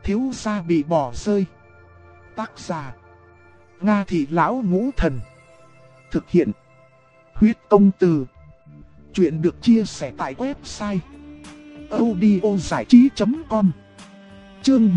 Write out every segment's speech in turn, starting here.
Thiếu gia bị bỏ rơi. Tác giả: Nga Thị Lão Ngũ Thần. Thực hiện: Huyết Công Từ. Chuyện được chia sẻ tại website audiozảichí.com. Chương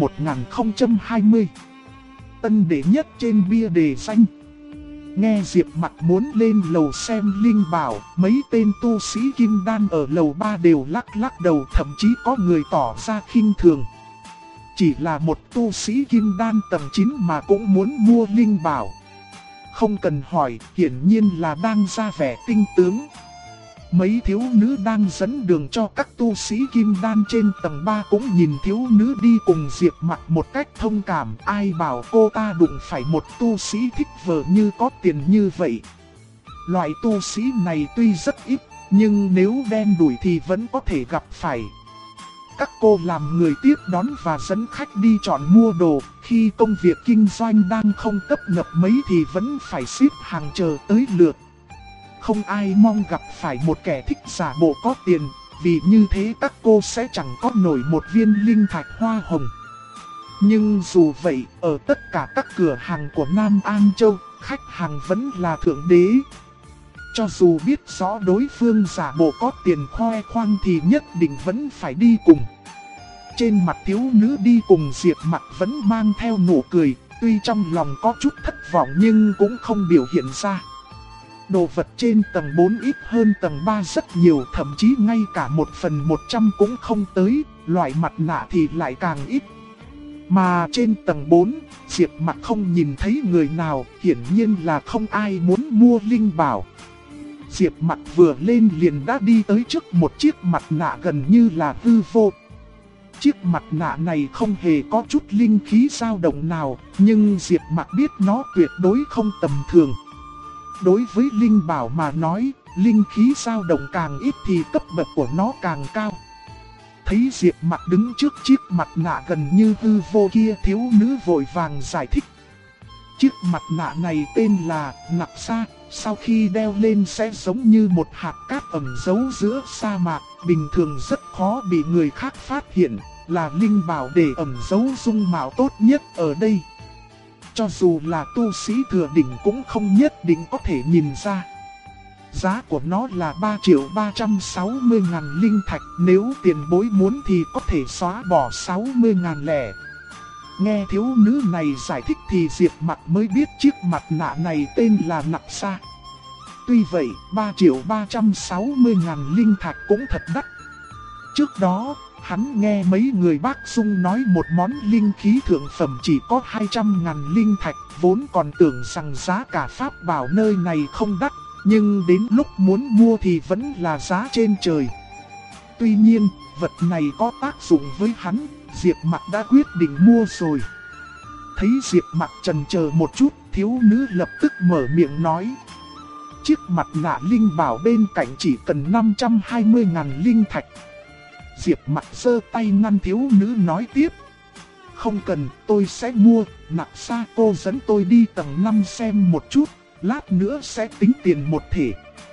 1020. Tân đệ nhất trên bia đề danh. Nghe Diệp Mặc muốn lên lầu xem linh bảo, mấy tên tu sĩ kim đan ở lầu 3 đều lắc lắc đầu, thậm chí có người tỏ ra khinh thường. Chỉ là một tu sĩ kim đan tầng 9 mà cũng muốn mua linh bảo. Không cần hỏi, hiển nhiên là đang ra vẻ tinh tướng. Mấy thiếu nữ đang dẫn đường cho các tu sĩ kim đan trên tầng 3 cũng nhìn thiếu nữ đi cùng Diệp Mặc một cách thông cảm. Ai bảo cô ta đụng phải một tu sĩ thích vợ như có tiền như vậy. Loại tu sĩ này tuy rất ít, nhưng nếu đen đủi thì vẫn có thể gặp phải. Các cô làm người tiếp đón và dẫn khách đi chọn mua đồ, khi công việc kinh doanh đang không tấp nập mấy thì vẫn phải xếp hàng chờ tới lượt. Không ai mong gặp phải một kẻ thích giả bộ có tiền, vì như thế các cô sẽ chẳng có nổi một viên linh thạch hoa hồng. Nhưng dù vậy, ở tất cả các cửa hàng của Nam An Châu, khách hàng vẫn là thượng đế. Cho dù biết rõ đối phương giả bộ có tiền khoe khoang thì nhất định vẫn phải đi cùng. Trên mặt thiếu nữ đi cùng Diệp Mặc vẫn mang theo nụ cười, tuy trong lòng có chút thất vọng nhưng cũng không biểu hiện ra. Đồ vật trên tầng 4 ít hơn tầng 3 rất nhiều, thậm chí ngay cả 1/100 cũng không tới, loại mặt nạ thì lại càng ít. Mà trên tầng 4, Diệp Mặc không nhìn thấy người nào, hiển nhiên là không ai muốn mua linh bảo. Diệp Mặc vừa lên liền đã đi tới trước một chiếc mặt nạ gần như là hư vô. Chiếc mặt nạ này không hề có chút linh khí dao động nào, nhưng Diệp Mặc biết nó tuyệt đối không tầm thường. Đối với linh bảo mà nói, linh khí dao động càng ít thì cấp bậc của nó càng cao. Thấy Diệp Mặc đứng trước chiếc mặt nạ gần như hư vô kia, thiếu nữ vội vàng giải thích. Chiếc mặt nạ này tên là Nặc Sa, sau khi đeo lên sẽ giống như một hạt cát ẩn giấu giữa sa mạc, bình thường rất khó bị người khác phát hiện, là linh bảo để ẩn giấu dung mạo tốt nhất ở đây. Cho dù là tu sĩ thừa đỉnh cũng không nhất định có thể nhìn ra. Giá của nó là 3.360.000 linh thạch, nếu tiền bối muốn thì có thể xóa bỏ 60.000 lẻ. Nghe thiếu nữ này giải thích thì Diệp Mặc mới biết chiếc mặt nạ này tên là Nặc Sa. Tuy vậy, 3.360.000 linh thạch cũng thật đắt. Trước đó, hắn nghe mấy người bác Dung nói một món linh khí thượng phẩm chỉ có 200.000 linh thạch, vốn còn tưởng rằng giá cả pháp bảo nơi này không đắt, nhưng đến lúc muốn mua thì vẫn là giá trên trời. Tuy nhiên, vật này có tác dụng với hắn, Diệp Mặc đã quyết định mua rồi. Thấy Diệp Mặc chần chờ một chút, thiếu nữ lập tức mở miệng nói. Chiếc mặt nạ linh bảo bên cạnh chỉ cần 520.000 linh thạch. Diệp Mặc giơ tay ngăn thiếu nữ nói tiếp. Không cần, tôi sẽ mua, Nặc Sa cô dẫn tôi đi tầng 5 xem một chút, lát nữa sẽ tính tiền một thể.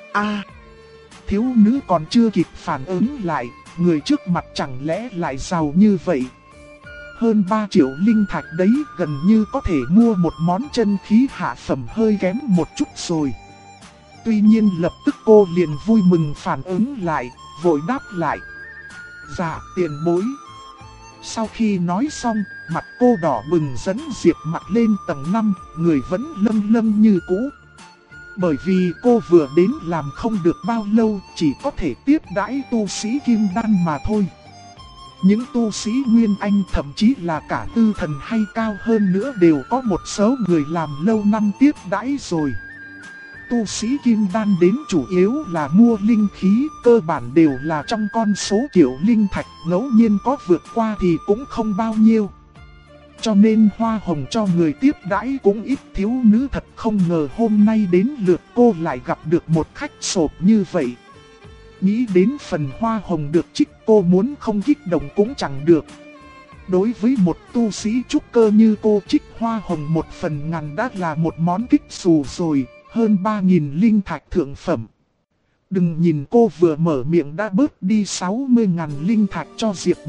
Thiếu nữ còn chưa kịp phản ứng lại, người trước mặt chẳng lẽ lại giàu như vậy. Hơn 3 triệu linh thạch đấy gần như có thể mua một món chân khí hạ phẩm hơi kém một chút rồi. Tuy nhiên lập tức cô liền vui mừng phản ứng lại, vội đáp lại. Dạ tiền bối. Sau khi nói xong, mặt cô đỏ bừng dẫn Diệp Mặc lên tầng 5, người vẫn lâng lâng như cũ. Bởi vì cô vừa đến làm không được bao lâu, chỉ có thể tiếp đãi tu sĩ kim đan mà thôi. Những tu sĩ Nguyên Anh thậm chí là cả tư thần hay cao hơn nữa đều có một số người làm lâu năm tiếp đãi rồi. Tu sĩ kim đan đến chủ yếu là mua linh khí, cơ bản đều là trong con số triệu linh thạch, ngẫu nhiên có vượt qua thì cũng không bao nhiêu. Cho nên hoa hồng cho người tiếp đãi cũng ít. Thiếu nữ thật không ngờ hôm nay đến lượt cô lại gặp được một khách sộp như vậy. Nghĩ đến phần hoa hồng được trích, cô muốn không kích động cũng chẳng được. Đối với một tu sĩ trúc cơ như cô, trích hoa hồng 1/1000 đã là một món kích xù rồi, hơn 3.000 linh thạch thượng phẩm. Đừng nhìn cô vừa mở miệng đã bớt đi 60.000 linh thạch cho Diệp Mặc,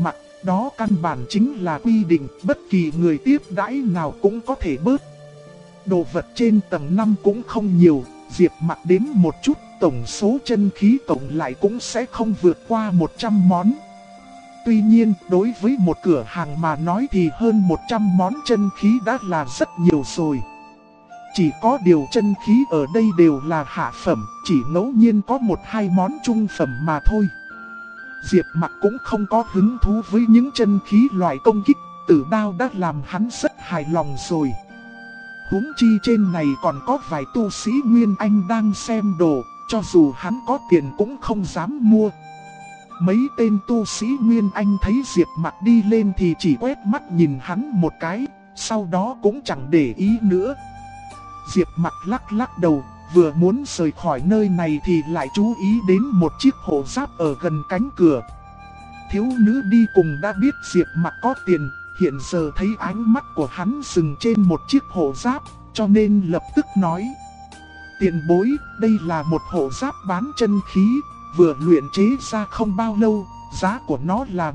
Đó căn bản chính là quy định bất kỳ người tiếp đãi nào cũng có thể bớt. Đồ vật trên tầng 5 cũng không nhiều, Diệp Mặc đếm một chút, tổng số chân khí tổng lại cũng sẽ không vượt qua 100 món. Tuy nhiên, đối với một cửa hàng mà nói thì hơn 100 món chân khí đã là rất nhiều rồi. Chỉ có điều chân khí ở đây đều là hạ phẩm, chỉ ngẫu nhiên có 1-2 món trung phẩm mà thôi. Diệp Mặc cũng không có hứng thú với những chân khí loại công kích, tử đao đã làm hắn rất hài lòng rồi. Huống chi trên này còn có vài tu sĩ Nguyên Anh đang xem đồ, cho dù hắn có tiền cũng không dám mua. Mấy tên tu sĩ Nguyên Anh thấy Diệp Mặc đi lên thì chỉ quét mắt nhìn hắn một cái, sau đó cũng chẳng để ý nữa. Diệp Mặc lắc lắc đầu, vừa muốn rời khỏi nơi này thì lại chú ý đến một chiếc hộ giáp ở gần cánh cửa. Thiếu nữ đi cùng đã biết Diệp Mặc có tiền, hiện giờ thấy ánh mắt của hắn dừng trên một chiếc hộ giáp, cho nên lập tức nói: tiền bối, đây là một hộ giáp bán chân khí, vừa luyện chế ra không bao lâu, giá của nó là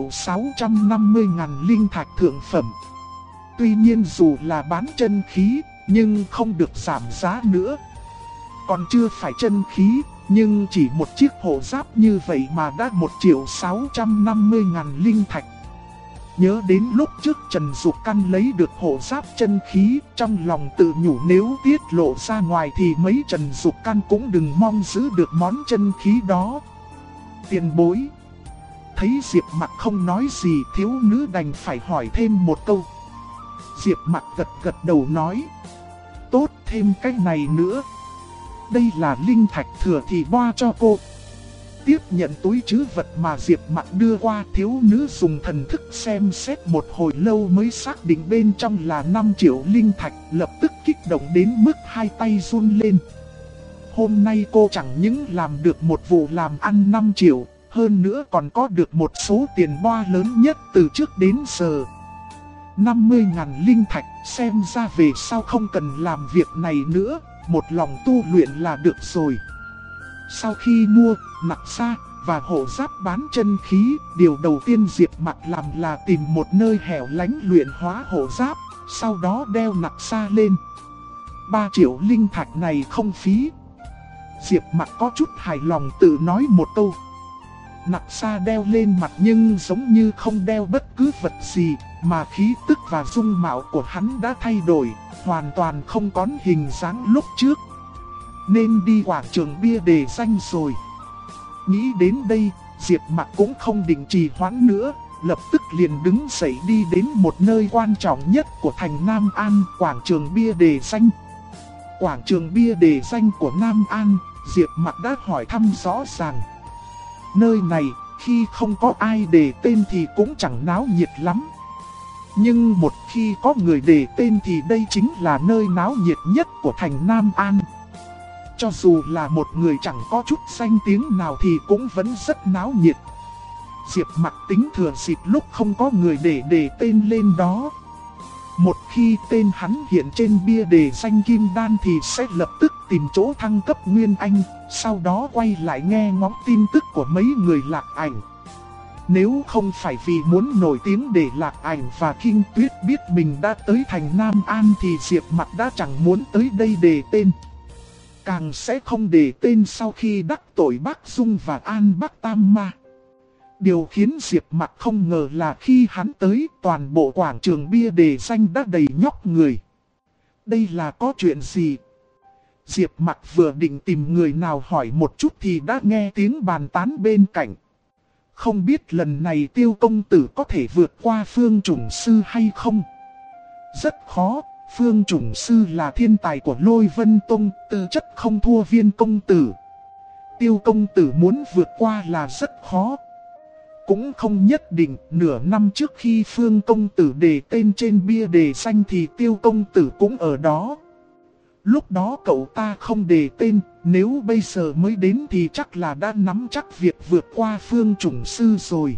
1.650.000 linh thạch thượng phẩm. Tuy nhiên dù là bán chân khí, nhưng không được giảm giá nữa. Còn chưa phải chân khí, nhưng chỉ một chiếc hộ giáp như vậy mà đã 1.650.000 linh thạch. Nhớ đến lúc trước Trần Dục Căn lấy được hộ giáp chân khí, trong lòng tự nhủ nếu tiết lộ ra ngoài thì mấy Trần Dục Căn cũng đừng mong giữ được món chân khí đó. Tiền bối. Thấy Diệp Mặc không nói gì, thiếu nữ đành phải hỏi thêm một câu. Diệp Mặc gật gật đầu nói: tốt, thêm cái này nữa. Đây là linh thạch thừa thì boa cho cô. Tiếp nhận túi trữ vật mà Diệp Mặc đưa qua, thiếu nữ dùng thần thức xem xét một hồi lâu mới xác định bên trong là 5 triệu linh thạch, lập tức kích động đến mức hai tay run lên. Hôm nay cô chẳng những làm được một vụ làm ăn 5 triệu, hơn nữa còn có được một số tiền boa lớn nhất từ trước đến giờ. 50.000 linh thạch, xem ra về sau không cần làm việc này nữa, một lòng tu luyện là được rồi. Sau khi mua nặc sa và hộ giáp bán chân khí, điều đầu tiên Diệp Mặc làm là tìm một nơi hẻo lánh luyện hóa hộ giáp, sau đó đeo nặc sa lên. 3 triệu linh thạch này không phí. Diệp Mặc có chút hài lòng tự nói một câu. Nặc sa đeo lên mặt nhưng giống như không đeo bất cứ vật gì, mà khí tức và dung mạo của hắn đã thay đổi, hoàn toàn không còn hình dáng lúc trước. Nên đi quảng trường bia đề danh rồi. Nghĩ đến đây, Diệp Mặc cũng không định trì hoãn nữa, lập tức liền đứng dậy đi đến một nơi quan trọng nhất của thành Nam An, quảng trường bia đề danh. Quảng trường bia đề danh của Nam An, Diệp Mặc đã hỏi thăm rõ ràng. Nơi này, khi không có ai đề tên thì cũng chẳng náo nhiệt lắm. Nhưng một khi có người đề tên thì đây chính là nơi náo nhiệt nhất của thành Nam An. Cho dù là một người chẳng có chút danh tiếng nào thì cũng vẫn rất náo nhiệt. Diệp Mặc tính thừa dịp lúc không có người để đề tên lên đó. Một khi tên hắn hiện trên bia đề danh Kim Đan thì sẽ lập tức tìm chỗ thăng cấp Nguyên Anh, sau đó quay lại nghe ngóng tin tức của mấy người Lạc Ảnh. Nếu không phải vì muốn nổi tiếng để Lạc Ảnh và Kinh Tuyết biết mình đã tới thành Nam An thì Diệp Mặc đã chẳng muốn tới đây đề tên. Càng sẽ không đề tên sau khi đắc tội Bắc Dung và An Bắc Tam Ma. Điều khiến Diệp Mặc không ngờ là khi hắn tới, toàn bộ quảng trường bia đề danh đã đầy nhóc người. Đây là có chuyện gì? Diệp Mặc vừa định tìm người nào hỏi một chút thì đã nghe tiếng bàn tán bên cạnh. Không biết lần này Tiêu công tử có thể vượt qua Phương Chủng Sư hay không? Rất khó, Phương Chủng Sư là thiên tài của Lôi Vân Tông, tư chất không thua Viên công tử. Tiêu công tử muốn vượt qua là rất khó. Cũng không nhất định, nửa năm trước khi Phương công tử đề tên trên bia đề danh thì Tiêu công tử cũng ở đó. Lúc đó cậu ta không đề tên, nếu bây giờ mới đến thì chắc là đã nắm chắc việc vượt qua Phương Chủng Sư rồi.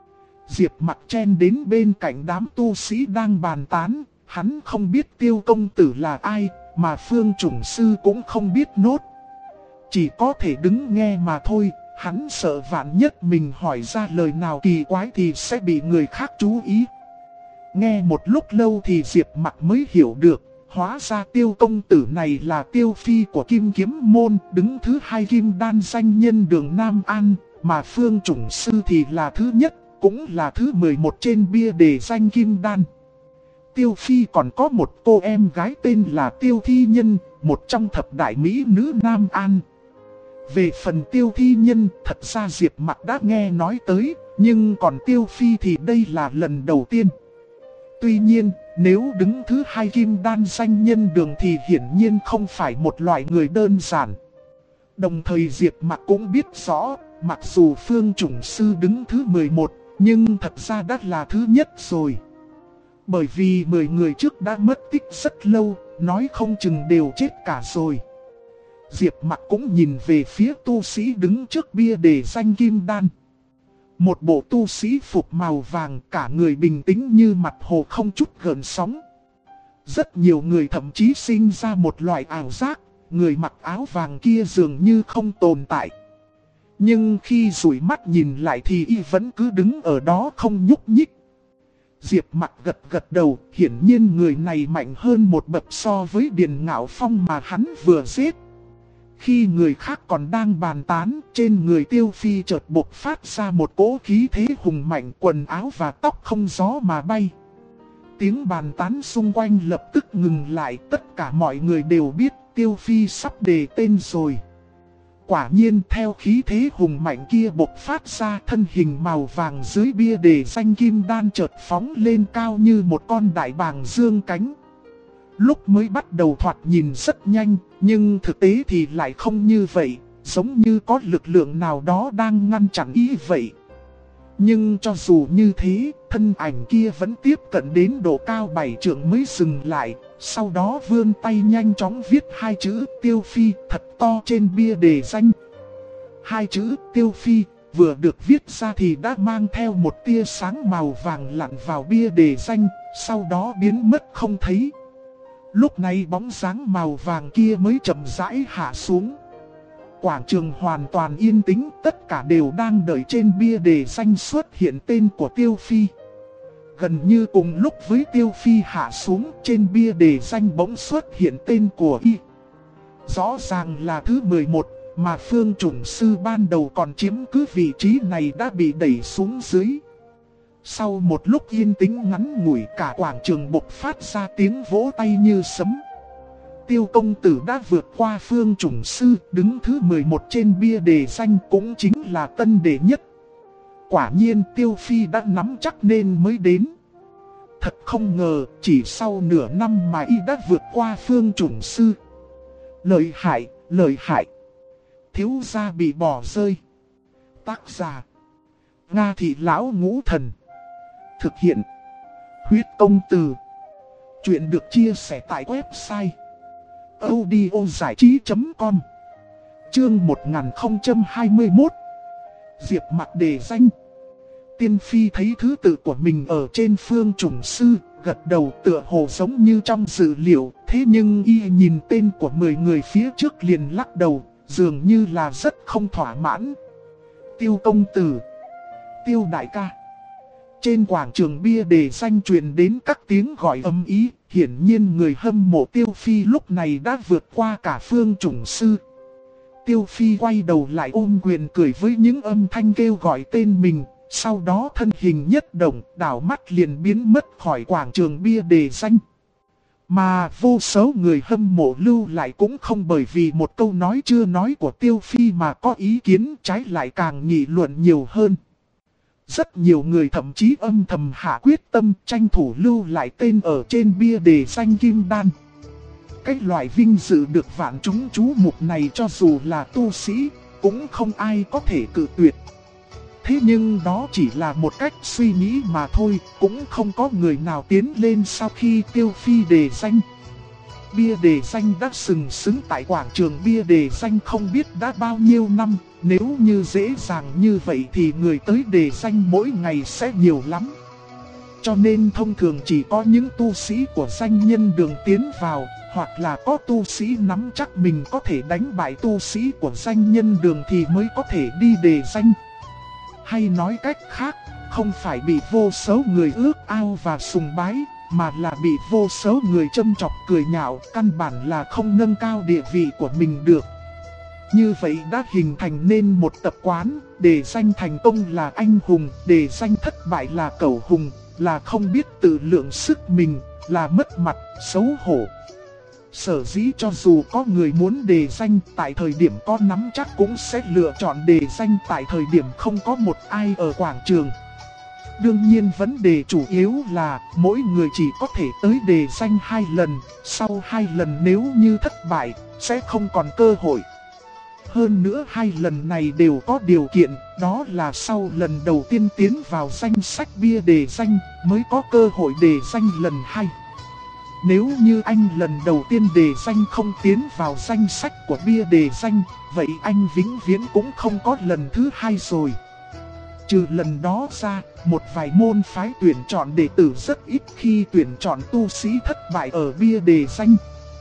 Diệp Mặc chen đến bên cạnh đám tu sĩ đang bàn tán, hắn không biết Tiêu công tử là ai, mà Phương Chủng Sư cũng không biết nốt. Chỉ có thể đứng nghe mà thôi, Hắn sợ vạn nhất mình hỏi ra lời nào kỳ quái thì sẽ bị người khác chú ý. Nghe một lúc lâu thì Diệp Mặc mới hiểu được, hóa ra Tiêu công tử này là Tiêu phi của Kim Kiếm môn, đứng thứ 2 kim đan danh nhân đường Nam An, mà Phương Chủng Sư thì là thứ nhất, cũng là thứ 11 trên bia đề danh kim đan. Tiêu phi còn có một cô em gái tên là Tiêu Thi Nhân, một trong thập đại mỹ nữ Nam An. Về phần Tiêu Thi Nhân, thật ra Diệp Mặc đã nghe nói tới, nhưng còn Tiêu phi thì đây là lần đầu tiên. Tuy nhiên, nếu đứng thứ 2 kim đan danh nhân đường thì hiển nhiên không phải một loại người đơn giản. Đồng thời Diệp Mặc cũng biết rõ, mặc dù Phương Chủng Sư đứng thứ 11, nhưng thật ra đã là thứ nhất rồi. Bởi vì 10 người trước đã mất tích rất lâu, nói không chừng đều chết cả rồi. Diệp Mặc cũng nhìn về phía tu sĩ đứng trước bia đề danh kim đan. Một bộ tu sĩ phục màu vàng, cả người bình tĩnh như mặt hồ không chút gợn sóng. Rất nhiều người thậm chí sinh ra một loại ảo giác, người mặc áo vàng kia dường như không tồn tại. Nhưng khi dụi mắt nhìn lại thì y vẫn cứ đứng ở đó không nhúc nhích. Diệp Mặc gật gật đầu, hiển nhiên người này mạnh hơn một bậc so với Điền Ngạo Phong mà hắn vừa giết. Khi người khác còn đang bàn tán, trên người Tiêu phi chợt bộc phát ra một cỗ khí thế hùng mạnh, quần áo và tóc không gió mà bay. Tiếng bàn tán xung quanh lập tức ngừng lại, tất cả mọi người đều biết Tiêu phi sắp đề tên rồi. Quả nhiên theo khí thế hùng mạnh kia bộc phát ra, thân hình màu vàng dưới bia đề danh kim đan chợt phóng lên cao như một con đại bàng dương cánh. Lúc mới bắt đầu thoạt nhìn rất nhanh, nhưng thực tế thì lại không như vậy, giống như có lực lượng nào đó đang ngăn chặn ý vậy. Nhưng cho dù như thế, thân ảnh kia vẫn tiếp cận đến độ cao 7 trượng mới dừng lại, sau đó vươn tay nhanh chóng viết 2 chữ Tiêu phi thật to trên bia đề danh. 2 chữ Tiêu phi vừa được viết ra thì đã mang theo một tia sáng màu vàng lặn vào bia đề danh, sau đó biến mất không thấy. Lúc này bóng dáng màu vàng kia mới chậm rãi hạ xuống. Quảng trường hoàn toàn yên tĩnh, tất cả đều đang đợi trên bia đề danh xuất hiện tên của Tiêu phi. Gần như cùng lúc với Tiêu phi hạ xuống, trên bia đề danh bỗng xuất hiện tên của y. Rõ ràng là thứ 11, mà Phương Chủng Sư ban đầu còn chiếm cứ vị trí này đã bị đẩy xuống dưới. Sau một lúc yên tĩnh ngắn ngủi, cả quảng trường bộc phát ra tiếng vỗ tay như sấm. Tiêu công tử đã vượt qua Phương Chủng Sư, đứng thứ 11 trên bia đề danh, cũng chính là tân đệ nhất. Quả nhiên Tiêu phi đã nắm chắc nên mới đến. Thật không ngờ, chỉ sau nửa năm mà y đã vượt qua Phương Chủng Sư. Lợi hại, lợi hại. Thiếu gia bị bỏ rơi. Tác giả: Nga Thị Lão Ngũ Thần. Thực hiện: Huyết Công Từ. Chuyện được chia sẻ tại website audiozảichí.com. Chương 1021. Diệp Mặc đề danh. Tiên phi thấy thứ tự của mình ở trên Phương Chủng Sư, gật đầu tựa hồ giống như trong dự liệu. Thế nhưng y nhìn tên của 10 người phía trước liền lắc đầu, dường như là rất không thỏa mãn. Tiêu công tử, Tiêu đại ca. Trên quảng trường bia đề danh truyền đến các tiếng gọi âm ý. Hiển nhiên người hâm mộ Tiêu phi lúc này đã vượt qua cả Phương Chủng Sư. Tiêu phi quay đầu lại ôm quyền cười với những âm thanh kêu gọi tên mình. Sau đó thân hình nhất động, đảo mắt liền biến mất khỏi quảng trường bia đề danh. Mà vô số người hâm mộ lưu lại cũng không bởi vì một câu nói chưa nói của Tiêu phi mà có ý kiến, trái lại càng nghị luận nhiều hơn. Rất nhiều người thậm chí âm thầm hạ quyết tâm tranh thủ lưu lại tên ở trên bia đề danh kim đan. Cái loại vinh dự được vạn chúng chú mục này cho dù là tu sĩ, cũng không ai có thể cự tuyệt. Thế nhưng đó chỉ là một cách suy nghĩ mà thôi, cũng không có người nào tiến lên sau khi Tiêu phi đề danh. Bia đề danh đã sừng sững tại quảng trường bia đề danh không biết đã bao nhiêu năm. Nếu như dễ dàng như vậy thì người tới đề danh mỗi ngày sẽ nhiều lắm. Cho nên thông thường chỉ có những tu sĩ của danh nhân đường tiến vào, hoặc là có tu sĩ nắm chắc mình có thể đánh bại tu sĩ của danh nhân đường thì mới có thể đi đề danh. Hay nói cách khác, không phải bị vô số người ước ao và sùng bái, mà là bị vô số người châm chọc cười nhạo, căn bản là không nâng cao địa vị của mình được. Như vậy đã hình thành nên một tập quán, đề danh thành công là anh hùng, đề danh thất bại là cẩu hùng, là không biết tự lượng sức mình, là mất mặt, xấu hổ. Sở dĩ cho dù có người muốn đề danh tại thời điểm có nắm chắc cũng sẽ lựa chọn đề danh tại thời điểm không có một ai ở quảng trường. Đương nhiên vấn đề chủ yếu là mỗi người chỉ có thể tới đề danh 2 lần, sau 2 lần nếu như thất bại, sẽ không còn cơ hội. Hơn nữa 2 lần này đều có điều kiện, đó là sau lần đầu tiên tiến vào danh sách bia đề danh mới có cơ hội đề danh lần 2. Nếu như anh lần đầu tiên đề danh không tiến vào danh sách của bia đề danh, vậy anh vĩnh viễn cũng không có lần thứ 2 rồi. Trừ lần đó ra, một vài môn phái tuyển chọn đệ tử rất ít khi tuyển chọn tu sĩ thất bại ở bia đề danh.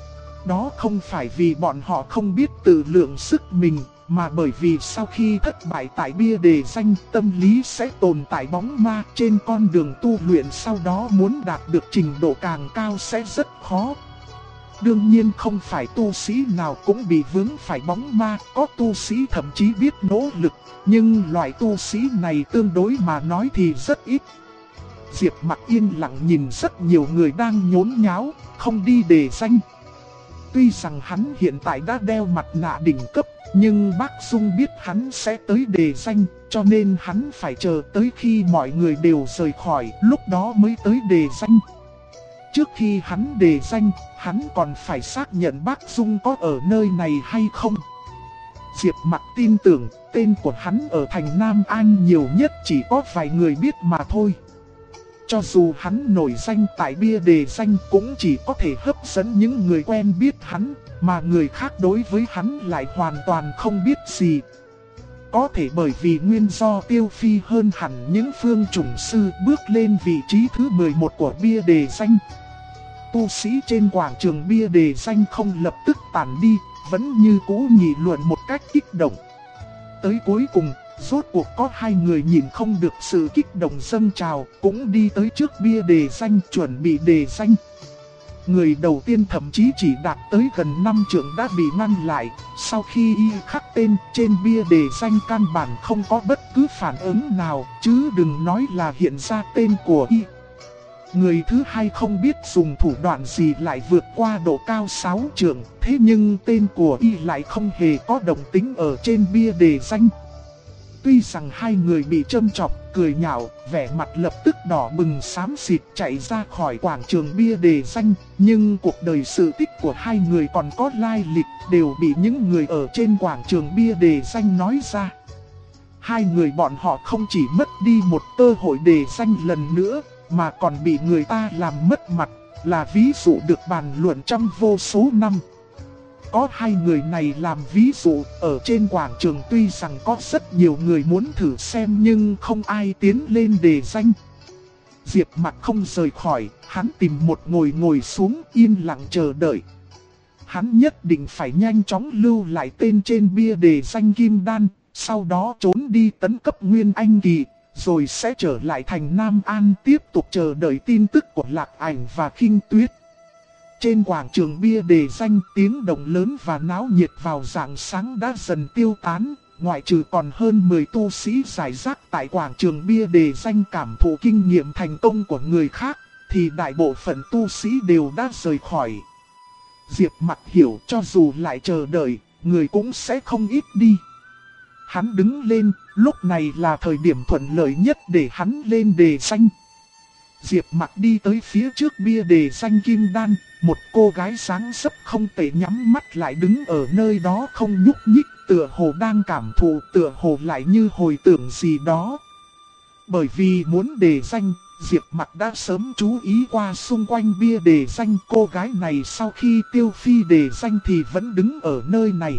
Đó không phải vì bọn họ không biết tự lượng sức mình, mà bởi vì sau khi thất bại tại bia đề danh, tâm lý sẽ tồn tại bóng ma trên con đường tu luyện, sau đó muốn đạt được trình độ càng cao sẽ rất khó. Đương nhiên không phải tu sĩ nào cũng bị vướng phải bóng ma, có tu sĩ thậm chí biết nỗ lực, nhưng loại tu sĩ này tương đối mà nói thì rất ít. Diệp Mặc yên lặng nhìn rất nhiều người đang nhốn nháo, không đi đề danh. Tuy rằng hắn hiện tại đã đeo mặt nạ đỉnh cấp, nhưng Bác Dung biết hắn sẽ tới đề danh, cho nên hắn phải chờ tới khi mọi người đều rời khỏi, lúc đó mới tới đề danh. Trước khi hắn đề danh, hắn còn phải xác nhận Bác Dung có ở nơi này hay không. Diệp Mặc tin tưởng, tên của hắn ở thành Nam An nhiều nhất chỉ có vài người biết mà thôi. Cho dù hắn nổi danh tại bia đề danh cũng chỉ có thể hấp dẫn những người quen biết hắn, mà người khác đối với hắn lại hoàn toàn không biết gì. Có thể bởi vì nguyên do Tiêu Phi hơn hẳn những phương chủng sư bước lên vị trí thứ 11 của bia đề danh. Tu sĩ trên quảng trường bia đề danh không lập tức tản đi, vẫn như cũ nghị luận một cách kích động. Tới cuối cùng, rốt cuộc có 2 người nhìn không được sự kích động dâng trào, cũng đi tới trước bia đề danh chuẩn bị đề danh. Người đầu tiên thậm chí chỉ đạt tới gần 5 trượng đã bị ngăn lại, sau khi y khắc tên trên bia đề danh căn bản không có bất cứ phản ứng nào, chứ đừng nói là hiện ra tên của y. Người thứ 2 không biết dùng thủ đoạn gì lại vượt qua độ cao 6 trượng, thế nhưng tên của y lại không hề có động tính ở trên bia đề danh. Tuy rằng 2 người bị châm chọc, cười nhạo, vẻ mặt lập tức đỏ bừng xám xịt chạy ra khỏi quảng trường bia đề danh, nhưng cuộc đời sự tích của 2 người còn có lai lịch đều bị những người ở trên quảng trường bia đề danh nói ra. 2 người bọn họ không chỉ mất đi một cơ hội đề danh lần nữa, mà còn bị người ta làm mất mặt, là ví dụ được bàn luận trong vô số năm. Có 2 người này làm ví dụ, ở trên quảng trường tuy rằng có rất nhiều người muốn thử xem nhưng không ai tiến lên đề danh. Diệp Mặc không rời khỏi, hắn tìm một ngồi xuống yên lặng chờ đợi. Hắn nhất định phải nhanh chóng lưu lại tên trên bia đề danh Kim Đan, sau đó trốn đi tấn cấp Nguyên Anh Kỳ, rồi sẽ trở lại thành Nam An tiếp tục chờ đợi tin tức của Lạc Ảnh và Khinh Tuyết. Trên quảng trường bia đề danh, tiếng động lớn và náo nhiệt vào rạng sáng đã dần tiêu tán, ngoại trừ còn hơn 10 tu sĩ rải rác tại quảng trường bia đề danh cảm thụ kinh nghiệm thành công của người khác, thì đại bộ phận tu sĩ đều đã rời khỏi. Diệp Mặc hiểu cho dù lại chờ đợi, người cũng sẽ không ít đi. Hắn đứng lên, lúc này là thời điểm thuận lợi nhất để hắn lên đề danh. Diệp Mặc đi tới phía trước bia đề danh Kim Đan, một cô gái sáng sấp không tệ nhắm mắt lại đứng ở nơi đó không nhúc nhích, tựa hồ đang cảm thụ, tựa hồ lại như hồi tưởng gì đó. Bởi vì muốn đề danh, Diệp Mặc đã sớm chú ý qua xung quanh bia đề danh. Cô gái này sau khi Tiêu Phi đề danh thì vẫn đứng ở nơi này.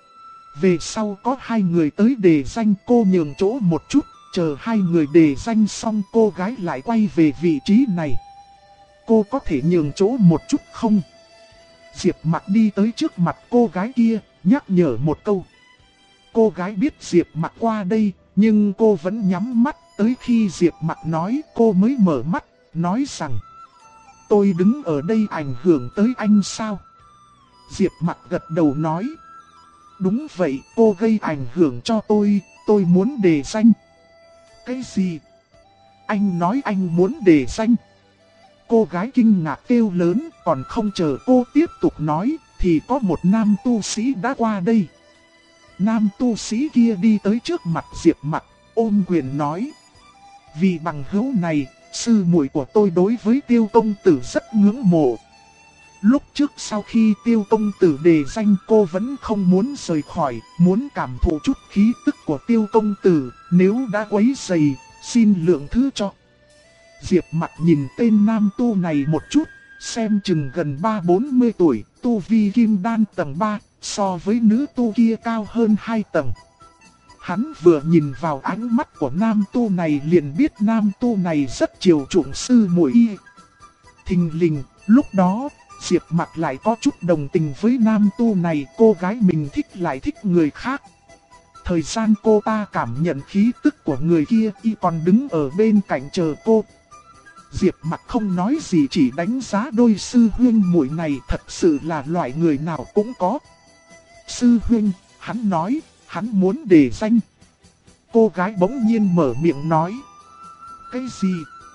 Về sau có 2 người tới đề danh, cô nhường chỗ một chút, chờ 2 người đề danh xong cô gái lại quay về vị trí này. Cô có thể nhường chỗ một chút không? Diệp Mặc đi tới trước mặt cô gái kia, nhắc nhở một câu. Cô gái biết Diệp Mặc qua đây, nhưng cô vẫn nhắm mắt, tới khi Diệp Mặc nói cô mới mở mắt, nói rằng: tôi đứng ở đây ảnh hưởng tới anh sao? Diệp Mặc gật đầu nói: đúng vậy, cô gây ảnh hưởng cho tôi muốn đề danh. Cái gì? Anh nói anh muốn đề danh? Cô gái kinh ngạc kêu lớn, còn không chờ cô tiếp tục nói, thì có một nam tu sĩ đã qua đây. Nam tu sĩ kia đi tới trước mặt Diệp Mặc, ôm quyền nói: vì bằng hữu này, sư muội của tôi đối với Tiêu công tử rất ngưỡng mộ. Lúc trước sau khi Tiêu công tử đề danh, cô vẫn không muốn rời khỏi, muốn cảm thụ chút khí tức của Tiêu công tử, nếu đã quấy rầy, xin lượng thứ cho. Diệp Mặc nhìn tên nam tu này một chút, xem chừng gần 30-40 tuổi, tu vi kim đan tầng 3, so với nữ tu kia cao hơn 2 tầng. Hắn vừa nhìn vào ánh mắt của nam tu này liền biết nam tu này rất chiều chuộng sư muội y. Thình lình, lúc đó, Diệp Mặc lại có chút đồng tình với nam tu này, cô gái mình thích lại thích người khác. Thời gian cô ta cảm nhận khí tức của người kia, y còn đứng ở bên cạnh chờ cô. Diệp Mặc không nói gì, chỉ đánh giá đôi sư huynh muội này thật sự là loại người nào cũng có. Sư huynh, hắn nói, hắn muốn đề danh. Cô gái bỗng nhiên mở miệng nói: cái gì?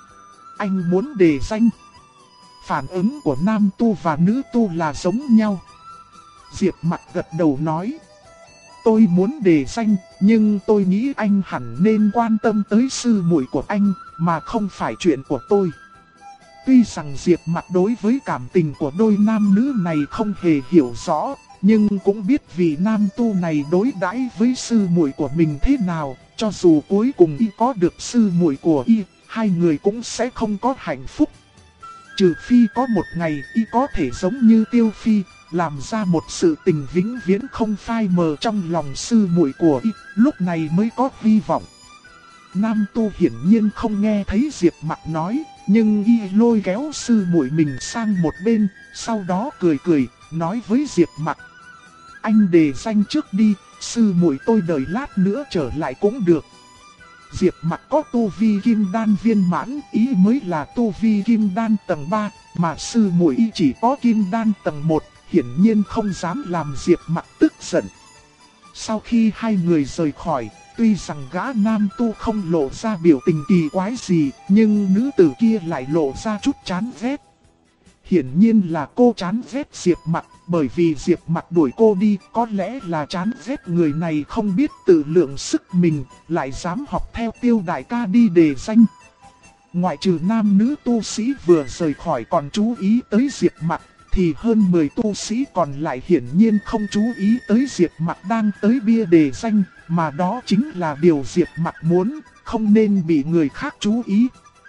Anh muốn đề danh? Phản ứng của nam tu và nữ tu là giống nhau. Diệp Mặc gật đầu nói: tôi muốn đề danh, nhưng tôi nghĩ anh hẳn nên quan tâm tới sư muội của anh, mà không phải chuyện của tôi. Tuy rằng Diệp Mặc đối với cảm tình của đôi nam nữ này không hề hiểu rõ, nhưng cũng biết vì nam tu này đối đãi với sư muội của mình thế nào, cho dù cuối cùng y có được sư muội của y, hai người cũng sẽ không có hạnh phúc. Trừ phi có một ngày y có thể giống như Tiêu Phi, làm ra một sự tình vĩnh viễn không phai mờ trong lòng sư muội của y, lúc này mới có hy vọng. Nam tu hiển nhiên không nghe thấy Diệp Mặc nói, nhưng y lôi kéo sư muội mình sang một bên, sau đó cười cười, nói với Diệp Mặc: anh đề danh trước đi, sư muội tôi đợi lát nữa trở lại cũng được. Diệp Mặc có tu vi kim đan viên mãn, ý mới là tu vi kim đan tầng 3, mà sư muội y chỉ có kim đan tầng 1, hiển nhiên không dám làm Diệp Mặc tức giận. Sau khi hai người rời khỏi, tuy rằng gã nam tu không lộ ra biểu tình kỳ quái gì, nhưng nữ tử kia lại lộ ra chút chán ghét. Hiển nhiên là cô chán ghét Diệp Mặc, bởi vì Diệp Mặc đuổi cô đi, có lẽ là chán ghét người này không biết tự lượng sức mình, lại dám học theo Tiêu đại ca đi đề danh. Ngoại trừ nam nữ tu sĩ vừa rời khỏi còn chú ý tới Diệp Mặc, thì hơn 10 tu sĩ còn lại hiển nhiên không chú ý tới Diệp Mặc đang tới bia đề danh, mà đó chính là điều Diệp Mặc muốn, không nên bị người khác chú ý.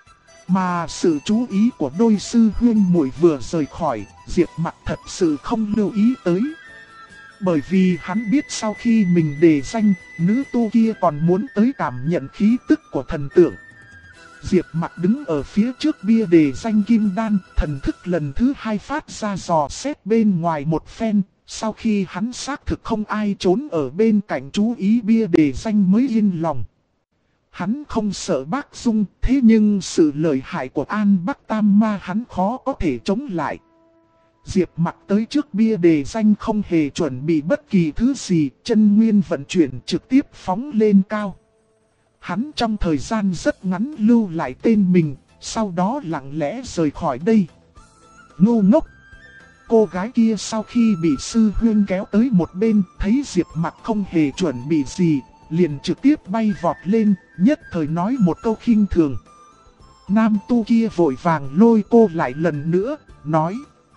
Mà sự chú ý của đôi sư huynh muội vừa rời khỏi, Diệp Mặc thật sự không lưu ý tới. Bởi vì hắn biết sau khi mình đề danh, nữ tu kia còn muốn tới cảm nhận khí tức của thần tượng. Diệp Mặc đứng ở phía trước bia đề danh kim đan, thần thức lần thứ 2 phát ra dò xét bên ngoài một phen. Sau khi hắn xác thực không ai trốn ở bên cạnh chú ý bia đề danh mới yên lòng. Hắn không sợ Bác Dung, thế nhưng sự lợi hại của An Bắc Tam Ma hắn khó có thể chống lại. Diệp Mặc tới trước bia đề danh không hề chuẩn bị bất kỳ thứ gì, chân nguyên vận chuyển trực tiếp phóng lên cao. Hắn trong thời gian rất ngắn lưu lại tên mình, sau đó lặng lẽ rời khỏi đây. Ngu ngốc! Cô gái kia sau khi bị sư huynh kéo tới một bên, thấy Diệp Mặc không hề chuẩn bị gì, liền trực tiếp bay vọt lên, nhất thời nói một câu khinh thường. Nam tu kia vội vàng lôi cô lại lần nữa, nói: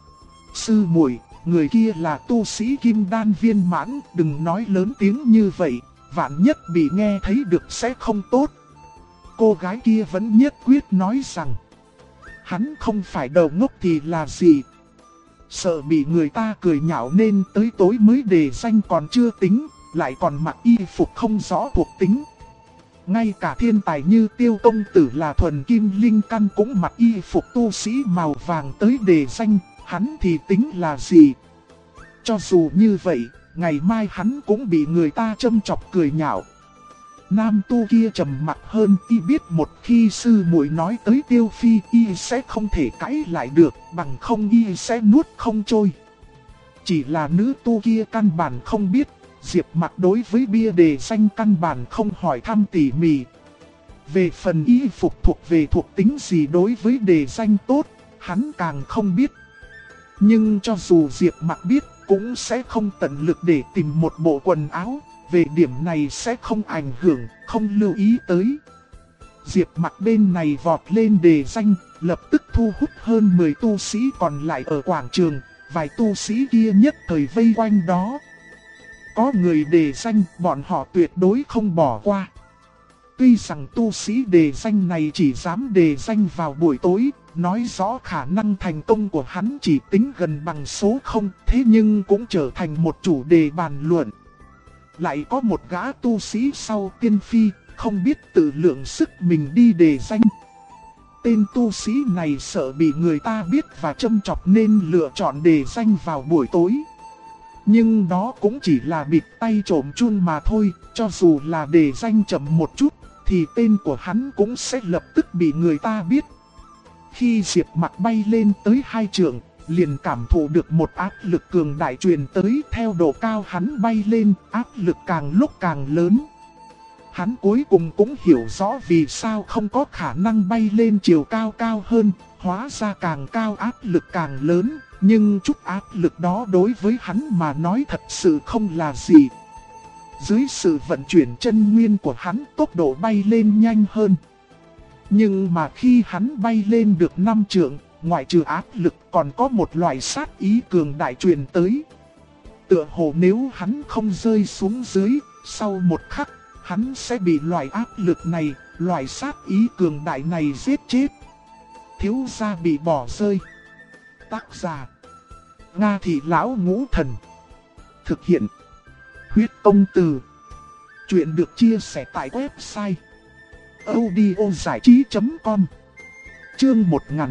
sư muội, người kia là tu sĩ kim đan viên mãn, đừng nói lớn tiếng như vậy, vạn nhất bị nghe thấy được sẽ không tốt. Cô gái kia vẫn nhất quyết nói rằng: hắn không phải đầu ngốc thì là gì. Sợ bị người ta cười nhạo nên tới tối mới đề danh còn chưa tính, lại còn mặc y phục không rõ thuộc tính. Ngay cả thiên tài như Tiêu công tử là thuần kim linh căn cũng mặc y phục tu sĩ màu vàng tới đề danh, hắn thì tính là gì? Cho dù như vậy, ngày mai hắn cũng bị người ta châm chọc cười nhạo. Nam tu kia trầm mặc hơn, y biết một khi sư muội nói tới Tiêu Phi, y sẽ không thể cãi lại được, bằng không y sẽ nuốt không trôi. Chỉ là nữ tu kia căn bản không biết, Diệp Mặc đối với bia đề danh căn bản không hỏi thăm tỉ mỉ. Về phần y phục thuộc về thuộc tính gì đối với đề danh tốt, hắn càng không biết. Nhưng cho dù Diệp Mặc biết, cũng sẽ không tận lực để tìm một bộ quần áo, về điểm này sẽ không ảnh hưởng, không lưu ý tới. Diệp Mặc bên này vọt lên đề danh, lập tức thu hút hơn 10 tu sĩ còn lại ở quảng trường, vài tu sĩ kia nhất thời vây quanh đó. Có người đề danh, bọn họ tuyệt đối không bỏ qua. Tuy rằng tu sĩ đề danh này chỉ dám đề danh vào buổi tối, nói rõ khả năng thành công của hắn chỉ tính gần bằng số 0, thế nhưng cũng trở thành một chủ đề bàn luận. Lại có một gã tu sĩ sau Tiên Phi, không biết tự lượng sức mình đi đề danh. Tên tu sĩ này sợ bị người ta biết và châm chọc nên lựa chọn đề danh vào buổi tối. Nhưng đó cũng chỉ là bịt tay trộm chun mà thôi, cho dù là đề danh chậm một chút, thì tên của hắn cũng sẽ lập tức bị người ta biết. Khi Diệp Mặc bay lên tới 2 trượng, liền cảm thụ được một áp lực cường đại truyền tới, theo độ cao hắn bay lên, áp lực càng lúc càng lớn. Hắn cuối cùng cũng hiểu rõ vì sao không có khả năng bay lên chiều cao cao hơn, hóa ra càng cao áp lực càng lớn, nhưng chút áp lực đó đối với hắn mà nói thật sự không là gì. Dưới sự vận chuyển chân nguyên của hắn, tốc độ bay lên nhanh hơn. Nhưng mà khi hắn bay lên được 5 trượng, ngoại trừ áp lực còn có một loại sát ý cường đại truyền tới. Tựa hồ nếu hắn không rơi xuống dưới, sau một khắc, hắn sẽ bị loại áp lực này, loại sát ý cường đại này giết chết. Thiếu gia bị bỏ rơi. Tác giả: Nga Thị Lão Ngũ Thần. Thực hiện: Huyết Công Từ. Chuyện được chia sẻ tại website audiozảichí.com. Chương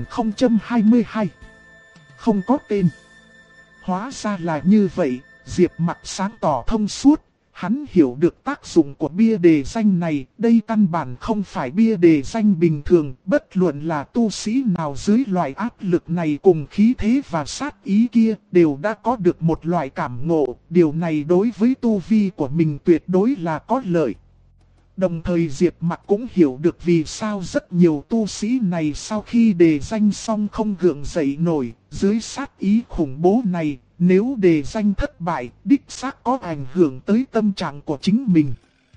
1022. Không có tên. Hóa ra là như vậy, Diệp Mặc sáng tỏ thông suốt. Hắn hiểu được tác dụng của bia đề danh này, đây căn bản không phải bia đề danh bình thường, bất luận là tu sĩ nào dưới loại áp lực này cùng khí thế và sát ý kia, đều đã có được một loại cảm ngộ, điều này đối với tu vi của mình tuyệt đối là có lợi. Đồng thời Diệp Mặc cũng hiểu được vì sao rất nhiều tu sĩ này sau khi đề danh xong không gượng dậy nổi, dưới sát ý khủng bố này. Nếu đề danh thất bại, đích xác có ảnh hưởng tới tâm trạng của chính mình.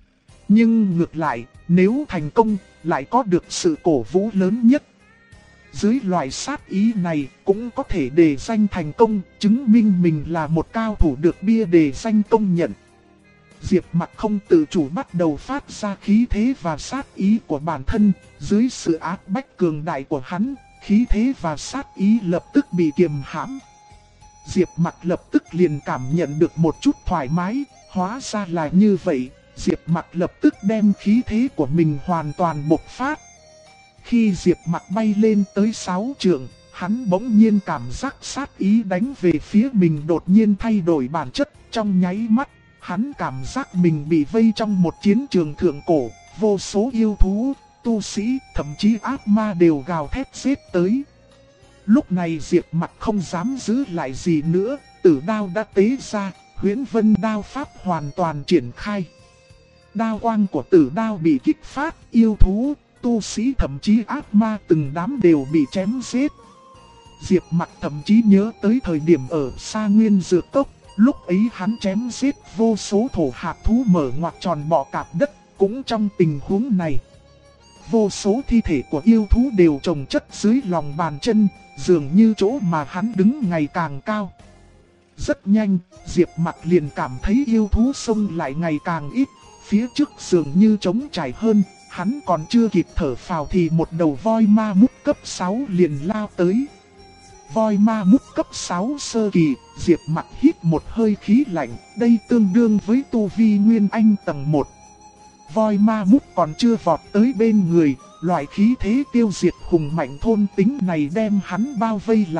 Nhưng ngược lại, nếu thành công, lại có được sự cổ vũ lớn nhất. Dưới loại sát ý này, cũng có thể đề danh thành công, chứng minh mình là một cao thủ được bia đề danh công nhận. Diệp Mặc không tự chủ bắt đầu phát ra khí thế và sát ý của bản thân, dưới sự áp bách cường đại của hắn, khí thế và sát ý lập tức bị kiềm hãm. Diệp Mặc lập tức liền cảm nhận được một chút thoải mái, hóa ra là như vậy, Diệp Mặc lập tức đem khí thế của mình hoàn toàn bộc phát. Khi Diệp Mặc bay lên tới 6 trượng, hắn bỗng nhiên cảm giác sát ý đánh về phía mình đột nhiên thay đổi bản chất, trong nháy mắt, hắn cảm giác mình bị vây trong một chiến trường thượng cổ, vô số yêu thú, tu sĩ, thậm chí ác ma đều gào thét giết tới. Lúc này Diệp Mặc không dám giữ lại gì nữa, tử đao đã tế ra, Huyễn Vân đao pháp hoàn toàn triển khai. Đao quang của tử đao bị kích phát, yêu thú, tu sĩ thậm chí ác ma từng đám đều bị chém giết. Diệp Mặc thậm chí nhớ tới thời điểm ở Sa Nguyên Dược Cốc, lúc ấy hắn chém giết vô số thổ hạc thú mở ngoặc tròn bọ cạp đất, cũng trong tình huống này. Vô số thi thể của yêu thú đều chồng chất dưới lòng bàn chân, dường như chỗ mà hắn đứng ngày càng cao. Rất nhanh, Diệp Mặc liền cảm thấy yêu thú xông lại ngày càng ít, phía trước dường như trống trải hơn, hắn còn chưa kịp thở phào thì một đầu voi ma mút cấp 6 liền lao tới. Voi ma mút cấp 6 sơ kỳ, Diệp Mặc hít một hơi khí lạnh, đây tương đương với tu vi Nguyên Anh tầng 1. Voi ma mút còn chưa vọt tới bên người, loại khí thế tiêu diệt hùng mạnh thôn tính này đem hắn bao vây lại,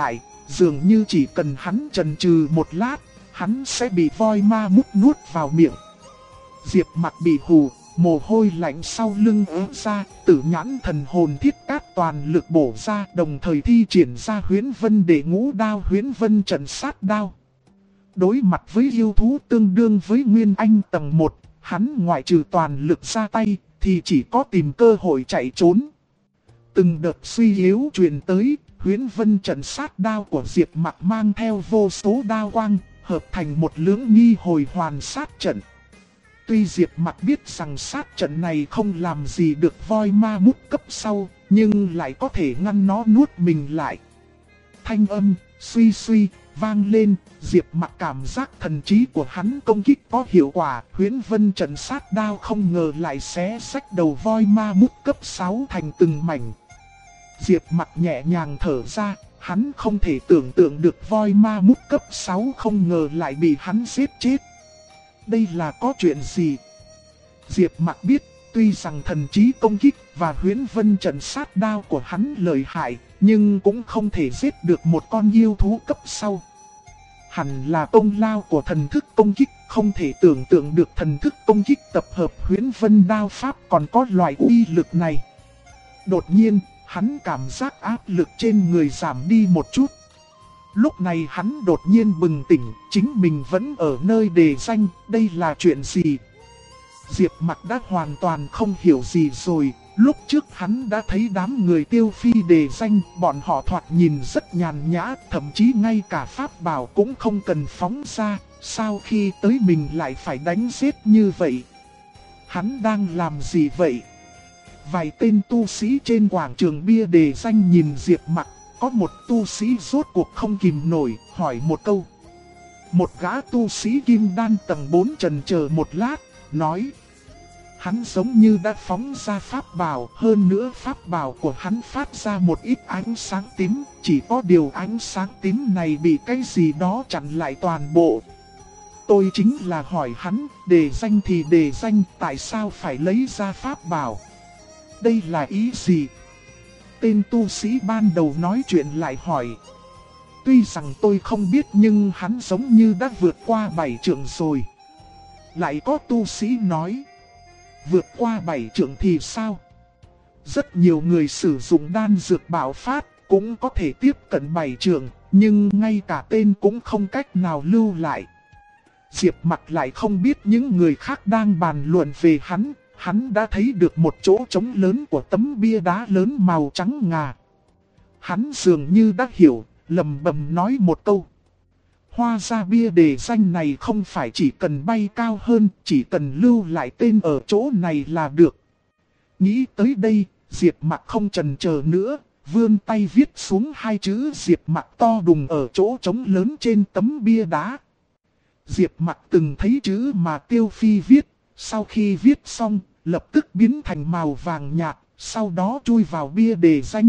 dường như chỉ cần hắn chần chừ một lát, hắn sẽ bị voi ma mút nuốt vào miệng. Diệp Mặc bị hù, mồ hôi lạnh sau lưng ứa ra, tử nhãn thần hồn thiết cát toàn lực bổ ra, đồng thời thi triển ra Huyễn Vân Đệ Ngũ Đao Huyễn Vân Trận Sát Đao. Đối mặt với yêu thú tương đương với Nguyên Anh tầng 1, hắn ngoại trừ toàn lực ra tay, thì chỉ có tìm cơ hội chạy trốn. Từng đợt suy yếu truyền tới, Huyễn Vân Trận Sát Đao của Diệp Mặc mang theo vô số đao quang, hợp thành một lưỡng nghi hồi hoàn sát trận. Tuy Diệp Mặc biết rằng sát trận này không làm gì được voi ma mút cấp sau, nhưng lại có thể ngăn nó nuốt mình lại. Thanh âm suy suy vang lên, Diệp Mặc cảm giác thần trí của hắn công kích có hiệu quả, Huyễn Vân Trận Sát Đao không ngờ lại xé rách đầu voi ma mút cấp 6 thành từng mảnh. Diệp Mặc nhẹ nhàng thở ra, hắn không thể tưởng tượng được voi ma mút cấp 6 không ngờ lại bị hắn giết chết. Đây là có chuyện gì? Diệp Mặc biết, tuy rằng thần trí công kích và Huyễn Vân Trận Sát Đao của hắn lợi hại, nhưng cũng không thể giết được một con yêu thú cấp sau. Hẳn là công lao của thần thức công kích, không thể tưởng tượng được thần thức công kích tập hợp Huyễn Vân Đao Pháp còn có loại uy lực này. Đột nhiên, hắn cảm giác áp lực trên người giảm đi một chút. Lúc này hắn đột nhiên bừng tỉnh, chính mình vẫn ở nơi đề danh, đây là chuyện gì? Diệp Mặc đã hoàn toàn không hiểu gì rồi, lúc trước hắn đã thấy đám người Tiêu Phi đề danh, bọn họ thoạt nhìn rất nhàn nhã, thậm chí ngay cả pháp bảo cũng không cần phóng ra, sao khi tới mình lại phải đánh giết như vậy? Hắn đang làm gì vậy? Vài tên tu sĩ trên quảng trường bia đề danh nhìn Diệp Mặc. Có một tu sĩ rốt cuộc không kìm nổi, hỏi một câu. Một gã tu sĩ kim đan tầng 4 chần chờ một lát, nói. Hắn giống như đã phóng ra pháp bảo, hơn nữa pháp bảo của hắn phát ra một ít ánh sáng tím, chỉ có điều ánh sáng tím này bị cái gì đó chặn lại toàn bộ. Tôi chính là hỏi hắn, đề danh thì đề danh, tại sao phải lấy ra pháp bảo? Đây là ý gì? Tên tu sĩ ban đầu nói chuyện lại hỏi. Tuy rằng tôi không biết nhưng hắn giống như đã vượt qua 7 trượng rồi. Lại có tu sĩ nói. Vượt qua 7 trượng thì sao? Rất nhiều người sử dụng đan dược bạo phát cũng có thể tiếp cận 7 trượng, nhưng ngay cả tên cũng không cách nào lưu lại. Diệp Mặc lại không biết những người khác đang bàn luận về hắn. Hắn đã thấy được một chỗ trống lớn của tấm bia đá lớn màu trắng ngà. Hắn dường như đã hiểu, lầm bầm nói một câu. Hóa ra bia đề danh này không phải chỉ cần bay cao hơn, chỉ cần lưu lại tên ở chỗ này là được. Nghĩ tới đây, Diệp Mặc không chần chờ nữa, vươn tay viết xuống hai chữ Diệp Mặc to đùng ở chỗ trống lớn trên tấm bia đá. Diệp Mặc từng thấy chữ mà Tiêu Phi viết. Sau khi viết xong, lập tức biến thành màu vàng nhạt, sau đó chui vào bia đề danh.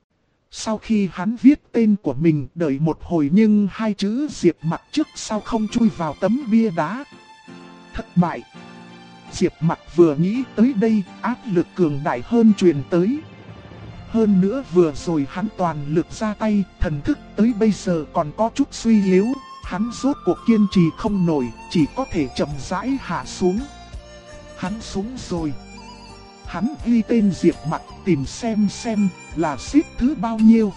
Sau khi hắn viết tên của mình đợi một hồi nhưng hai chữ Diệp Mặc trước sau không chui vào tấm bia đá. Thất bại. Diệp Mặc vừa nghĩ tới đây, áp lực cường đại hơn truyền tới. Hơn nữa vừa rồi hắn toàn lực ra tay, thần thức tới bây giờ còn có chút suy yếu. Hắn rốt cuộc kiên trì không nổi, chỉ có thể chậm rãi hạ xuống. Hắn xuống rồi. Hắn ghi tên Diệp Mặc tìm xem là xếp thứ bao nhiêu.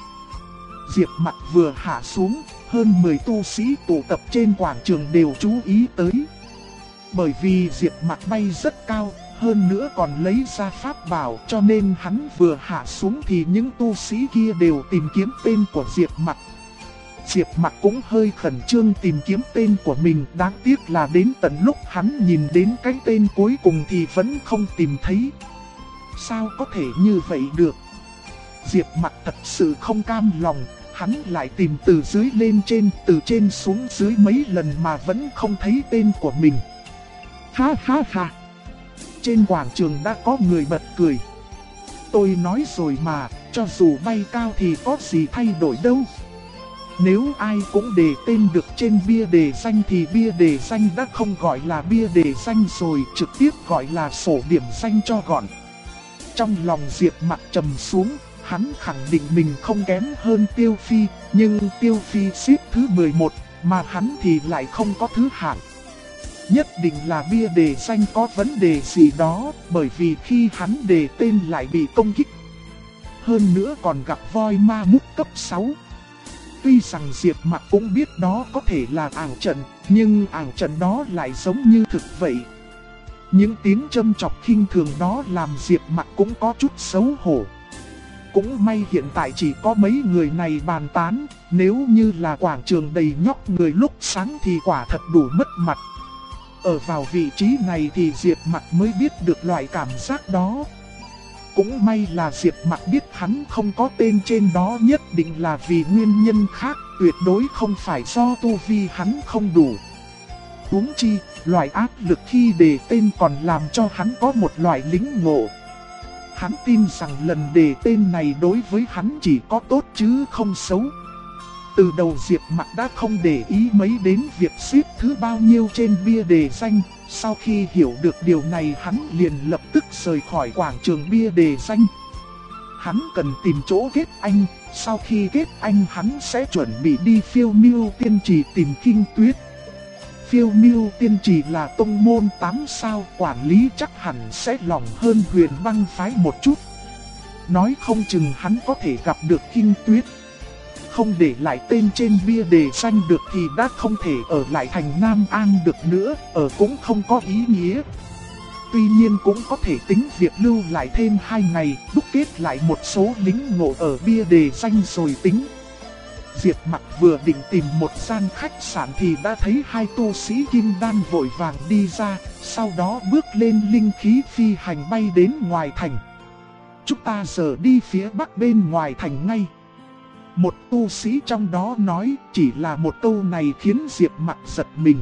Diệp Mặc vừa hạ xuống, hơn 10 tu sĩ tụ tập trên quảng trường đều chú ý tới. Bởi vì Diệp Mặc bay rất cao, hơn nữa còn lấy ra pháp bảo, cho nên hắn vừa hạ xuống thì những tu sĩ kia đều tìm kiếm tên của Diệp Mặc. Diệp Mặc cũng hơi khẩn trương tìm kiếm tên của mình, đáng tiếc là đến tận lúc hắn nhìn đến cái tên cuối cùng thì vẫn không tìm thấy. Sao có thể như vậy được? Diệp Mặc thật sự không cam lòng, hắn lại tìm từ dưới lên trên, từ trên xuống dưới mấy lần mà vẫn không thấy tên của mình. Ha ha ha! Trên quảng trường đã có người bật cười. Tôi nói rồi mà, cho dù bay cao thì có gì thay đổi đâu. Nếu ai cũng đề tên được trên bia đề danh thì bia đề danh đã không gọi là bia đề danh rồi, trực tiếp gọi là sổ điểm danh cho gọn. Trong lòng Diệp Mặc trầm xuống, Hắn khẳng định mình không kém hơn Tiêu Phi, nhưng Tiêu Phi xếp thứ 11, mà hắn thì lại không có thứ hạng. Nhất định là bia đề danh có vấn đề gì đó, bởi vì khi hắn đề tên lại bị công kích. Hơn nữa còn gặp voi ma mút cấp 6. Tuy rằng Diệp Mặc cũng biết đó có thể là ảo trận, nhưng ảo trận đó lại giống như thực vậy. Những tiếng châm chọc khinh thường đó làm Diệp Mặc cũng có chút xấu hổ. Cũng may hiện tại chỉ có mấy người này bàn tán, nếu như là quảng trường đầy nhóc người lúc sáng thì quả thật đủ mất mặt. Ở vào vị trí này thì Diệp Mặc mới biết được loại cảm giác đó. Cũng may là Diệp Mặc biết hắn không có tên trên đó nhất định là vì nguyên nhân khác, tuyệt đối không phải do tu vi hắn không đủ. Huống chi, loại áp lực khi đề tên còn làm cho hắn có một loại lĩnh ngộ. Hắn tin rằng lần đề tên này đối với hắn chỉ có tốt chứ không xấu. Từ đầu Diệp Mặc đã không để ý mấy đến việc xếp thứ bao nhiêu trên bia đề danh. Sau khi hiểu được điều này hắn liền lập tức rời khỏi quảng trường bia đề danh. Hắn cần tìm chỗ kết anh, sau khi kết anh hắn sẽ chuẩn bị đi Phiêu Miêu Tiên Trì tìm Kinh Tuyết. Phiêu Miêu Tiên Trì là tông môn 8 sao, quản lý chắc hẳn sẽ lỏng hơn Huyền Băng phái một chút. Nói không chừng hắn có thể gặp được Kinh Tuyết. Không để lại tên trên bia đề danh được thì đã không thể ở lại thành Nam An được nữa, ở cũng không có ý nghĩa. Tuy nhiên cũng có thể tính việc lưu lại thêm 2 ngày, đúc kết lại một số lính ngộ ở bia đề danh rồi tính. Diệp Mặc vừa định tìm một gian khách sạn thì đã thấy 2 tu sĩ kim đan vội vàng đi ra, sau đó bước lên linh khí phi hành bay đến ngoài thành. Chúng ta giờ đi phía bắc bên ngoài thành ngay. Một tu sĩ trong đó nói, chỉ là một câu này khiến Diệp Mặc giật mình.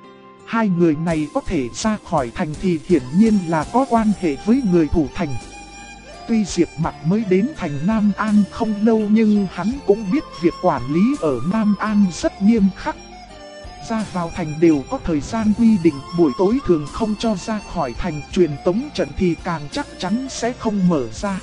2 người này có thể ra khỏi thành thì hiển nhiên là có quan hệ với người thủ thành. Tuy Diệp Mặc mới đến thành Nam An không lâu nhưng hắn cũng biết việc quản lý ở Nam An rất nghiêm khắc. Ra vào thành đều có thời gian quy định, buổi tối thường không cho ra khỏi thành, truyền tống trận thì càng chắc chắn sẽ không mở ra.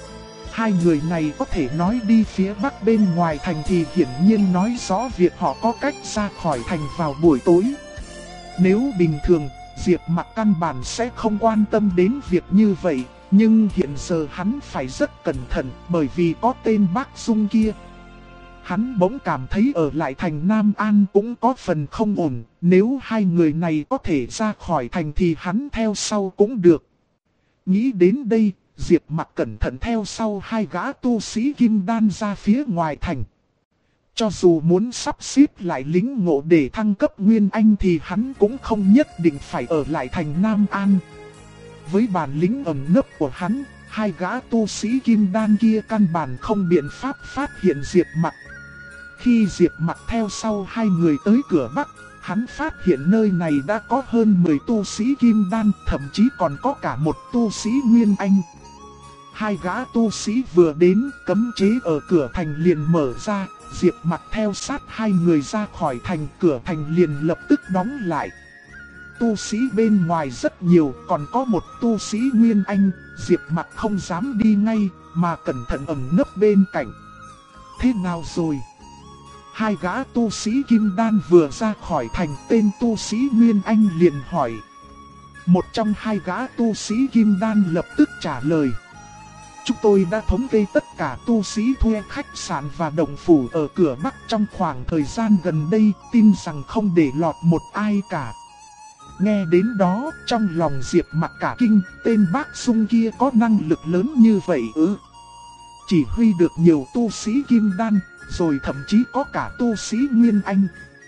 2 người này có thể nói đi phía bắc bên ngoài thành thì hiển nhiên nói rõ việc họ có cách ra khỏi thành vào buổi tối. Nếu bình thường, Diệp Mặc căn bản sẽ không quan tâm đến việc như vậy, nhưng hiện giờ hắn phải rất cẩn thận bởi vì có tên Bác Dung kia. Hắn bỗng cảm thấy ở lại thành Nam An cũng có phần không ổn, nếu 2 người này có thể ra khỏi thành thì hắn theo sau cũng được. Nghĩ đến đây, Diệp Mặc cẩn thận theo sau 2 gã tu sĩ kim đan ra phía ngoài thành. Cho dù muốn sắp xếp lại lính ngộ để thăng cấp Nguyên Anh thì hắn cũng không nhất định phải ở lại thành Nam An. Với bản lĩnh ẩn nấp của hắn, 2 gã tu sĩ kim đan kia căn bản không biện pháp phát hiện Diệp Mặc. Khi Diệp Mặc theo sau 2 người tới cửa bắc, hắn phát hiện nơi này đã có hơn 10 tu sĩ kim đan, thậm chí còn có cả một tu sĩ Nguyên Anh. 2 gã tu sĩ vừa đến, cấm chế ở cửa thành liền mở ra, Diệp Mặc theo sát 2 người ra khỏi thành, cửa thành liền lập tức đóng lại. Tu sĩ bên ngoài rất nhiều, còn có một tu sĩ Nguyên Anh, Diệp Mặc không dám đi ngay, mà cẩn thận ẩn nấp bên cạnh. Thế nào rồi? 2 gã tu sĩ kim đan vừa ra khỏi thành, tên tu sĩ Nguyên Anh liền hỏi. Một trong 2 gã tu sĩ kim đan lập tức trả lời. Chúng tôi đã thống kê tất cả tu sĩ thuê khách sạn và động phủ ở cửa Bắc trong khoảng thời gian gần đây, tin rằng không để lọt một ai cả. Nghe đến đó, trong lòng Diệp Mặc cả kinh, tên Bác Dung kia có năng lực lớn như vậy ư? Chỉ huy được nhiều tu sĩ kim đan, rồi thậm chí có cả tu sĩ Nguyên Anh.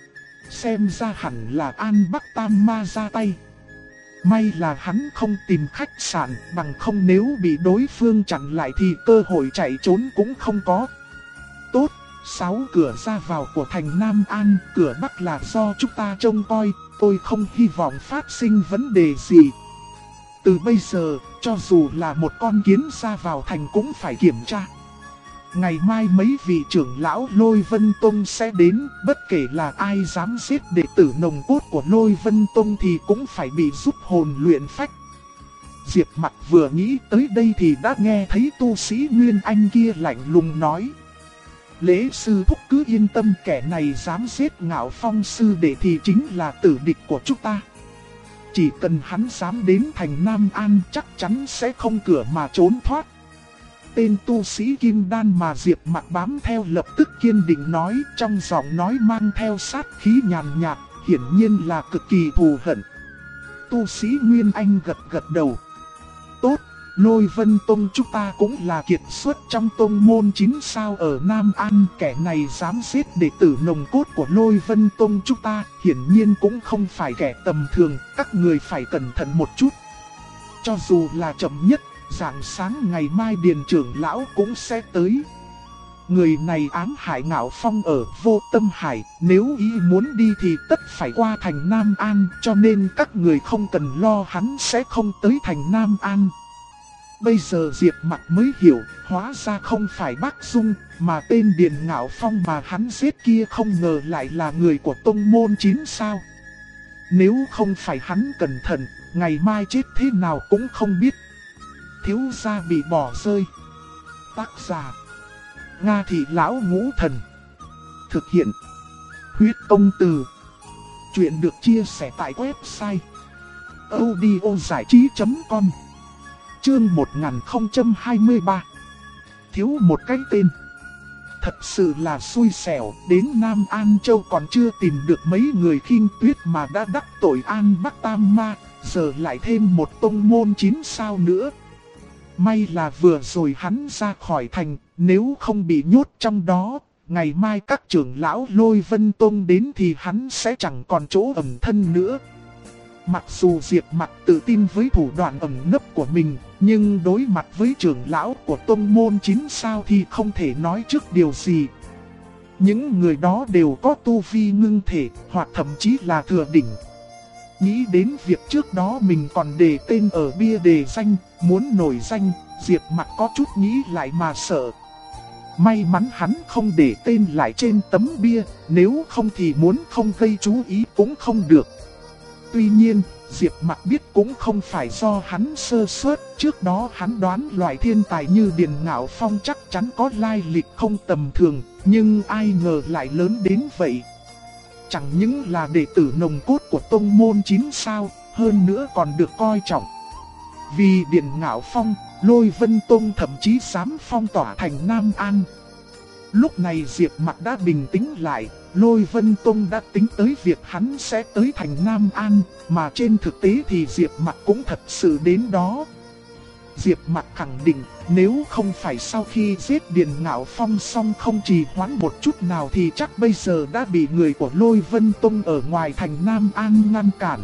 Xem ra hẳn là An Bắc Tam Ma ra tay. May là hắn không tìm khách sạn, bằng không nếu bị đối phương chặn lại thì cơ hội chạy trốn cũng không có. Tốt, 6 cửa ra vào của thành Nam An, cửa Bắc là do chúng ta trông coi, tôi không hy vọng phát sinh vấn đề gì. Từ bây giờ, cho dù là một con kiến ra vào thành cũng phải kiểm tra. Ngày mai mấy vị trưởng lão Lôi Vân Tông sẽ đến, bất kể là ai dám giết đệ tử nồng cốt của Lôi Vân Tông thì cũng phải bị rút hồn luyện phách. Diệp Mặc vừa nghĩ tới đây thì đã nghe thấy tu sĩ Nguyên Anh kia lạnh lùng nói: Lễ sư thúc cứ yên tâm, kẻ này dám giết Ngạo Phong sư đệ thì chính là tử địch của chúng ta. Chỉ cần hắn dám đến thành Nam An chắc chắn sẽ không cửa mà trốn thoát. Tên tu sĩ Kim Đan mà Diệp Mặc bám theo lập tức kiên định nói, trong giọng nói mang theo sát khí nhàn nhạt, hiển nhiên là cực kỳ thù hận. Tu sĩ Nguyên Anh gật gật đầu. Tốt, Lôi Vân Tông chúng ta cũng là kiệt xuất trong tông môn 9 sao ở Nam An. Kẻ này dám giết đệ tử nòng cốt của Lôi Vân Tông chúng ta, hiển nhiên cũng không phải kẻ tầm thường, các người phải cẩn thận một chút. Cho dù là chậm nhất, rạng sáng ngày mai Điền trưởng lão cũng sẽ tới. Người này ám hại Ngạo Phong ở Vô Tâm Hải, nếu ý muốn đi thì tất phải qua thành Nam An, cho nên các người không cần lo hắn sẽ không tới thành Nam An. Bây giờ Diệp Mặc mới hiểu, hóa ra không phải Bắc Dung, mà tên Điền Ngạo Phong mà hắn giết kia không ngờ lại là người của tông môn 9 sao. Nếu không phải hắn cẩn thận, ngày mai chết thế nào cũng không biết. Thiếu gia bị bỏ rơi. Tác giả: Nga Thị Lão Ngũ Thần. Thực hiện: Huyết Công Từ. Chuyện được chia sẻ tại website audiozảichí.com. Chương 1023. Thiếu một cái tên. Thật sự là xui xẻo, đến Nam An Châu còn chưa tìm được mấy người Khinh Tuyết mà đã đắc tội An Bắc Tam Ma, giờ lại thêm một tông môn 9 sao nữa. May là vừa rồi hắn ra khỏi thành, nếu không bị nhốt trong đó, ngày mai các trưởng lão Lôi Vân Tông đến thì hắn sẽ chẳng còn chỗ ẩn thân nữa. Mặc dù Diệp Mặc tự tin với thủ đoạn ẩn nấp của mình, nhưng đối mặt với trưởng lão của tông môn 9 sao thì không thể nói trước điều gì. Những người đó đều có tu vi ngưng thể, hoặc thậm chí là thừa đỉnh. Nghĩ đến việc trước đó mình còn đề tên ở bia đề danh, muốn nổi danh, Diệp Mặc có chút nghĩ lại mà sợ. May mắn hắn không để tên lại trên tấm bia, nếu không thì muốn không gây chú ý cũng không được. Tuy nhiên, Diệp Mặc biết cũng không phải do hắn sơ suất, trước đó hắn đoán loại thiên tài như Điền Ngạo Phong chắc chắn có lai lịch không tầm thường, nhưng ai ngờ lại lớn đến vậy. Chẳng những là đệ tử nòng cốt của tông môn 9 sao, hơn nữa còn được coi trọng. Vì Điền Ngạo Phong, Lôi Vân Tông thậm chí dám phong tỏa thành Nam An. Lúc này Diệp Mặc đã bình tĩnh lại, Lôi Vân Tông đã tính tới việc hắn sẽ tới thành Nam An, mà trên thực tế thì Diệp Mặc cũng thật sự đến đó. Diệp Mặc khẳng định, nếu không phải sau khi giết Điền Ngạo Phong xong không trì hoãn một chút nào thì chắc bây giờ đã bị người của Lôi Vân Tông ở ngoài thành Nam An ngăn cản.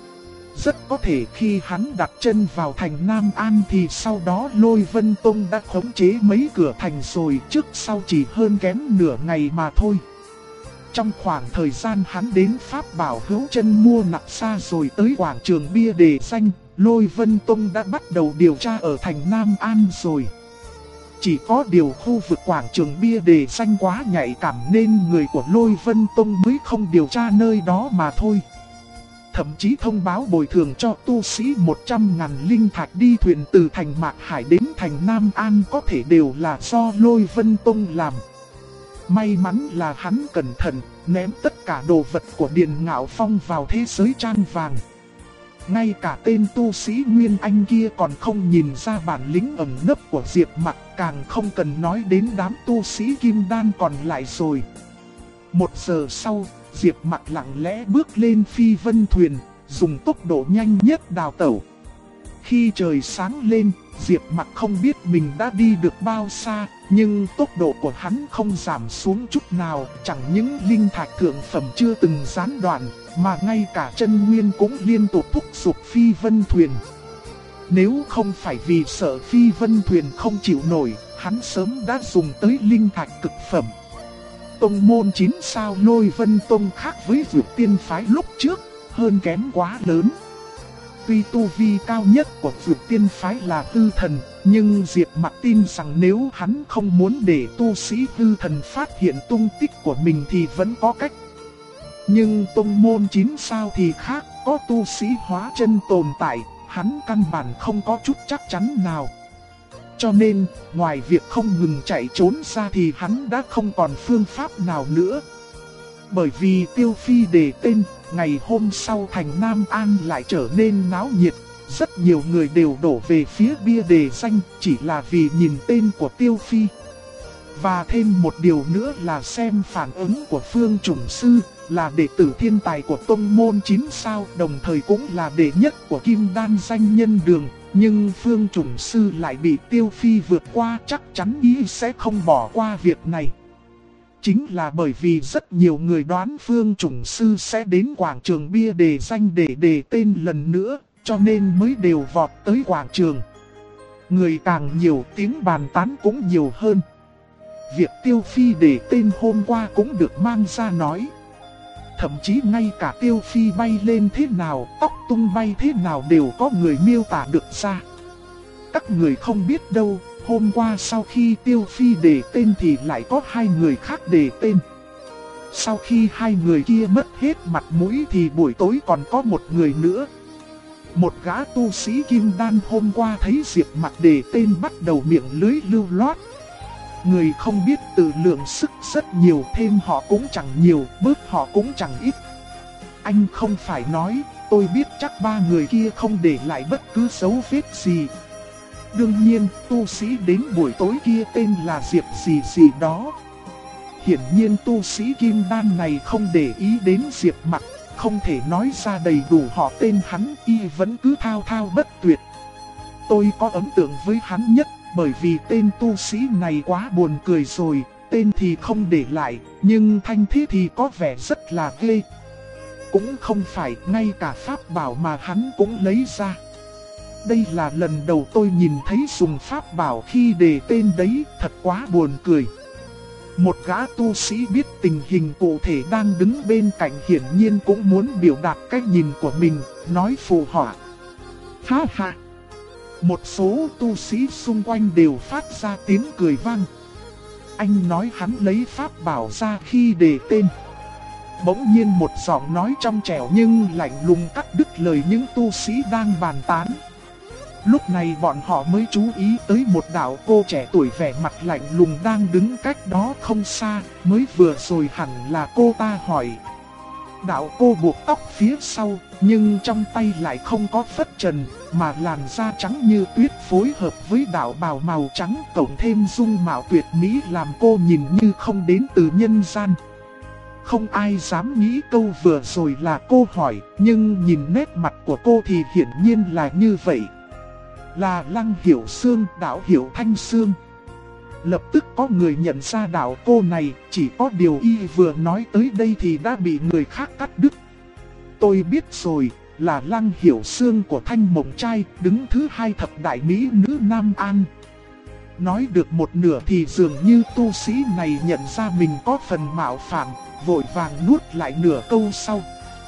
Rất có thể khi hắn đặt chân vào thành Nam An thì sau đó Lôi Vân Tông đã khống chế mấy cửa thành rồi, trước sau chỉ hơn kém nửa ngày mà thôi. Trong khoảng thời gian hắn đến Pháp Bảo Hữu Chân mua nặc xa rồi tới quảng trường bia đề danh, Lôi Vân Tông đã bắt đầu điều tra ở thành Nam An rồi. Chỉ có điều khu vực quảng trường bia đề danh quá nhạy cảm nên người của Lôi Vân Tông mới không điều tra nơi đó mà thôi. Thậm chí thông báo bồi thường cho tu sĩ 100.000 linh thạch đi thuyền từ thành Mạc Hải đến thành Nam An có thể đều là do Lôi Vân Tông làm. May mắn là hắn cẩn thận, ném tất cả đồ vật của Điền Ngạo Phong vào thế giới trang vàng. Ngay cả tên tu sĩ Nguyên Anh kia còn không nhìn ra bản lĩnh ẩn nấp của Diệp Mặc, càng không cần nói đến đám tu sĩ Kim Đan còn lại rồi. 1 giờ sau, Diệp Mặc lặng lẽ bước lên phi vân thuyền, dùng tốc độ nhanh nhất đào tẩu. Khi trời sáng lên, Diệp Mặc không biết mình đã đi được bao xa, nhưng tốc độ của hắn không giảm xuống chút nào, chẳng những linh thạch thượng phẩm chưa từng gián đoạn, mà ngay cả chân nguyên cũng liên tục thúc giục phi vân thuyền. Nếu không phải vì sợ phi vân thuyền không chịu nổi, hắn sớm đã dùng tới linh thạch cực phẩm. Tông môn 9 sao Lôi Vân Tông khác với Dược Tiên phái lúc trước, hơn kém quá lớn. Tuy tu vi cao nhất của Dược Tiên phái là hư thần, nhưng Diệp Mặc tin rằng nếu hắn không muốn để tu sĩ hư thần phát hiện tung tích của mình thì vẫn có cách. Nhưng tông môn 9 sao thì khác, có tu sĩ hóa chân tồn tại, hắn căn bản không có chút chắc chắn nào. Cho nên, ngoài việc không ngừng chạy trốn ra thì hắn đã không còn phương pháp nào nữa. Bởi vì Tiêu Phi đề tên, ngày hôm sau thành Nam An lại trở nên náo nhiệt. Rất nhiều người đều đổ về phía bia đề danh chỉ là vì nhìn tên của Tiêu Phi. Và thêm một điều nữa là xem phản ứng của Phương Chủng Sư, là đệ tử thiên tài của tông môn 9 sao, đồng thời cũng là đệ nhất của Kim Đan danh nhân đường. Nhưng Phương Chủng Sư lại bị Tiêu Phi vượt qua, chắc chắn ý sẽ không bỏ qua việc này. Chính là bởi vì rất nhiều người đoán Phương Chủng Sư sẽ đến quảng trường bia đề danh để đề tên lần nữa, cho nên mới đều vọt tới quảng trường. Người càng nhiều tiếng bàn tán cũng nhiều hơn. Việc Tiêu Phi đề tên hôm qua cũng được mang ra nói. Thậm chí ngay cả Tiêu Phi bay lên thế nào, tóc tung bay thế nào đều có người miêu tả được ra. Các người không biết đâu, hôm qua sau khi Tiêu Phi đề tên thì lại có hai người khác đề tên. Sau khi hai người kia mất hết mặt mũi thì buổi tối còn có một người nữa. Một gã tu sĩ Kim Đan hôm qua thấy Diệp Mặc đề tên bắt đầu miệng lưới lưu loát. Người không biết tự lượng sức rất nhiều, thêm họ cũng chẳng nhiều, bớt họ cũng chẳng ít. Anh không phải nói, tôi biết chắc ba người kia không để lại bất cứ dấu vết gì. Đương nhiên, tu sĩ đến buổi tối kia tên là Diệp gì gì đó. Hiển nhiên tu sĩ Kim Đan này không để ý đến Diệp Mặc, không thể nói ra đầy đủ họ tên hắn, y vẫn cứ thao thao bất tuyệt. Tôi có ấn tượng với hắn nhất, bởi vì tên tu sĩ này quá buồn cười rồi, tên thì không để lại, nhưng thanh thế thì có vẻ rất là ghê. Cũng không phải, ngay cả pháp bảo mà hắn cũng lấy ra. Đây là lần đầu tôi nhìn thấy dùng pháp bảo khi đề tên đấy, thật quá buồn cười. Một gã tu sĩ biết tình hình cụ thể đang đứng bên cạnh hiển nhiên cũng muốn biểu đạt cách nhìn của mình, nói phù họa. Ha ha! Một số tu sĩ xung quanh đều phát ra tiếng cười vang. Anh nói hắn lấy pháp bảo ra khi đề tên. Bỗng nhiên một giọng nói trong trẻo nhưng lạnh lùng cắt đứt lời những tu sĩ đang bàn tán. Lúc này bọn họ mới chú ý tới một đạo cô trẻ tuổi vẻ mặt lạnh lùng đang đứng cách đó không xa, mới vừa rồi hẳn là cô ta hỏi. Đạo cô buộc tóc phía sau, nhưng trong tay lại không có phất trần, mà làn da trắng như tuyết phối hợp với đạo bào màu trắng cộng thêm dung mạo tuyệt mỹ làm cô nhìn như không đến từ nhân gian. Không ai dám nghĩ câu vừa rồi là cô hỏi, nhưng nhìn nét mặt của cô thì hiển nhiên là như vậy. Là Lăng Hiểu Sương, đạo Hiểu Thanh Sương. Lập tức có người nhận ra đạo cô này, chỉ có điều y vừa nói tới đây thì đã bị người khác cắt đứt. Tôi biết rồi, là Lăng Hiểu Sương của Thanh Mộng Trai, đứng thứ 2 thập đại mỹ nữ Nam An. Nói được một nửa thì dường như tu sĩ này nhận ra mình có phần mạo phạm, vội vàng nuốt lại nửa câu sau.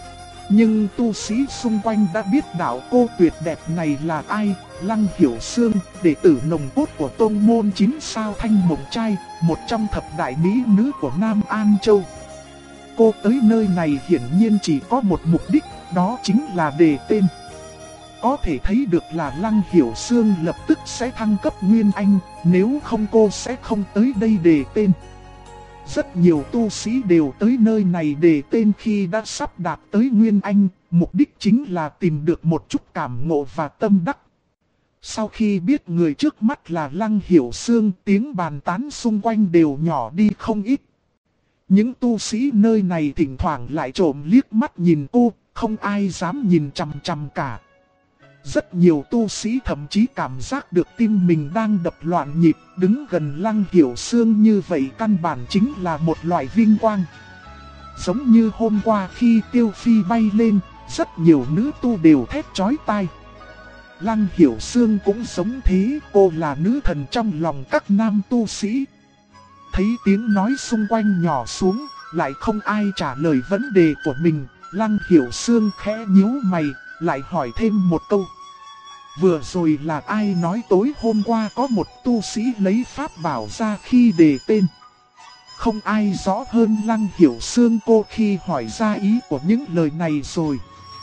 Nhưng tu sĩ xung quanh đã biết đạo cô tuyệt đẹp này là ai, Lăng Hiểu Sương, đệ tử nồng cốt của tông môn 9 sao Thanh Mộng Trai, một trong thập đại mỹ nữ của Nam An Châu. Cô tới nơi này hiển nhiên chỉ có một mục đích, đó chính là đề tên. Có thể thấy được là Lăng Hiểu Sương lập tức sẽ thăng cấp Nguyên Anh, nếu không cô sẽ không tới đây đề tên. Rất nhiều tu sĩ đều tới nơi này đề tên khi đã sắp đạt tới Nguyên Anh, mục đích chính là tìm được một chút cảm ngộ và tâm đắc. Sau khi biết người trước mắt là Lăng Hiểu Sương, tiếng bàn tán xung quanh đều nhỏ đi không ít. Những tu sĩ nơi này thỉnh thoảng lại trộm liếc mắt nhìn cô, không ai dám nhìn chằm chằm cả. Rất nhiều tu sĩ thậm chí cảm giác được tim mình đang đập loạn nhịp, đứng gần Lăng Hiểu Sương như vậy căn bản chính là một loại vinh quang. Giống như hôm qua khi Tiêu Phi bay lên, rất nhiều nữ tu đều thét chói tai. Lăng Hiểu Sương cũng giống thế, cô là nữ thần trong lòng các nam tu sĩ. Thấy tiếng nói xung quanh nhỏ xuống, lại không ai trả lời vấn đề của mình, Lăng Hiểu Sương khẽ nhíu mày, lại hỏi thêm một câu. Vừa rồi là ai nói tối hôm qua có một tu sĩ lấy pháp bảo ra khi đề tên? Không ai rõ hơn Lăng Hiểu Sương cô khi hỏi ra ý của những lời này rồi.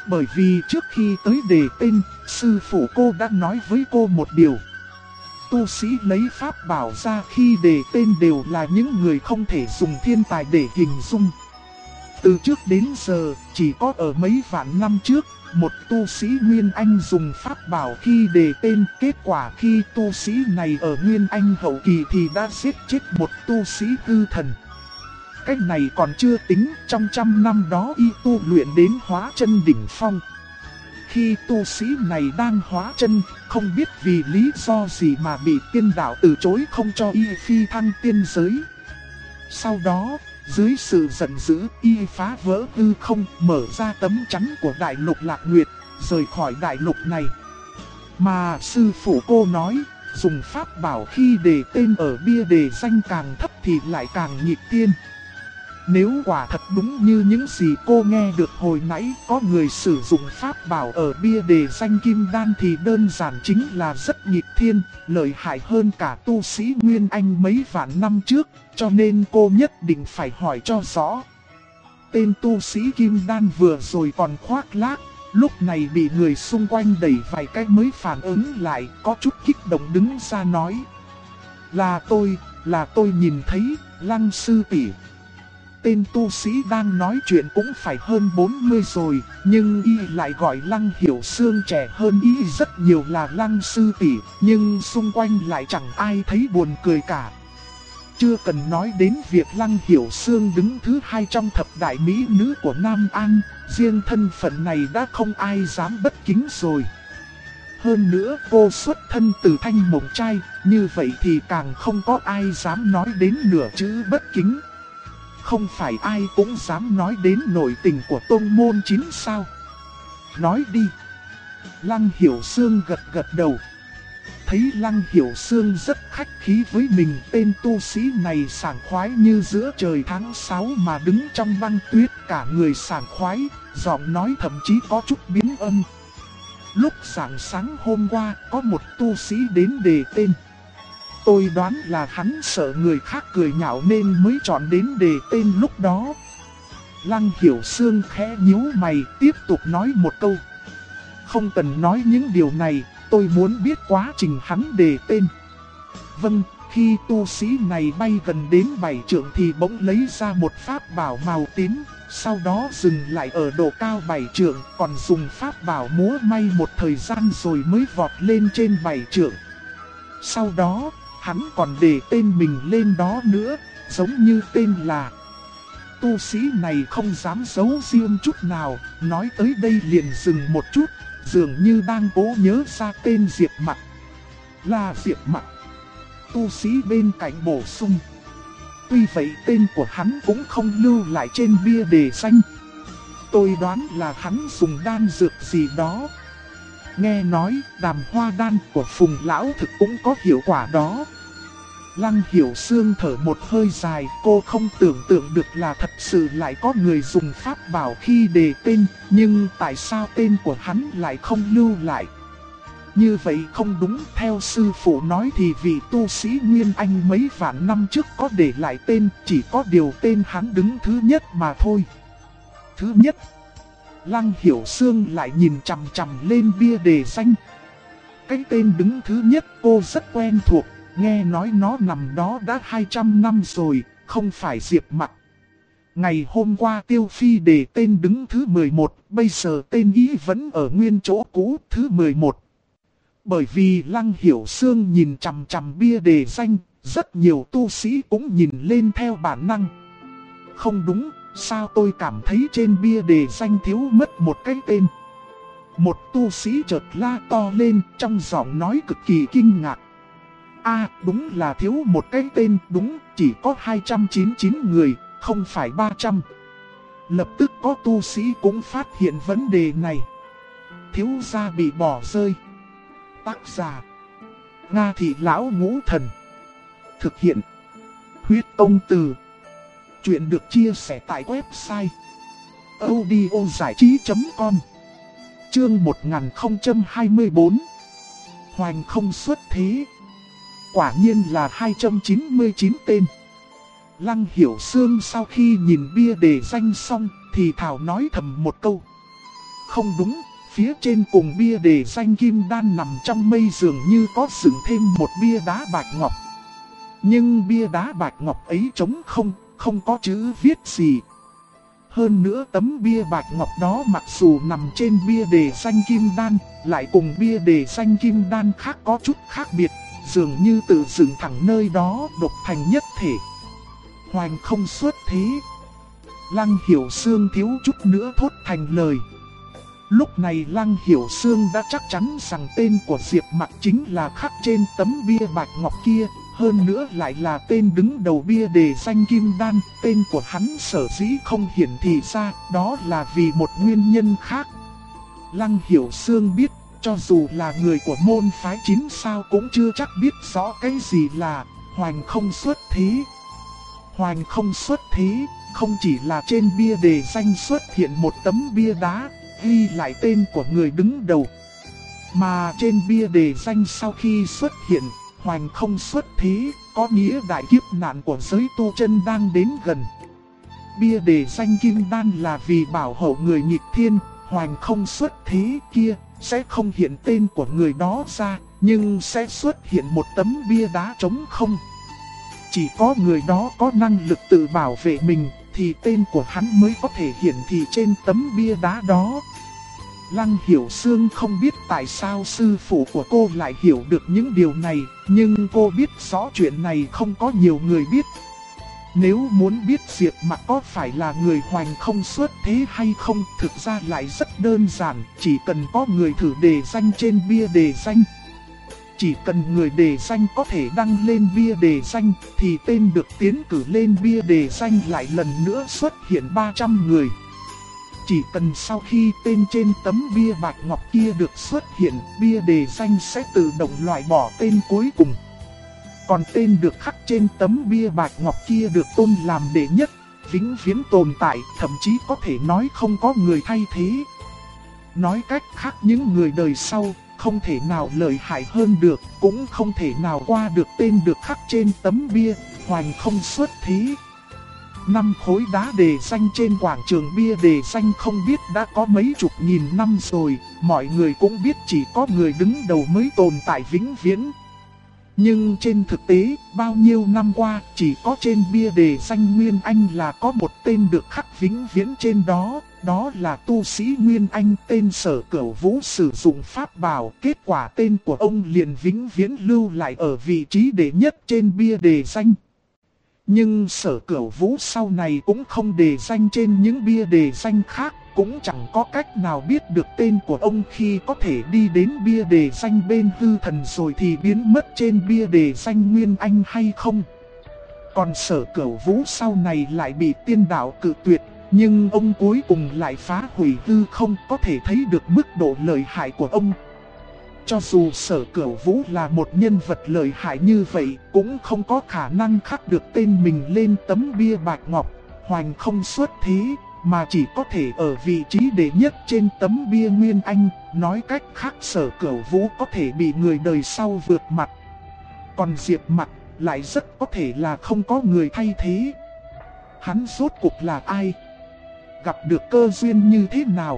Bởi vì trước khi tới đề tên, sư phụ cô đã nói với cô một điều. Tu sĩ lấy pháp bảo ra khi đề tên đều là những người không thể dùng thiên tài để hình dung. Từ trước đến giờ, chỉ có ở mấy vạn năm trước, một tu sĩ Nguyên Anh dùng pháp bảo khi đề tên. Kết quả khi tu sĩ này ở Nguyên Anh hậu kỳ thì đã giết chết một tu sĩ hư thần. Cách này còn chưa tính, trong trăm năm đó y tu luyện đến hóa chân đỉnh phong. Khi tu sĩ này đang hóa chân, không biết vì lý do gì mà bị tiên đạo từ chối không cho y phi thăng tiên giới. Sau đó, dưới sự giận dữ, y phá vỡ hư không, mở ra tấm chắn của đại lục Lạc Nguyệt, rời khỏi đại lục này. Mà sư phụ cô nói, dùng pháp bảo khi đề tên ở bia đề danh càng thấp thì lại càng nghịch tiên. Nếu quả thật đúng như những gì cô nghe được hồi nãy, có người sử dụng pháp bảo ở bia đề danh kim đan thì đơn giản chính là rất nghịch thiên, lợi hại hơn cả tu sĩ Nguyên Anh mấy vạn năm trước, cho nên cô nhất định phải hỏi cho rõ. Tên tu sĩ kim đan vừa rồi còn khoác lác, lúc này bị người xung quanh đẩy vài cái mới phản ứng lại, có chút kích động đứng ra nói. Là tôi nhìn thấy, Lăng sư tỷ. Tên tu sĩ đang nói chuyện cũng phải hơn 40 rồi, nhưng y lại gọi Lăng Hiểu Sương trẻ hơn y rất nhiều là Lăng sư tỷ, nhưng xung quanh lại chẳng ai thấy buồn cười cả. Chưa cần nói đến việc Lăng Hiểu Sương đứng thứ 2 trong thập đại mỹ nữ của Nam An, riêng thân phận này đã không ai dám bất kính rồi. Hơn nữa cô xuất thân từ Thanh Mộng Trai, như vậy thì càng không có ai dám nói đến nửa chữ bất kính. Không phải ai cũng dám nói đến nội tình của tôn môn chính sao? Nói đi. Lăng Hiểu Sương gật gật đầu. Thấy Lăng Hiểu Sương rất khách khí với mình, tên tu sĩ này sảng khoái như giữa trời tháng 6 mà đứng trong băng tuyết, cả người sảng khoái, giọng nói thậm chí có chút biến âm. Lúc sáng sáng hôm qua, có một tu sĩ đến đề tên. Tôi đoán là hắn sợ người khác cười nhạo nên mới chọn đến đề tên lúc đó. Lăng Hiểu Sương khẽ nhíu mày, tiếp tục nói một câu. Không cần nói những điều này, tôi muốn biết quá trình hắn đề tên. Vâng, khi tu sĩ này bay gần đến 7 trượng thì bỗng lấy ra một pháp bảo màu tím, sau đó dừng lại ở độ cao 7 trượng, còn dùng pháp bảo múa may một thời gian rồi mới vọt lên trên 7 trượng. Sau đó, hắn còn đề tên mình lên đó nữa, giống như tên là. Tu sĩ này không dám giấu riêng chút nào, nói tới đây liền dừng một chút, dường như đang cố nhớ ra tên Diệp Mặc. Là Diệp Mặc. Tu sĩ bên cạnh bổ sung. Tuy vậy tên của hắn cũng không lưu lại trên bia đề danh. Tôi đoán là hắn dùng đan dược gì đó. Nghe nói đàm hoa đan của Phùng Lão thực cũng có hiệu quả đó. Lăng Hiểu Sương thở một hơi dài, cô không tưởng tượng được là thật sự lại có người dùng pháp bảo khi đề tên, nhưng tại sao tên của hắn lại không lưu lại? Như vậy không đúng, theo sư phụ nói thì vị tu sĩ Nguyên Anh mấy vạn năm trước có để lại tên, chỉ có điều tên hắn đứng thứ nhất mà thôi. Thứ nhất. Lăng Hiểu Sương lại nhìn chằm chằm lên bia đề danh. Cái tên đứng thứ nhất cô rất quen thuộc, nghe nói nó nằm đó đã 200 năm rồi, không phải Diệp Mặc. Ngày hôm qua Tiêu Phi đề tên đứng thứ 11, bây giờ tên ý vẫn ở nguyên chỗ cũ thứ 11. Bởi vì Lăng Hiểu Sương nhìn chằm chằm bia đề danh, rất nhiều tu sĩ cũng nhìn lên theo bản năng. Không đúng, sao tôi cảm thấy trên bia đề danh thiếu mất một cái tên? Một tu sĩ chợt la to lên, trong giọng nói cực kỳ kinh ngạc. Đúng là thiếu một cái tên, đúng, chỉ có 299 người, không phải 300. Lập tức có tu sĩ cũng phát hiện vấn đề này. Thiếu gia bị bỏ rơi. Tác giả: Nga Thị Lão Ngũ Thần. Thực hiện: Huyết Tông Từ. Chuyện được chia sẻ tại website audiozảichí.com. Chương 1024. Hoành không xuất thế. Quả nhiên là 299 tên. Lăng Hiểu Sương sau khi nhìn bia đề danh xong thì thảo nói thầm một câu. không đúng, phía trên cùng bia đề danh kim đan nằm trong mây dường như có dựng thêm một bia đá bạch ngọc. Nhưng bia đá bạch ngọc ấy trống không, không có chữ viết gì. Hơn nữa tấm bia bạch ngọc đó mặc dù nằm trên bia đề danh kim đan, lại cùng bia đề danh kim đan khác có chút khác biệt, dường như tự dựng thẳng nơi đó độc thành nhất thể. Hoành không xuất thế. Lăng Hiểu Xương thiếu chút nữa thốt thành lời. Lúc này Lăng Hiểu Xương đã chắc chắn rằng tên của Diệp Mặc chính là khắc trên tấm bia bạch ngọc kia. Hơn nữa lại là tên đứng đầu bia đề danh kim đan. Tên của hắn sở dĩ không hiển thị ra, đó là vì một nguyên nhân khác. Lăng Hiểu Xương biết, cho dù là người của môn phái 9 sao cũng chưa chắc biết rõ cái gì là hoành không xuất thế. Hoành không xuất thế, không chỉ là trên bia đề danh xuất hiện một tấm bia đá, ghi lại tên của người đứng đầu. Mà trên bia đề danh sau khi xuất hiện, hoành không xuất thế, có nghĩa đại kiếp nạn của giới tu chân đang đến gần. Bia đề danh kim đan là vì bảo hộ người nghịch thiên, hoành không xuất thế kia sẽ không hiện tên của người đó ra, nhưng sẽ xuất hiện một tấm bia đá trống không. Chỉ có người đó có năng lực tự bảo vệ mình, thì tên của hắn mới có thể hiển thị trên tấm bia đá đó. Lăng Hiểu Xương không biết tại sao sư phụ của cô lại hiểu được những điều này, nhưng cô biết rõ chuyện này không có nhiều người biết. Nếu muốn biết Diệp Mặc có phải là người hoành không xuất thế hay không, thực ra lại rất đơn giản, chỉ cần có người thử đề danh trên bia đề danh. Chỉ cần người đề danh có thể đăng lên bia đề danh, thì tên được tiến cử lên bia đề danh lại lần nữa xuất hiện 300 người. Chỉ cần sau khi tên trên tấm bia bạch ngọc kia được xuất hiện, bia đề danh sẽ tự động loại bỏ tên cuối cùng. Còn tên được khắc trên tấm bia bạch ngọc kia được tôn làm đệ nhất, vĩnh viễn tồn tại, thậm chí có thể nói không có người thay thế. Nói cách khác, những người đời sau không thể nào lợi hại hơn được, cũng không thể nào qua được tên được khắc trên tấm bia, hoành không xuất thế. 5 khối đá đề danh trên quảng trường bia đề danh không biết đã có mấy chục nghìn năm rồi, mọi người cũng biết chỉ có người đứng đầu mới tồn tại vĩnh viễn. Nhưng trên thực tế, bao nhiêu năm qua, chỉ có trên bia đề danh Nguyên Anh là có một tên được khắc vĩnh viễn trên đó, đó là tu sĩ Nguyên Anh tên Sở Cửu Vũ sử dụng pháp bảo, kết quả tên của ông liền vĩnh viễn lưu lại ở vị trí đệ nhất trên bia đề danh. Nhưng Sở Cửu Vũ sau này cũng không đề danh trên những bia đề danh khác, cũng chẳng có cách nào biết được tên của ông khi có thể đi đến bia đề danh bên hư thần rồi thì biến mất trên bia đề danh Nguyên Anh hay không. Còn Sở Cửu Vũ sau này lại bị tiên đạo cự tuyệt, nhưng ông cuối cùng lại phá hủy hư không, có thể thấy được mức độ lợi hại của ông. Cho dù Sở Cửu Vũ là một nhân vật lợi hại như vậy, cũng không có khả năng khắc được tên mình lên tấm bia bạch ngọc, hoành không xuất thế, mà chỉ có thể ở vị trí đệ nhất trên tấm bia Nguyên Anh. Nói cách khác, Sở Cửu Vũ có thể bị người đời sau vượt mặt. Còn Diệp Mặc lại rất có thể là không có người thay thế. Hắn rốt cuộc là ai? Gặp được cơ duyên như thế nào?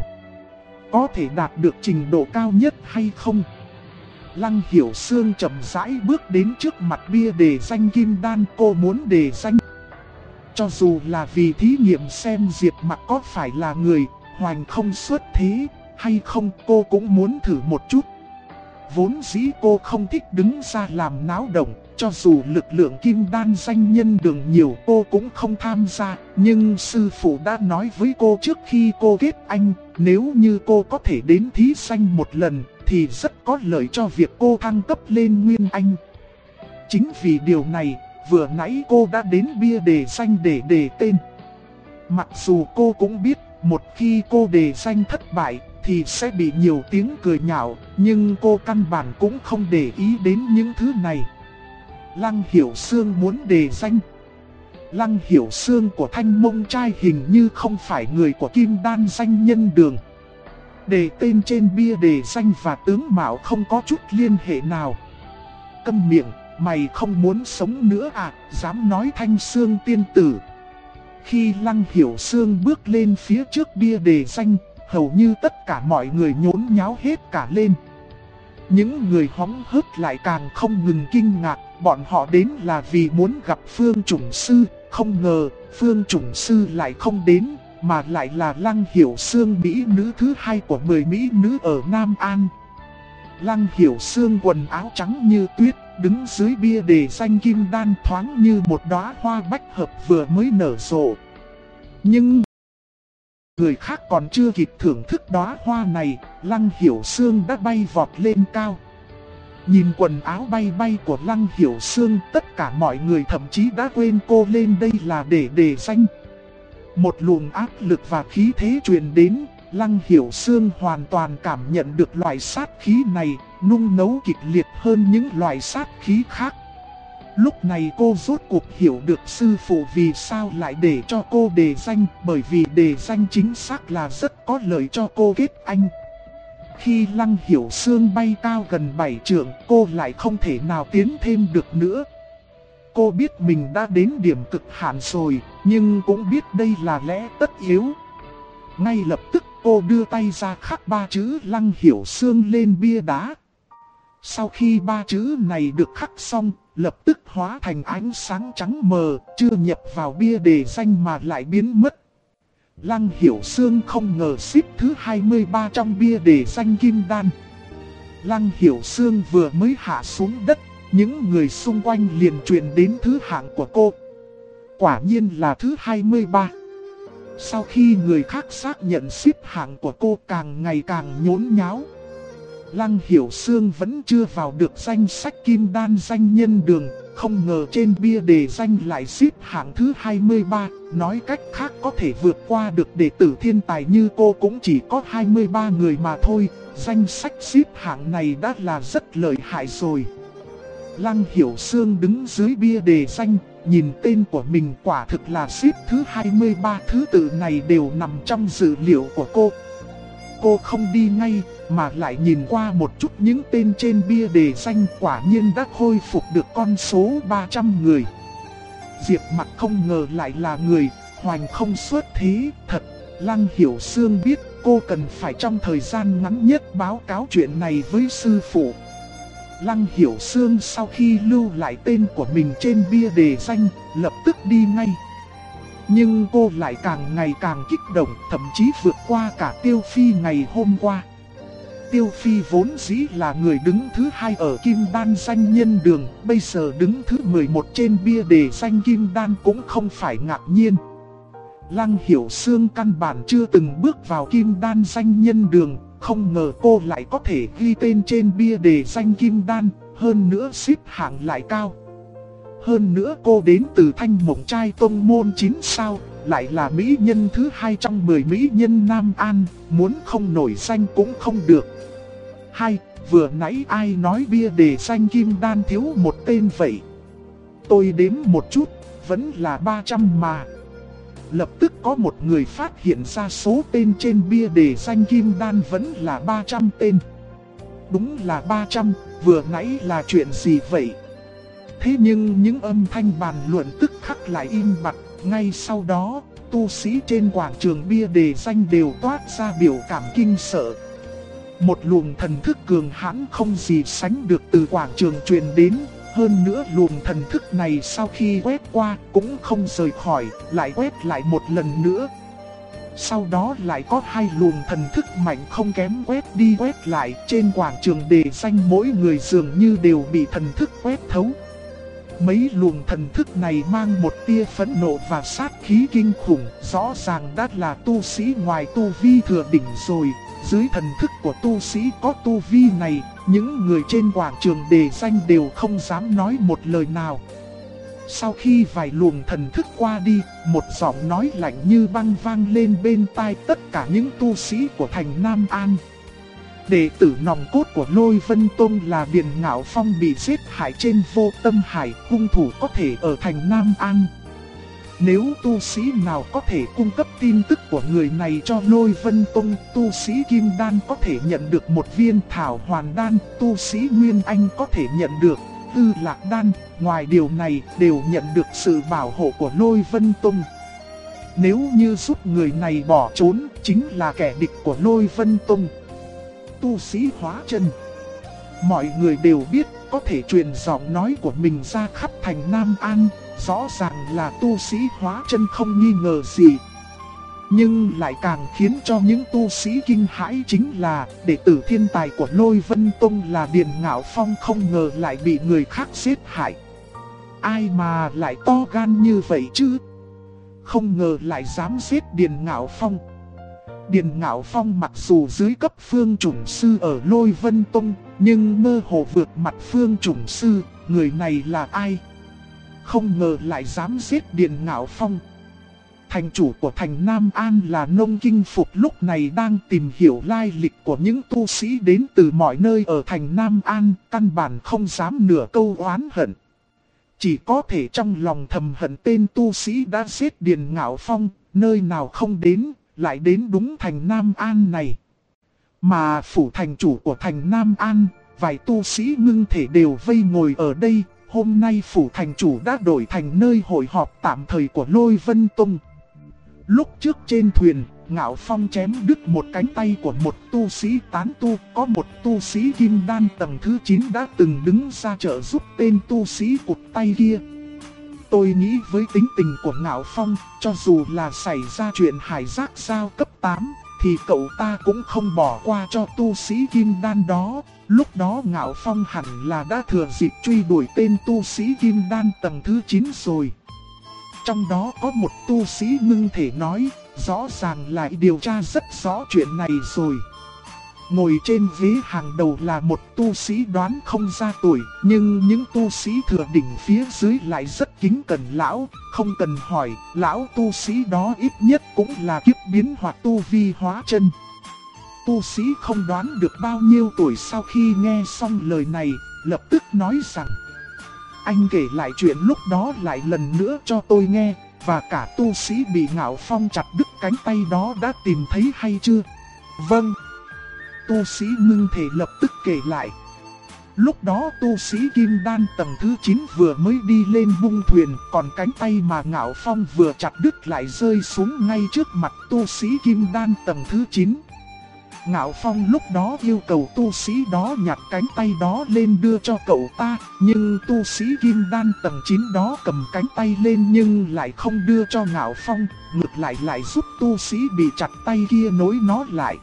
Có thể đạt được trình độ cao nhất hay không? Lăng Hiểu Xương chậm rãi bước đến trước mặt bia đề danh kim đan, cô muốn đề danh. Cho dù là vì thí nghiệm xem Diệp Mặc có phải là người hoành không xuất thế hay không, cô cũng muốn thử một chút. Vốn dĩ cô không thích đứng ra làm náo động, cho dù lực lượng kim đan danh nhân đường nhiều cô cũng không tham gia. Nhưng sư phụ đã nói với cô trước khi cô kết anh, nếu như cô có thể đến thí danh một lần thì rất có lợi cho việc cô thăng cấp lên Nguyên Anh. Chính vì điều này, vừa nãy cô đã đến bia đề danh để đề tên. Mặc dù cô cũng biết, một khi cô đề danh thất bại thì sẽ bị nhiều tiếng cười nhạo, nhưng cô căn bản cũng không để ý đến những thứ này. Lăng Hiểu Xương muốn đề danh. Lăng Hiểu Xương của Thanh Mông Trai hình như không phải người của Kim Đan danh nhân đường. Đề tên trên bia đề danh và tướng mạo không có chút liên hệ nào. Câm miệng, mày không muốn sống nữa à, dám nói Thanh Xương tiên tử. Khi Lăng Hiểu Xương bước lên phía trước bia đề danh, hầu như tất cả mọi người nhốn nháo hết cả lên. Những người hóng hớt lại càng không ngừng kinh ngạc, bọn họ đến là vì muốn gặp Phương Chủng Sư, không ngờ Phương Chủng Sư lại không đến, mà lại là Lăng Hiểu Sương mỹ nữ thứ hai của 10 mỹ nữ ở Nam An. Lăng Hiểu Sương quần áo trắng như tuyết, đứng dưới bia đề danh kim đan thoáng như một đóa hoa bách hợp vừa mới nở rộ. Nhưng người khác còn chưa kịp thưởng thức đóa hoa này, Lăng Hiểu Sương đã bay vọt lên cao. Nhìn quần áo bay bay của Lăng Hiểu Sương, tất cả mọi người thậm chí đã quên cô lên đây là để đề danh. Một luồng áp lực và khí thế truyền đến, Lăng Hiểu Sương hoàn toàn cảm nhận được loại sát khí này, nung nấu kịch liệt hơn những loại sát khí khác. Lúc này cô rốt cuộc hiểu được sư phụ vì sao lại để cho cô đề danh, bởi vì đề danh chính xác là rất có lợi cho cô kết anh. Khi Lăng Hiểu Sương bay cao gần 7 trượng, cô lại không thể nào tiến thêm được nữa. Cô biết mình đã đến điểm cực hạn rồi, nhưng cũng biết đây là lẽ tất yếu. Ngay lập tức cô đưa tay ra khắc 3 chữ Lăng Hiểu Sương lên bia đá. Sau khi 3 chữ này được khắc xong, lập tức hóa thành ánh sáng trắng mờ, chưa nhập vào bia đề danh mà lại biến mất. Lăng Hiểu Sương không ngờ xếp thứ 23 trong bia đề danh kim đan. Lăng Hiểu Sương vừa mới hạ xuống đất, những người xung quanh liền truyền đến thứ hạng của cô. Quả nhiên là thứ 23. Sau khi người khác xác nhận xếp hạng của cô càng ngày càng nhốn nháo. Lăng Hiểu Sương vẫn chưa vào được danh sách kim đan danh nhân đường, không ngờ trên bia đề danh lại xếp hạng thứ 23, nói cách khác có thể vượt qua được đệ tử thiên tài như cô cũng chỉ có 23 người mà thôi, danh sách xếp hạng này đã là rất lợi hại rồi. Lăng Hiểu Sương đứng dưới bia đề danh, nhìn tên của mình quả thực là xếp thứ 23, thứ tự này đều nằm trong dữ liệu của cô. Cô không đi ngay, mà lại nhìn qua một chút những tên trên bia đề danh, quả nhiên đã khôi phục được con số 300 người. Diệp Mặc không ngờ lại là người hoành không xuất thế thật. Lăng Hiểu Sương biết cô cần phải trong thời gian ngắn nhất báo cáo chuyện này với sư phụ. Lăng Hiểu Sương sau khi lưu lại tên của mình trên bia đề danh, lập tức đi ngay. Nhưng cô lại càng ngày càng kích động, thậm chí vượt qua cả Tiêu Phi ngày hôm qua. Tiêu Phi vốn dĩ là người đứng thứ 2 ở Kim Đan danh nhân đường, bây giờ đứng thứ 11 trên bia đề danh Kim Đan cũng không phải ngạc nhiên. Lăng Hiểu Sương căn bản chưa từng bước vào Kim Đan danh nhân đường, không ngờ cô lại có thể ghi tên trên bia đề danh Kim Đan, hơn nữa xếp hạng lại cao. Hơn nữa cô đến từ Thanh Mộng Trai Tông Môn 9 sao, lại là mỹ nhân thứ 2 trong 10 mỹ nhân Nam An, muốn không nổi danh cũng không được. Vừa nãy ai nói bia đề danh Kim Đan thiếu một tên vậy? Tôi đếm một chút, vẫn là 300 mà. Lập tức có một người phát hiện ra số tên trên bia đề danh Kim Đan vẫn là 300 tên. Đúng là 300, vừa nãy là chuyện gì vậy? Thế nhưng những âm thanh bàn luận tức khắc lại im bặt, ngay sau đó, tu sĩ trên quảng trường bia đề danh đều toát ra biểu cảm kinh sợ. Một luồng thần thức cường hãn không gì sánh được từ quảng trường truyền đến, hơn nữa luồng thần thức này sau khi quét qua cũng không rời khỏi, lại quét lại một lần nữa. Sau đó lại có 2 luồng thần thức mạnh không kém quét đi quét lại, trên quảng trường đề danh mỗi người dường như đều bị thần thức quét thấu. Mấy luồng thần thức này mang một tia phẫn nộ và sát khí kinh khủng, rõ ràng đã là tu sĩ ngoài tu vi thừa đỉnh rồi. Dưới thần thức của tu sĩ có tu vi này, những người trên quảng trường đề danh đều không dám nói một lời nào. Sau khi vài luồng thần thức qua đi, một giọng nói lạnh như băng vang lên bên tai tất cả những tu sĩ của thành Nam An. Đệ tử nòng cốt của Lôi Vân Tông là Điền Ngạo Phong bị giết hại trên Vô Tâm Hải, hung thủ có thể ở thành Nam An. Nếu tu sĩ nào có thể cung cấp tin tức của người này cho Lôi Vân Tông, tu sĩ Kim Đan có thể nhận được một viên Thảo Hoàn Đan, tu sĩ Nguyên Anh có thể nhận được Tư Lạc Đan, ngoài điều này đều nhận được sự bảo hộ của Lôi Vân Tông. nếu như giúp người này bỏ trốn chính là kẻ địch của Lôi Vân Tông. Tu sĩ hóa chân. Mọi người đều biết có thể truyền giọng nói của mình ra khắp thành Nam An, rõ ràng là tu sĩ hóa chân không nghi ngờ gì. Nhưng lại càng khiến cho những tu sĩ kinh hãi chính là đệ tử thiên tài của Lôi Vân Tông là Điền Ngạo Phong không ngờ lại bị người khác giết hại. Ai mà lại to gan như vậy chứ? Không ngờ lại dám giết Điền Ngạo Phong. Điền Ngạo Phong mặc dù dưới cấp phương chủng sư ở Lôi Vân Tông, nhưng mơ hồ vượt mặt phương chủng sư, người này là ai? Không ngờ lại dám giết Điền Ngạo Phong. Thành chủ của thành Nam An là Nông Kinh Phục lúc này đang tìm hiểu lai lịch của những tu sĩ đến từ mọi nơi ở thành Nam An, căn bản không dám nửa câu oán hận. Chỉ có thể trong lòng thầm hận tên tu sĩ đã giết Điền Ngạo Phong, nơi nào không đến, lại đến đúng thành Nam An này. Mà phủ thành chủ của thành Nam An, vài tu sĩ ngưng thể đều vây ngồi ở đây. Hôm nay phủ thành chủ đã đổi thành nơi hội họp tạm thời của Lôi Vân Tông. Lúc trước trên thuyền, Ngạo Phong chém đứt một cánh tay của một tu sĩ tán tu. Có một tu sĩ kim đan tầng thứ 9 đã từng đứng ra trợ giúp tên tu sĩ cụt tay kia. Tôi nghĩ với tính tình của Ngạo Phong, cho dù là xảy ra chuyện hải giác sao cấp 8, thì cậu ta cũng không bỏ qua cho tu sĩ kim đan đó. Lúc đó Ngạo Phong hẳn là đã thừa dịp truy đuổi tên tu sĩ kim đan tầng thứ 9 rồi. Trong đó có một tu sĩ ngưng thể nói, rõ ràng là điều tra rất rõ chuyện này rồi. Ngồi trên ghế hàng đầu là một tu sĩ đoán không ra tuổi, nhưng những tu sĩ thừa đỉnh phía dưới lại rất kính cẩn lão, không cần hỏi, lão tu sĩ đó ít nhất cũng là kiếp biến hoặc tu vi hóa chân. Tu sĩ không đoán được bao nhiêu tuổi sau khi nghe xong lời này, lập tức nói rằng: anh kể lại chuyện lúc đó lại lần nữa cho tôi nghe, và cả tu sĩ bị Ngạo Phong chặt đứt cánh tay đó đã tìm thấy hay chưa? Vâng. Tu sĩ ngưng thể lập tức kể lại. Lúc đó tu sĩ kim đan tầng thứ 9 vừa mới đi lên bung thuyền, còn cánh tay mà Ngạo Phong vừa chặt đứt lại rơi xuống ngay trước mặt tu sĩ kim đan tầng thứ 9. Ngạo Phong lúc đó yêu cầu tu sĩ đó nhặt cánh tay đó lên đưa cho cậu ta, nhưng tu sĩ kim đan tầng 9 đó cầm cánh tay lên nhưng lại không đưa cho Ngạo Phong, ngược lại giúp tu sĩ bị chặt tay kia nối nó lại.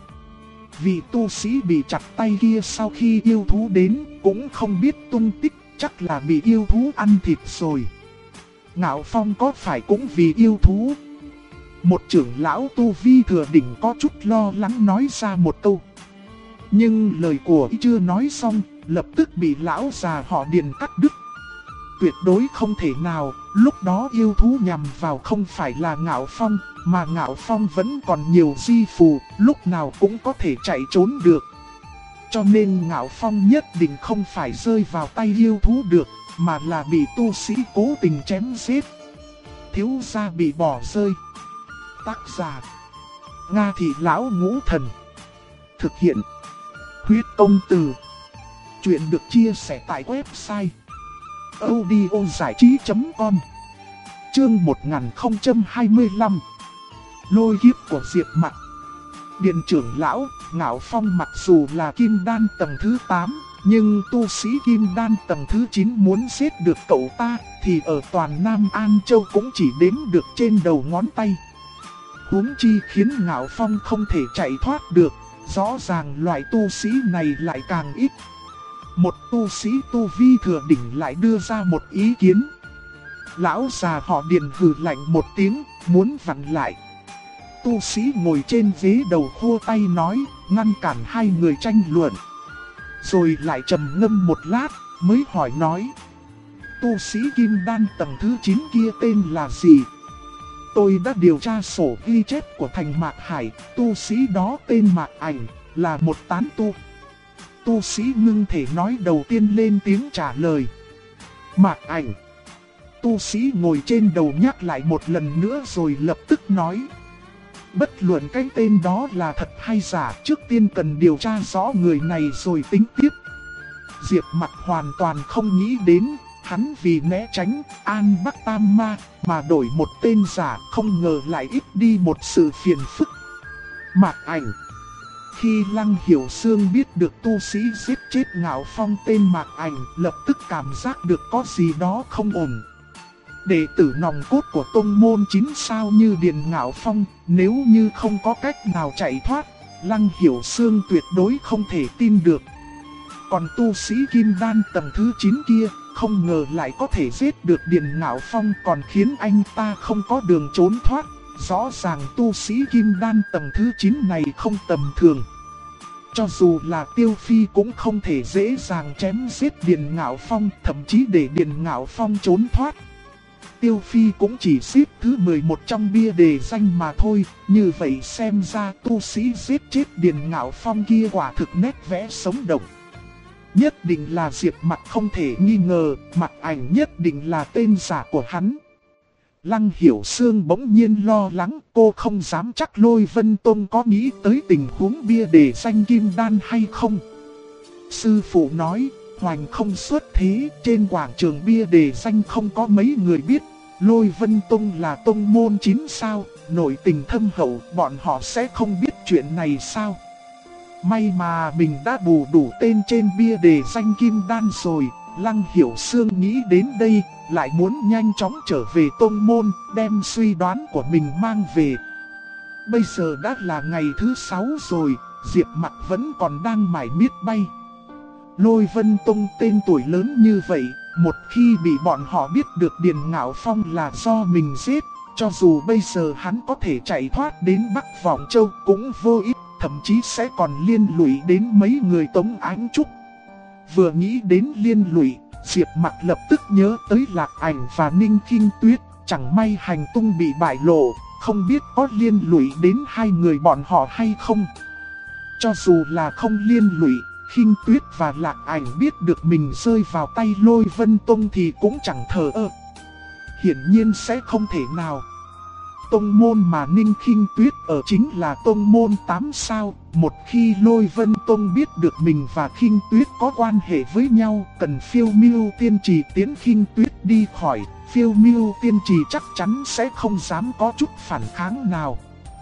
Vì tu sĩ bị chặt tay kia sau khi yêu thú đến cũng không biết tung tích, chắc là bị yêu thú ăn thịt rồi. Ngạo Phong có phải cũng vì yêu thú? Một trưởng lão tu vi thừa đỉnh có chút lo lắng nói ra một câu. Nhưng lời của y chưa nói xong, lập tức bị lão già họ Điền cắt đứt. Tuyệt đối không thể nào, lúc đó yêu thú nhằm vào không phải là Ngạo Phong, mà Ngạo Phong vẫn còn nhiều di phù, lúc nào cũng có thể chạy trốn được. Cho nên Ngạo Phong nhất định không phải rơi vào tay yêu thú được, mà là bị tu sĩ cố tình chém giết. Thiếu gia bị bỏ rơi. Tác giả: Nga Thị Lão Ngũ Thần. Thực hiện: Huyết Công Từ. Chuyện được chia sẻ tại website audiozảichí.com. Chương 1025. Lôi kiếp của Diệp Mặc. Điện trưởng lão, Ngạo Phong mặc dù là kim đan tầng thứ 8, nhưng tu sĩ kim đan tầng thứ 9 muốn giết được cậu ta thì ở toàn Nam An Châu cũng chỉ đếm được trên đầu ngón tay. Huống chi khiến Ngạo Phong không thể chạy thoát được, rõ ràng loại tu sĩ này lại càng ít. Một tu sĩ tu vi thừa đỉnh lại đưa ra một ý kiến. Lão già họ Điền hừ lạnh một tiếng, muốn vặn lại. Tu sĩ ngồi trên ghế đầu khô tay nói, ngăn cản hai người tranh luận. Rồi lại trầm ngâm một lát, mới hỏi nói: tu sĩ kim đan tầng thứ 9 kia tên là gì? Tôi đã điều tra sổ ghi chép của thành Mạc Hải, tu sĩ đó tên Mạc Ảnh, là một tán tu. Tu sĩ ngưng thể nói đầu tiên lên tiếng trả lời. Mạc Ảnh. Tu sĩ ngồi trên đầu nhắc lại một lần nữa rồi lập tức nói: bất luận cái tên đó là thật hay giả, trước tiên cần điều tra rõ người này rồi tính tiếp. Diệp Mặc hoàn toàn không nghĩ đến, hắn vì né tránh An Bắc Tam Ma, mà đổi một tên giả, không ngờ lại ít đi một sự phiền phức. Mạc Ảnh. Khi Lăng Hiểu Xương biết được tu sĩ giết chết Ngạo Phong tên Mạc Ảnh, lập tức cảm giác được có gì đó không ổn. Đệ tử nòng cốt của tông môn 9 sao như Điền Ngạo Phong, nếu như không có cách nào chạy thoát, Lăng Hiểu Xương tuyệt đối không thể tin được. Còn tu sĩ Kim Đan tầng thứ 9 kia, không ngờ lại có thể giết được Điền Ngạo Phong, còn khiến anh ta không có đường trốn thoát. Rõ ràng tu sĩ Kim Đan tầng thứ 9 này không tầm thường. Cho dù là Tiêu Phi cũng không thể dễ dàng chém giết Điền Ngạo Phong, thậm chí để Điền Ngạo Phong trốn thoát. Tiêu Phi cũng chỉ xếp thứ 11 trong bia đề danh mà thôi. Như vậy xem ra tu sĩ giết chết Điền Ngạo Phong kia quả thực nét vẽ sống động. Nhất định là Diệp Mặc không thể nghi ngờ, Mạc Ảnh nhất định là tên giả của hắn. Lăng Hiểu Xương bỗng nhiên lo lắng, cô không dám chắc Lôi Vân Tông có nghĩ tới tình huống bia đề danh Kim Đan hay không. Sư phụ nói, Hoành không xuất thế, trên quảng trường bia đề danh không có mấy người biết. Lôi Vân Tông là tông môn 9 sao, nội tình thâm hậu, bọn họ sẽ không biết chuyện này sao. May mà mình đã bù đủ tên trên bia đề danh Kim Đan rồi. Lăng Hiểu Xương nghĩ đến đây, lại muốn nhanh chóng trở về tông môn, đem suy đoán của mình mang về. Bây giờ đã là ngày thứ 6 rồi, Diệp Mặc vẫn còn đang mải miết bay. Lôi Vân Tông tên tuổi lớn như vậy, một khi bị bọn họ biết được Điền Ngạo Phong là do mình giết, cho dù bây giờ hắn có thể chạy thoát đến Bắc Vọng Châu cũng vô ích, thậm chí sẽ còn liên lụy đến mấy người Tống Ánh Trúc. Vừa nghĩ đến liên lụy, Diệp Mặc lập tức nhớ tới Lạc Ảnh và Ninh Kinh Tuyết, chẳng may hành tung bị bại lộ, không biết có liên lụy đến hai người bọn họ hay không. Cho dù là không liên lụy, Kinh Tuyết và Lạc Ảnh biết được mình rơi vào tay Lôi Vân Tông thì cũng chẳng thờ ơ. Hiển nhiên sẽ không thể nào. Tông môn mà Ninh Kinh Tuyết ở chính là tông môn 8 sao. Một khi Lôi Vân Tông biết được mình và Kinh Tuyết có quan hệ với nhau, cần Phiêu Miêu Tiên Trì tiến Kinh Tuyết đi khỏi, Phiêu Miêu Tiên Trì chắc chắn sẽ không dám có chút phản kháng nào.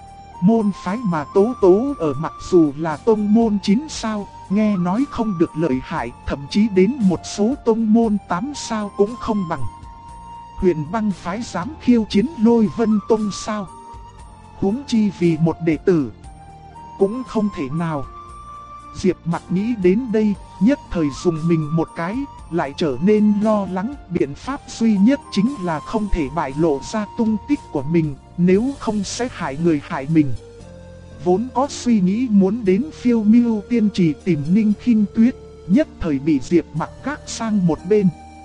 Môn phái mà Tố Tố ở mặc dù là tông môn 9 sao, nghe nói không được lợi hại, thậm chí đến một số tông môn 8 sao cũng không bằng. Huyền Băng phái dám khiêu chiến Lôi Vân Tông sao? Huống chi vì một đệ tử, cũng không thể nào. Diệp Mặc nghĩ đến đây, nhất thời dùng mình một cái, lại trở nên lo lắng. Biện pháp duy nhất chính là không thể bại lộ ra tung tích của mình, nếu không sẽ hại người hại mình. Vốn có suy nghĩ muốn đến Phiêu Miêu Tiên Trì tìm Ninh Kinh Tuyết, nhất thời bị Diệp Mặc gác sang một bên.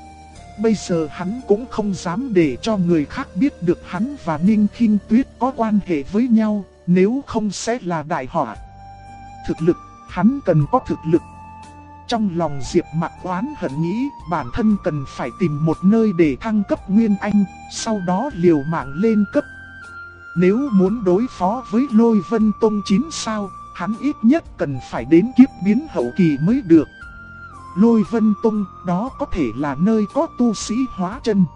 Bây giờ hắn cũng không dám để cho người khác biết được hắn và Ninh Kinh Tuyết có quan hệ với nhau, nếu không sẽ là đại họa. Thực lực, hắn cần có thực lực. Trong lòng Diệp Mặc oán hận nghĩ bản thân cần phải tìm một nơi để thăng cấp Nguyên Anh, sau đó liều mạng lên cấp. Nếu muốn đối phó với Lôi Vân Tông 9 sao, hắn ít nhất cần phải đến kiếp biến hậu kỳ mới được. Lôi Vân Tông, đó có thể là nơi có tu sĩ hóa chân.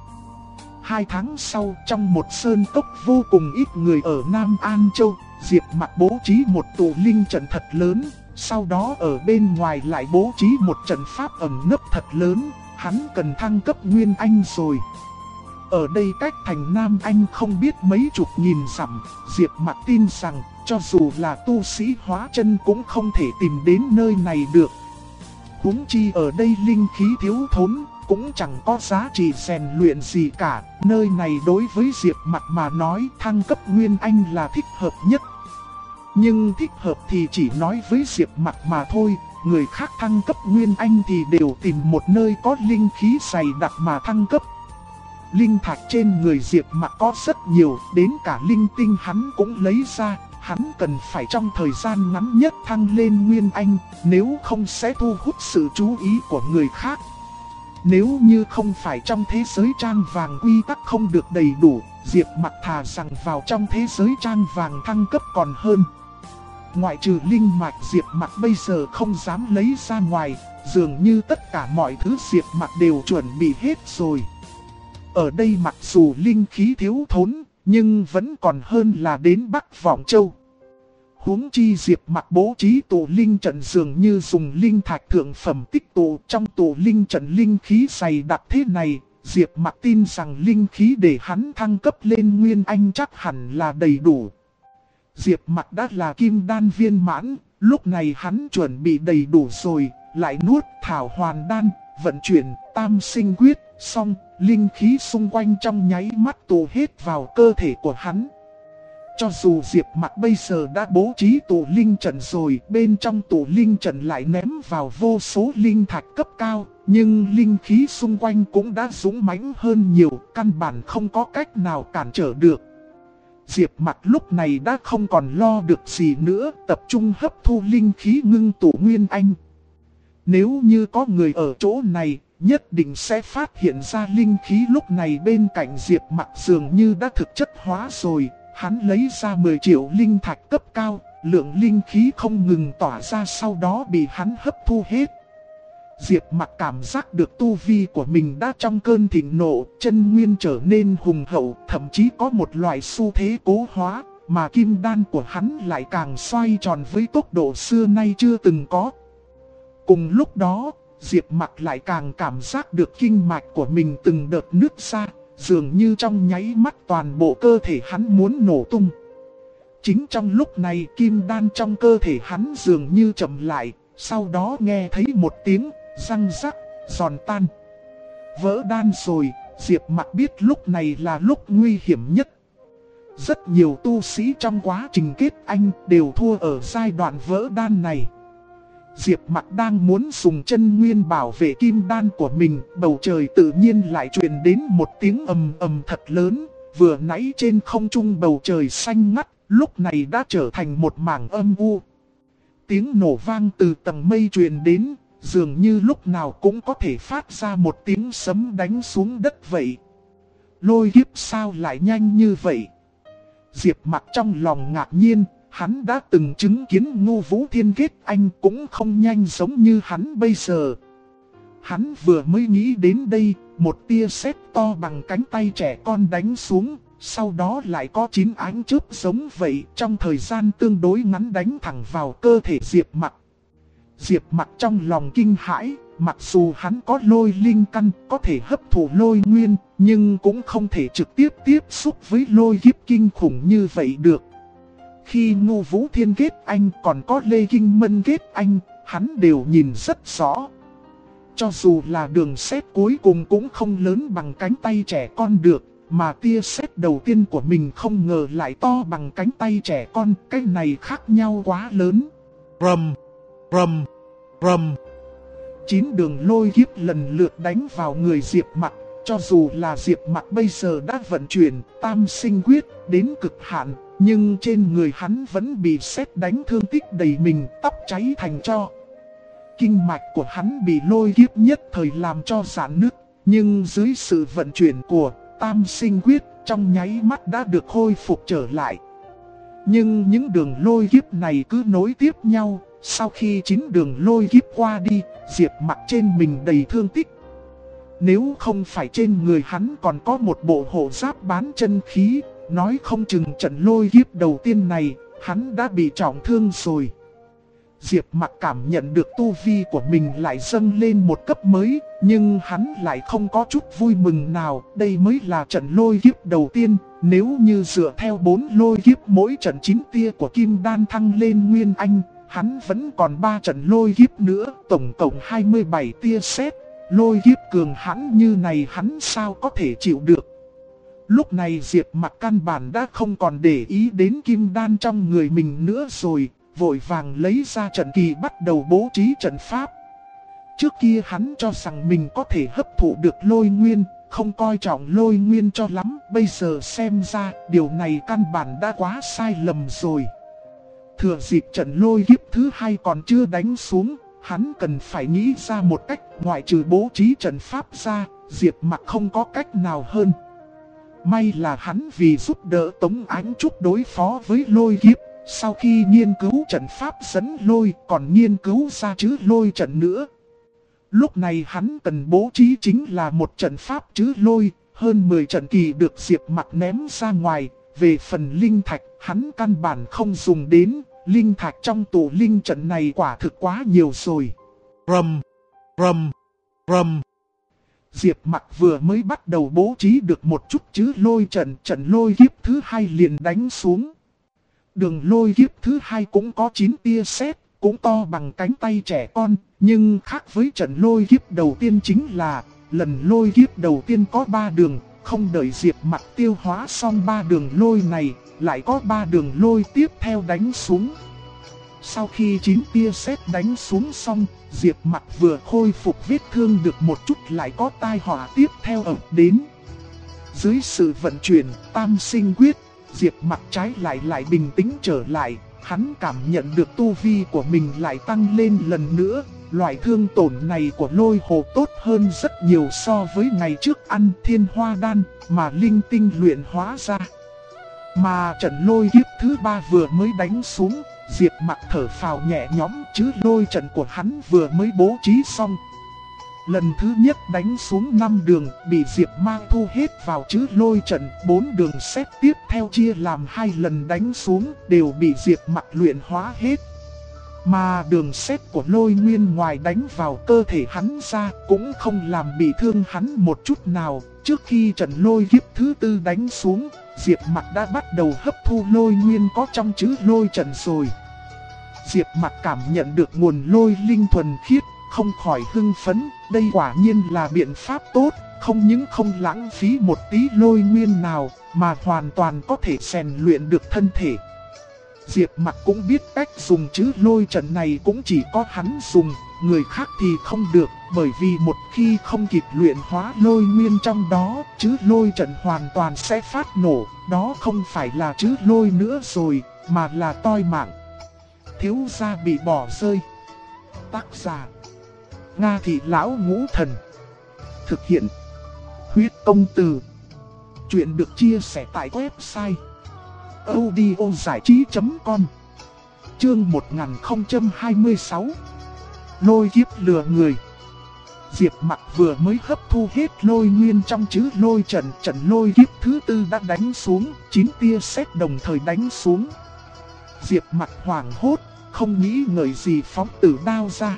2 tháng sau, trong một sơn cốc vô cùng ít người ở Nam An Châu, Diệp Mặc bố trí một tụ linh trận thật lớn, sau đó ở bên ngoài lại bố trí một trận pháp ẩn nấp thật lớn, hắn cần thăng cấp Nguyên Anh rồi. Ở đây cách thành Nam Anh không biết mấy chục nghìn dặm, Diệp Mặc tin rằng, cho dù là tu sĩ hóa chân cũng không thể tìm đến nơi này được. Huống chi ở đây linh khí thiếu thốn, cũng chẳng có giá trị rèn luyện gì cả. Nơi này đối với Diệp Mặc mà nói thăng cấp Nguyên Anh là thích hợp nhất. Nhưng thích hợp thì chỉ nói với Diệp Mặc mà thôi. Người khác thăng cấp Nguyên Anh thì đều tìm một nơi có linh khí dày đặc mà thăng cấp. Linh thạch trên người Diệp Mặc có rất nhiều, đến cả linh tinh hắn cũng lấy ra. Hắn cần phải trong thời gian ngắn nhất thăng lên Nguyên Anh, nếu không sẽ thu hút sự chú ý của người khác. Nếu như không phải trong thế giới trang vàng quy tắc không được đầy đủ, Diệp Mặc thà rằng vào trong thế giới trang vàng thăng cấp còn hơn. Ngoại trừ linh mạch Diệp Mặc bây giờ không dám lấy ra ngoài, dường như tất cả mọi thứ Diệp Mặc đều chuẩn bị hết rồi. Ở đây mặc dù linh khí thiếu thốn, nhưng vẫn còn hơn là đến Bắc Vọng Châu. Huống chi Diệp Mặc bố trí tụ linh trận dường như dùng linh thạch thượng phẩm tích tụ, trong tụ linh trận linh khí dày đặc thế này, Diệp Mặc tin rằng linh khí để hắn thăng cấp lên Nguyên Anh chắc hẳn là đầy đủ. Diệp Mặc đã là kim đan viên mãn, lúc này hắn chuẩn bị đầy đủ rồi, lại nuốt thảo hoàn đan, vận chuyển tam sinh quyết, xong, linh khí xung quanh trong nháy mắt tụ hết vào cơ thể của hắn. Cho dù Diệp Mặc bây giờ đã bố trí tụ linh trận rồi, bên trong tụ linh trận lại ném vào vô số linh thạch cấp cao, nhưng linh khí xung quanh cũng đã dũng mãnh hơn nhiều, căn bản không có cách nào cản trở được. Diệp Mặc lúc này đã không còn lo được gì nữa, tập trung hấp thu linh khí ngưng tụ Nguyên Anh. Nếu như có người ở chỗ này, nhất định sẽ phát hiện ra linh khí lúc này bên cạnh Diệp Mặc dường như đã thực chất hóa rồi. Hắn lấy ra 10 triệu linh thạch cấp cao, lượng linh khí không ngừng tỏa ra sau đó bị hắn hấp thu hết. Diệp Mặc cảm giác được tu vi của mình đã trong cơn thịnh nộ, chân nguyên trở nên hùng hậu, thậm chí có một loại xu thế cố hóa, mà kim đan của hắn lại càng xoay tròn với tốc độ xưa nay chưa từng có. Cùng lúc đó, Diệp Mặc lại càng cảm giác được kinh mạch của mình từng đợt nứt ra, dường như trong nháy mắt toàn bộ cơ thể hắn muốn nổ tung. Chính trong lúc này kim đan trong cơ thể hắn dường như chậm lại, sau đó nghe thấy một tiếng răng rắc, giòn tan. Vỡ đan rồi, Diệp Mặc biết lúc này là lúc nguy hiểm nhất. Rất nhiều tu sĩ trong quá trình kết anh đều thua ở giai đoạn vỡ đan này. Diệp Mặc đang muốn dùng chân nguyên bảo vệ kim đan của mình, bầu trời tự nhiên lại truyền đến một tiếng ầm ầm thật lớn, vừa nãy trên không trung bầu trời xanh ngắt, lúc này đã trở thành một mảng âm u. Tiếng nổ vang từ tầng mây truyền đến, dường như lúc nào cũng có thể phát ra một tiếng sấm đánh xuống đất vậy. Lôi kiếp sao lại nhanh như vậy? Diệp Mặc trong lòng ngạc nhiên. Hắn đã từng chứng kiến Ngô Vũ Thiên kết anh cũng không nhanh giống như hắn bây giờ. Hắn vừa mới nghĩ đến đây, một tia sét to bằng cánh tay trẻ con đánh xuống, sau đó lại có 9 ánh chớp giống vậy trong thời gian tương đối ngắn đánh thẳng vào cơ thể Diệp Mặc. Diệp Mặc trong lòng kinh hãi, mặc dù hắn có lôi linh căn, có thể hấp thụ lôi nguyên, nhưng cũng không thể trực tiếp tiếp xúc với lôi kiếp kinh khủng như vậy được. Khi Ngô Vũ Thiên kết anh còn có Lê Kinh Mân kết anh, hắn đều nhìn rất rõ. Cho dù là đường sét cuối cùng cũng không lớn bằng cánh tay trẻ con được, mà tia sét đầu tiên của mình không ngờ lại to bằng cánh tay trẻ con, cái này khác nhau quá lớn. Rầm, rầm, rầm. 9 đường lôi kiếp lần lượt đánh vào người Diệp Mặc. Cho dù là Diệp Mặc bây giờ đã vận chuyển tam sinh quyết đến cực hạn, nhưng trên người hắn vẫn bị sét đánh thương tích đầy mình, tóc cháy thành tro. Kinh mạch của hắn bị lôi kiếp nhất thời làm cho rạn nứt, nhưng dưới sự vận chuyển của tam sinh quyết trong nháy mắt đã được khôi phục trở lại. Nhưng những đường lôi kiếp này cứ nối tiếp nhau, sau khi 9 đường lôi kiếp qua đi, Diệp Mặc trên mình đầy thương tích. Nếu không phải trên người hắn còn có một bộ hộ giáp bán chân khí, nói không chừng trận lôi kiếp đầu tiên này, hắn đã bị trọng thương rồi. Diệp Mặc cảm nhận được tu vi của mình lại dâng lên một cấp mới, nhưng hắn lại không có chút vui mừng nào. Đây mới là trận lôi kiếp đầu tiên, nếu như dựa theo 4 lôi kiếp mỗi trận 9 tia của Kim Đan thăng lên Nguyên Anh, hắn vẫn còn 3 trận lôi kiếp nữa, tổng cộng 27 tia sét. Lôi kiếp cường hãn như này hắn sao có thể chịu được. Lúc này Diệp Mặc căn bản đã không còn để ý đến kim đan trong người mình nữa rồi, vội vàng lấy ra trận kỳ bắt đầu bố trí trận pháp. Trước kia hắn cho rằng mình có thể hấp thụ được lôi nguyên, không coi trọng lôi nguyên cho lắm, bây giờ xem ra điều này căn bản đã quá sai lầm rồi. Thừa dịp trận lôi kiếp thứ 2 còn chưa đánh xuống, hắn cần phải nghĩ ra một cách, ngoại trừ bố trí trận pháp ra, Diệp Mặc không có cách nào hơn. May là hắn vì giúp đỡ Tống Ánh Trúc đối phó với lôi kiếp, sau khi nghiên cứu trận pháp dẫn lôi còn nghiên cứu ra chữ lôi trận nữa. Lúc này hắn cần bố trí chính là một trận pháp chữ lôi, hơn 10 trận kỳ được Diệp Mặc ném ra ngoài. Về phần linh thạch, hắn căn bản không dùng đến. Linh thạch trong tụ linh trận này quả thực quá nhiều rồi. Rầm, rầm, rầm. Diệp Mặc vừa mới bắt đầu bố trí được một chút chứ lôi trận, trận lôi kiếp thứ hai liền đánh xuống. Đường lôi kiếp thứ hai cũng có 9 tia sét, cũng to bằng cánh tay trẻ con, nhưng khác với trận lôi kiếp đầu tiên chính là, lần lôi kiếp đầu tiên có 3 đường, không đợi Diệp Mặc tiêu hóa xong 3 đường lôi này, lại có 3 đường lôi tiếp theo đánh xuống. Sau khi 9 tia sét đánh xuống xong, Diệp Mặc vừa khôi phục vết thương được một chút lại có tai họa tiếp theo ập đến. Dưới sự vận chuyển tam sinh quyết, Diệp Mặc trái lại bình tĩnh trở lại, hắn cảm nhận được tu vi của mình lại tăng lên lần nữa. Loại thương tổn này của lôi hồ tốt hơn rất nhiều so với ngày trước ăn thiên hoa đan mà linh tinh luyện hóa ra. Mà trận lôi kiếp thứ 3 vừa mới đánh xuống, Diệp Mặc thở phào nhẹ nhõm, chứ lôi trận của hắn vừa mới bố trí xong. Lần thứ nhất đánh xuống 5 đường, bị Diệp mang thu hết vào chứ lôi trận. 4 đường xét tiếp theo chia làm 2 lần đánh xuống, đều bị Diệp Mặc luyện hóa hết. Mà đường xét của lôi nguyên ngoài đánh vào cơ thể hắn ra cũng không làm bị thương hắn một chút nào. Trước khi trận lôi kiếp thứ 4 đánh xuống, Diệp Mặc đã bắt đầu hấp thu lôi nguyên có trong chữ lôi trận rồi. Diệp Mặc cảm nhận được nguồn lôi linh thuần khiết, không khỏi hưng phấn. Đây quả nhiên là biện pháp tốt, không những không lãng phí một tí lôi nguyên nào, mà hoàn toàn có thể rèn luyện được thân thể. Diệp Mặc cũng biết cách dùng chữ lôi trận này cũng chỉ có hắn dùng, người khác thì không được, bởi vì một khi không kịp luyện hóa lôi nguyên trong đó, chữ lôi trận hoàn toàn sẽ phát nổ, đó không phải là chữ lôi nữa rồi, mà là toi mạng. Thiếu gia bị bỏ rơi. Tác giả: Nga Thị Lão Ngũ Thần. Thực hiện: Huyết Công Từ. Chuyện được chia sẻ tại website audiozảichí.com. Chương 1026. Lôi kiếp lừa người. Diệp Mặc vừa mới hấp thu hết lôi nguyên trong chữ lôi trận, trận lôi kiếp thứ 4 đã đánh xuống, 9 tia sét đồng thời đánh xuống. Diệp Mặc hoảng hốt, không nghĩ ngợi gì phóng tử đao ra.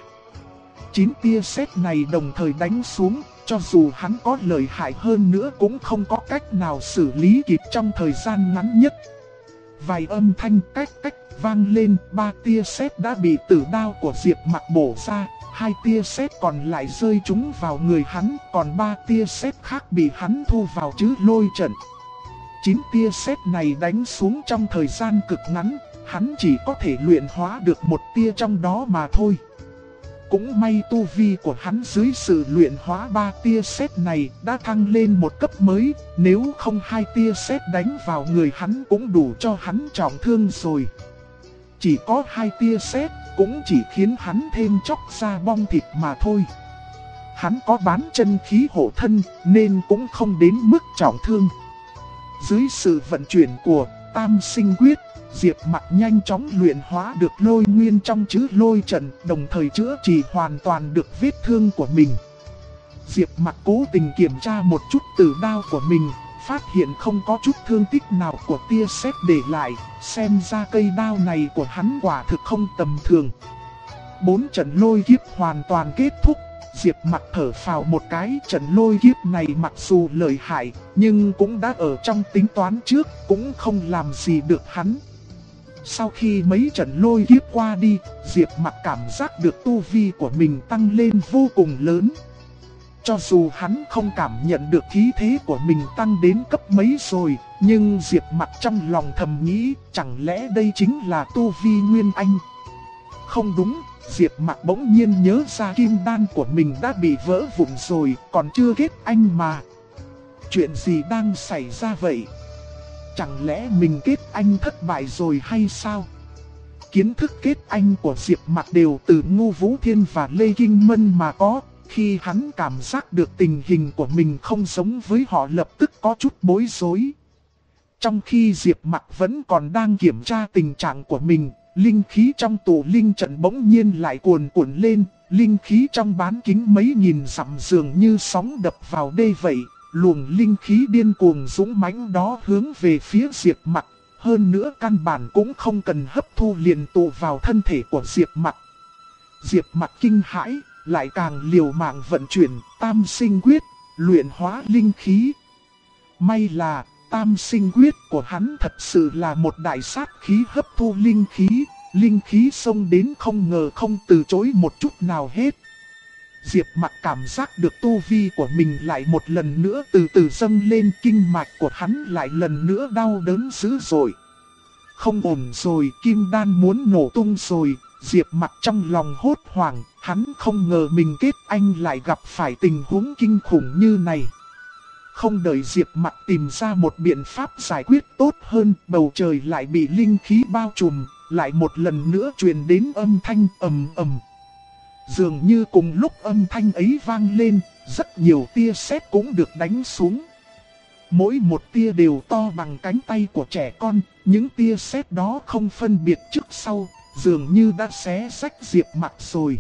9 tia sét này đồng thời đánh xuống, cho dù hắn có lợi hại hơn nữa cũng không có cách nào xử lý kịp trong thời gian ngắn nhất. Vài âm thanh cách vang lên, 3 tia sét đã bị tử đao của Diệp Mặc bổ ra, 2 tia sét còn lại rơi trúng vào người hắn, còn 3 tia sét khác bị hắn thu vào chữ lôi trận. 9 tia sét này đánh xuống trong thời gian cực ngắn, hắn chỉ có thể luyện hóa được một tia trong đó mà thôi. Cũng may tu vi của hắn dưới sự luyện hóa 3 tia sét này đã thăng lên một cấp mới, nếu không 2 tia sét đánh vào người hắn cũng đủ cho hắn trọng thương rồi. Chỉ có 2 tia sét cũng chỉ khiến hắn thêm chốc ra bong thịt mà thôi. Hắn có bán chân khí hộ thân nên cũng không đến mức trọng thương. Dưới sự vận chuyển của tam sinh quyết, Diệp Mặc nhanh chóng luyện hóa được lôi nguyên trong chữ lôi trận, đồng thời chữa trị hoàn toàn được vết thương của mình. Diệp Mặc cố tình kiểm tra một chút tử đao của mình, phát hiện không có chút thương tích nào của tia sét để lại, xem ra cây đao này của hắn quả thực không tầm thường. 4 trận lôi kiếp hoàn toàn kết thúc, Diệp Mặc thở phào một cái. Trận lôi kiếp này mặc dù lợi hại, nhưng cũng đã ở trong tính toán trước, cũng không làm gì được hắn. Sau khi mấy trận lôi kiếp qua đi, Diệp Mặc cảm giác được tu vi của mình tăng lên vô cùng lớn. Cho dù hắn không cảm nhận được khí thế của mình tăng đến cấp mấy rồi, nhưng Diệp Mặc trong lòng thầm nghĩ, chẳng lẽ đây chính là tu vi Nguyên Anh? Không đúng, Diệp Mặc bỗng nhiên nhớ ra kim đan của mình đã bị vỡ vụn rồi, còn chưa kết anh mà. Chuyện gì đang xảy ra vậy? Chẳng lẽ mình kết anh thất bại rồi hay sao? Kiến thức kết anh của Diệp Mặc đều từ Ngô Vũ Thiên và Lê Kinh Mân mà có. Khi hắn cảm giác được tình hình của mình không giống với họ, lập tức có chút bối rối. Trong khi Diệp Mặc vẫn còn đang kiểm tra tình trạng của mình, linh khí trong tụ linh trận bỗng nhiên lại cuồn lên. Linh khí trong bán kính mấy nghìn dặm dường như sóng đập vào đê vậy, luồng linh khí điên cuồng dũng mãnh đó hướng về phía Diệp Mặc. Hơn nữa căn bản cũng không cần hấp thu liền tụ vào thân thể của Diệp Mặc. Diệp Mặc kinh hãi, lại càng liều mạng vận chuyển tam sinh quyết, luyện hóa linh khí. May là tam sinh quyết của hắn thật sự là một đại sát khí hấp thu linh khí xông đến không ngờ không từ chối một chút nào hết. Diệp Mặc cảm giác được tu vi của mình lại một lần nữa từ từ dâng lên, kinh mạch của hắn lại lần nữa đau đớn dữ dội. Không ổn rồi, kim đan muốn nổ tung rồi. Diệp Mặc trong lòng hốt hoảng, hắn không ngờ mình kết anh lại gặp phải tình huống kinh khủng như này. Không đợi Diệp Mặc tìm ra một biện pháp giải quyết tốt hơn, bầu trời lại bị linh khí bao trùm, lại một lần nữa truyền đến âm thanh ầm ầm. Dường như cùng lúc âm thanh ấy vang lên, rất nhiều tia sét cũng được đánh xuống. Mỗi một tia đều to bằng cánh tay của trẻ con, những tia sét đó không phân biệt trước sau, dường như đã xé rách Diệp Mặc rồi.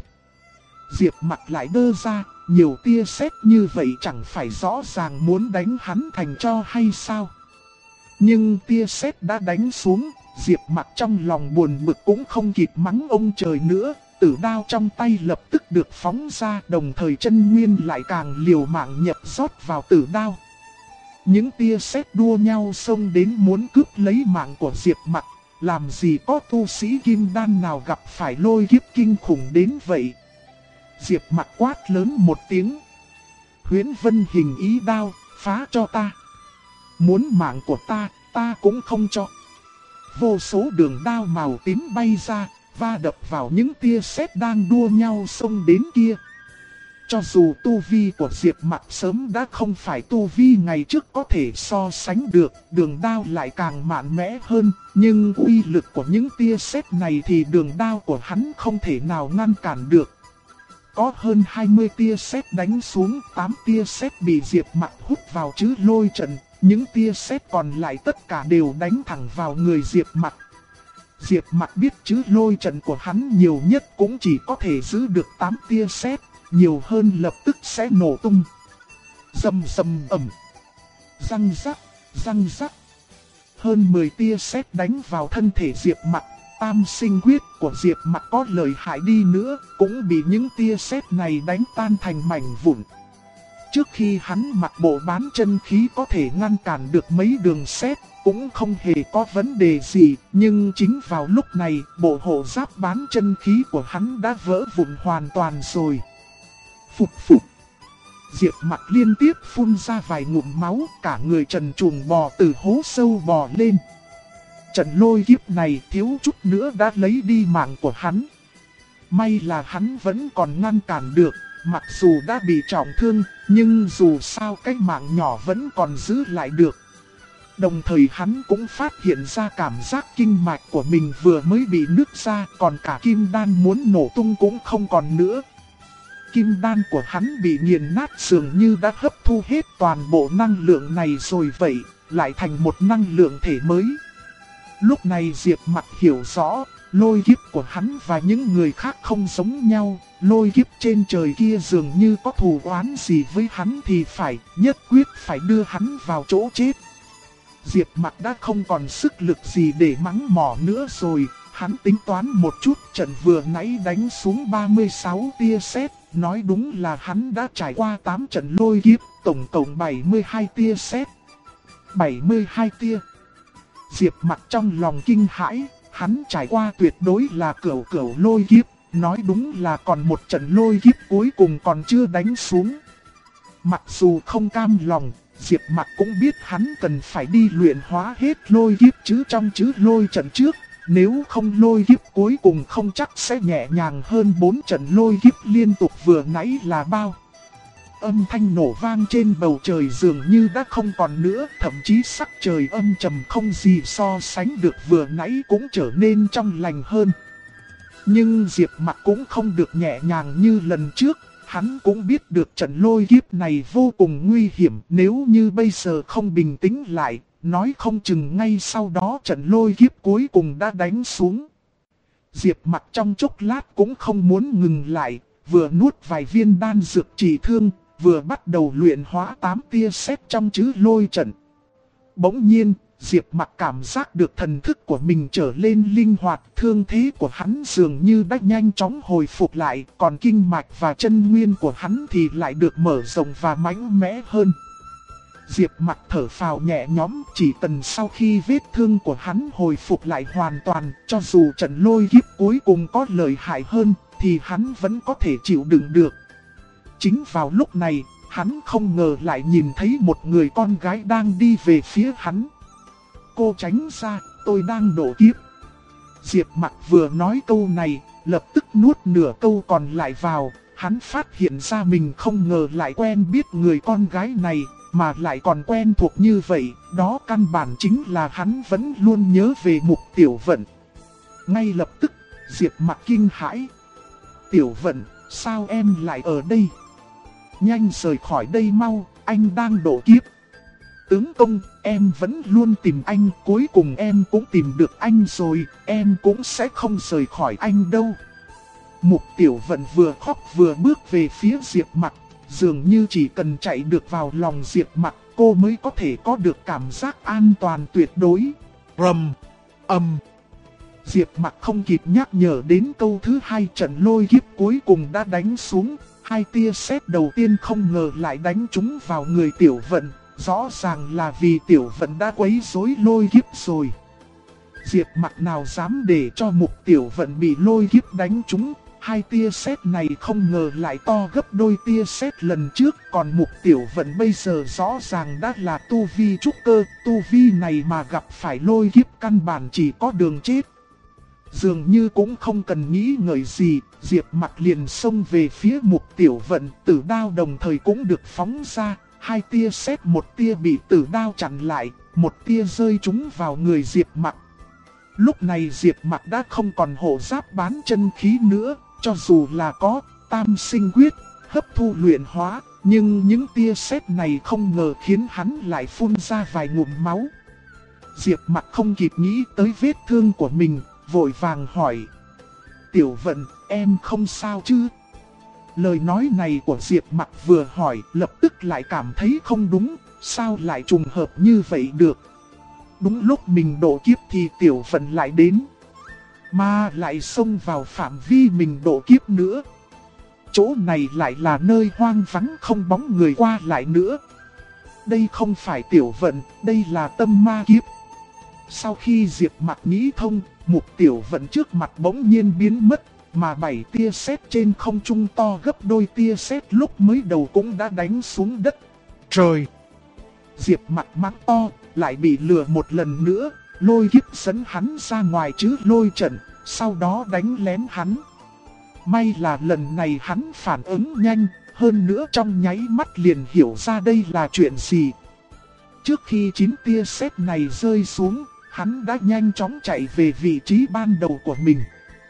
Diệp Mặc lại đơ ra, nhiều tia sét như vậy chẳng phải rõ ràng muốn đánh hắn thành tro hay sao? Nhưng tia sét đã đánh xuống, Diệp Mặc trong lòng buồn bực cũng không kịp mắng ông trời nữa, tử đao trong tay lập tức được phóng ra, đồng thời chân nguyên lại càng liều mạng nhập rót vào tử đao. Những tia sét đua nhau xông đến muốn cướp lấy mạng của Diệp Mặc, làm gì có tu sĩ kim đan nào gặp phải lôi kiếp kinh khủng đến vậy. Diệp Mặc quát lớn một tiếng. Huyễn Vân hình ý đao, phá cho ta. Muốn mạng của ta cũng không cho. Vô số đường đao màu tím bay ra, va đập vào những tia sét đang đua nhau xông đến kia. Cho dù tu vi của Diệp Mặc sớm đã không phải tu vi ngày trước có thể so sánh được, đường đao lại càng mạnh mẽ hơn, nhưng uy lực của những tia sét này thì đường đao của hắn không thể nào ngăn cản được. Có hơn 20 tia sét đánh xuống, 8 tia sét bị Diệp Mặc hút vào chữ lôi trận, những tia sét còn lại tất cả đều đánh thẳng vào người Diệp Mặc. Diệp Mặc biết chữ lôi trận của hắn nhiều nhất cũng chỉ có thể giữ được 8 tia sét, nhiều hơn lập tức sẽ nổ tung. Rầm rầm ầm, răng rắc. Hơn 10 tia sét đánh vào thân thể Diệp Mặc. Tam sinh quyết của Diệp Mặc có lợi hại đi nữa, cũng bị những tia sét này đánh tan thành mảnh vụn. Trước khi hắn mặc bộ bán chân khí có thể ngăn cản được mấy đường sét, cũng không hề có vấn đề gì, nhưng chính vào lúc này, bộ hộ giáp bán chân khí của hắn đã vỡ vụn hoàn toàn rồi. Phụt phụt. Diệp Mặc liên tiếp phun ra vài ngụm máu, cả người trần truồng bò từ hố sâu bò lên. Trận lôi kiếp này thiếu chút nữa đã lấy đi mạng của hắn. May là hắn vẫn còn ngăn cản được, mặc dù đã bị trọng thương, nhưng dù sao cái mạng nhỏ vẫn còn giữ lại được. Đồng thời hắn cũng phát hiện ra cảm giác kinh mạch của mình vừa mới bị nứt ra, còn cả kim đan muốn nổ tung cũng không còn nữa. Kim đan của hắn bị nghiền nát dường như đã hấp thu hết toàn bộ năng lượng này rồi vậy, lại thành một năng lượng thể mới. Lúc này Diệp Mặc hiểu rõ, lôi kiếp của hắn và những người khác không giống nhau, lôi kiếp trên trời kia dường như có thù oán gì với hắn thì phải, nhất quyết phải đưa hắn vào chỗ chết. Diệp Mặc đã không còn sức lực gì để mắng mỏ nữa rồi, hắn tính toán một chút, trận vừa nãy đánh xuống 36 tia sét, nói đúng là hắn đã trải qua 8 trận lôi kiếp, tổng cộng 72 tia sét. 72 tia. Diệp Mặc trong lòng kinh hãi, hắn trải qua tuyệt đối là cửu lôi kiếp, nói đúng là còn một trận lôi kiếp cuối cùng còn chưa đánh xuống. Mặc dù không cam lòng, Diệp Mặc cũng biết hắn cần phải đi luyện hóa hết lôi kiếp trong chữ lôi trận trước, nếu không lôi kiếp cuối cùng không chắc sẽ nhẹ nhàng hơn 4 trận lôi kiếp liên tục vừa nãy là bao. Âm thanh nổ vang trên bầu trời dường như đã không còn nữa, thậm chí sắc trời âm trầm không gì so sánh được vừa nãy cũng trở nên trong lành hơn. Nhưng Diệp Mặc cũng không được nhẹ nhàng như lần trước, hắn cũng biết được trận lôi kiếp này vô cùng nguy hiểm, nếu như bây giờ không bình tĩnh lại, nói không chừng ngay sau đó trận lôi kiếp cuối cùng đã đánh xuống. Diệp Mặc trong chốc lát cũng không muốn ngừng lại, vừa nuốt vài viên đan dược trị thương, vừa bắt đầu luyện hóa 8 tia sét trong chữ lôi trận. Bỗng nhiên, Diệp Mặc cảm giác được thần thức của mình trở lên linh hoạt, thương thế của hắn dường như đã nhanh chóng hồi phục lại, còn kinh mạch và chân nguyên của hắn thì lại được mở rộng và mạnh mẽ hơn. Diệp Mặc thở phào nhẹ nhõm, chỉ cần sau khi vết thương của hắn hồi phục lại hoàn toàn, cho dù trận lôi kiếp cuối cùng có lợi hại hơn, thì hắn vẫn có thể chịu đựng được. Chính vào lúc này, hắn không ngờ lại nhìn thấy một người con gái đang đi về phía hắn. Cô tránh ra, tôi đang độ kiếp. Diệp Mặc vừa nói câu này, lập tức nuốt nửa câu còn lại vào. Hắn phát hiện ra mình không ngờ lại quen biết người con gái này, mà lại còn quen thuộc như vậy. Đó căn bản chính là hắn vẫn luôn nhớ về Mục Tiểu Vận. Ngay lập tức, Diệp Mặc kinh hãi. Tiểu Vận, sao em lại ở đây? Nhanh rời khỏi đây mau, anh đang độ kiếp. Tướng công, em vẫn luôn tìm anh, cuối cùng em cũng tìm được anh rồi, em cũng sẽ không rời khỏi anh đâu. Mục Tiểu Vận vừa khóc vừa bước về phía Diệp Mặc, dường như chỉ cần chạy được vào lòng Diệp Mặc, cô mới có thể có được cảm giác an toàn tuyệt đối. Rầm, ầm. Diệp Mặc không kịp nhắc nhở đến câu thứ hai, trận lôi kiếp cuối cùng đã đánh xuống. Hai tia sét đầu tiên không ngờ lại đánh trúng vào người Tiểu Vận. Rõ ràng là vì Tiểu Vận đã quấy rối lôi kiếp rồi. Diệp Mặc nào dám để cho Mục Tiểu Vận bị lôi kiếp đánh trúng. Hai tia sét này không ngờ lại to gấp đôi tia sét lần trước. Còn Mục Tiểu Vận bây giờ rõ ràng đã là tu vi trúc cơ. Tu vi này mà gặp phải lôi kiếp căn bản chỉ có đường chết. Dường như cũng không cần nghĩ ngợi gì, Diệp Mặc liền xông về phía Mục Tiểu Vận, tử đao đồng thời cũng được phóng ra. Hai tia sét, một tia bị tử đao chặn lại, một tia rơi trúng vào người Diệp Mặc. Lúc này Diệp Mặc đã không còn hộ giáp bán chân khí nữa, cho dù là có tam sinh quyết, hấp thu luyện hóa, nhưng những tia sét này không ngờ khiến hắn lại phun ra vài ngụm máu. Diệp Mặc không kịp nghĩ tới vết thương của mình, vội vàng hỏi. Tiểu Vận, em không sao chứ? Lời nói này của Diệp Mặc vừa hỏi, lập tức lại cảm thấy không đúng, sao lại trùng hợp như vậy được? Đúng lúc mình độ kiếp thì Tiểu Vận lại đến, mà lại xông vào phạm vi mình độ kiếp nữa. Chỗ này lại là nơi hoang vắng không bóng người qua lại nữa. Đây không phải Tiểu Vận, đây là tâm ma kiếp. Sau khi Diệp Mặc nghĩ thông, Mục Tiểu Vận trước mặt bỗng nhiên biến mất, mà 7 tia sét trên không trung to gấp đôi tia sét lúc mới đầu cũng đã đánh xuống đất. Trời! Diệp Mặc mắng to, lại bị lừa một lần nữa, lôi kiếp dẫn hắn ra ngoài chứ lôi trận, sau đó đánh lén hắn. May là lần này hắn phản ứng nhanh, hơn nữa trong nháy mắt liền hiểu ra đây là chuyện gì. Trước khi 9 tia sét này rơi xuống, hắn đã nhanh chóng chạy về vị trí ban đầu của mình.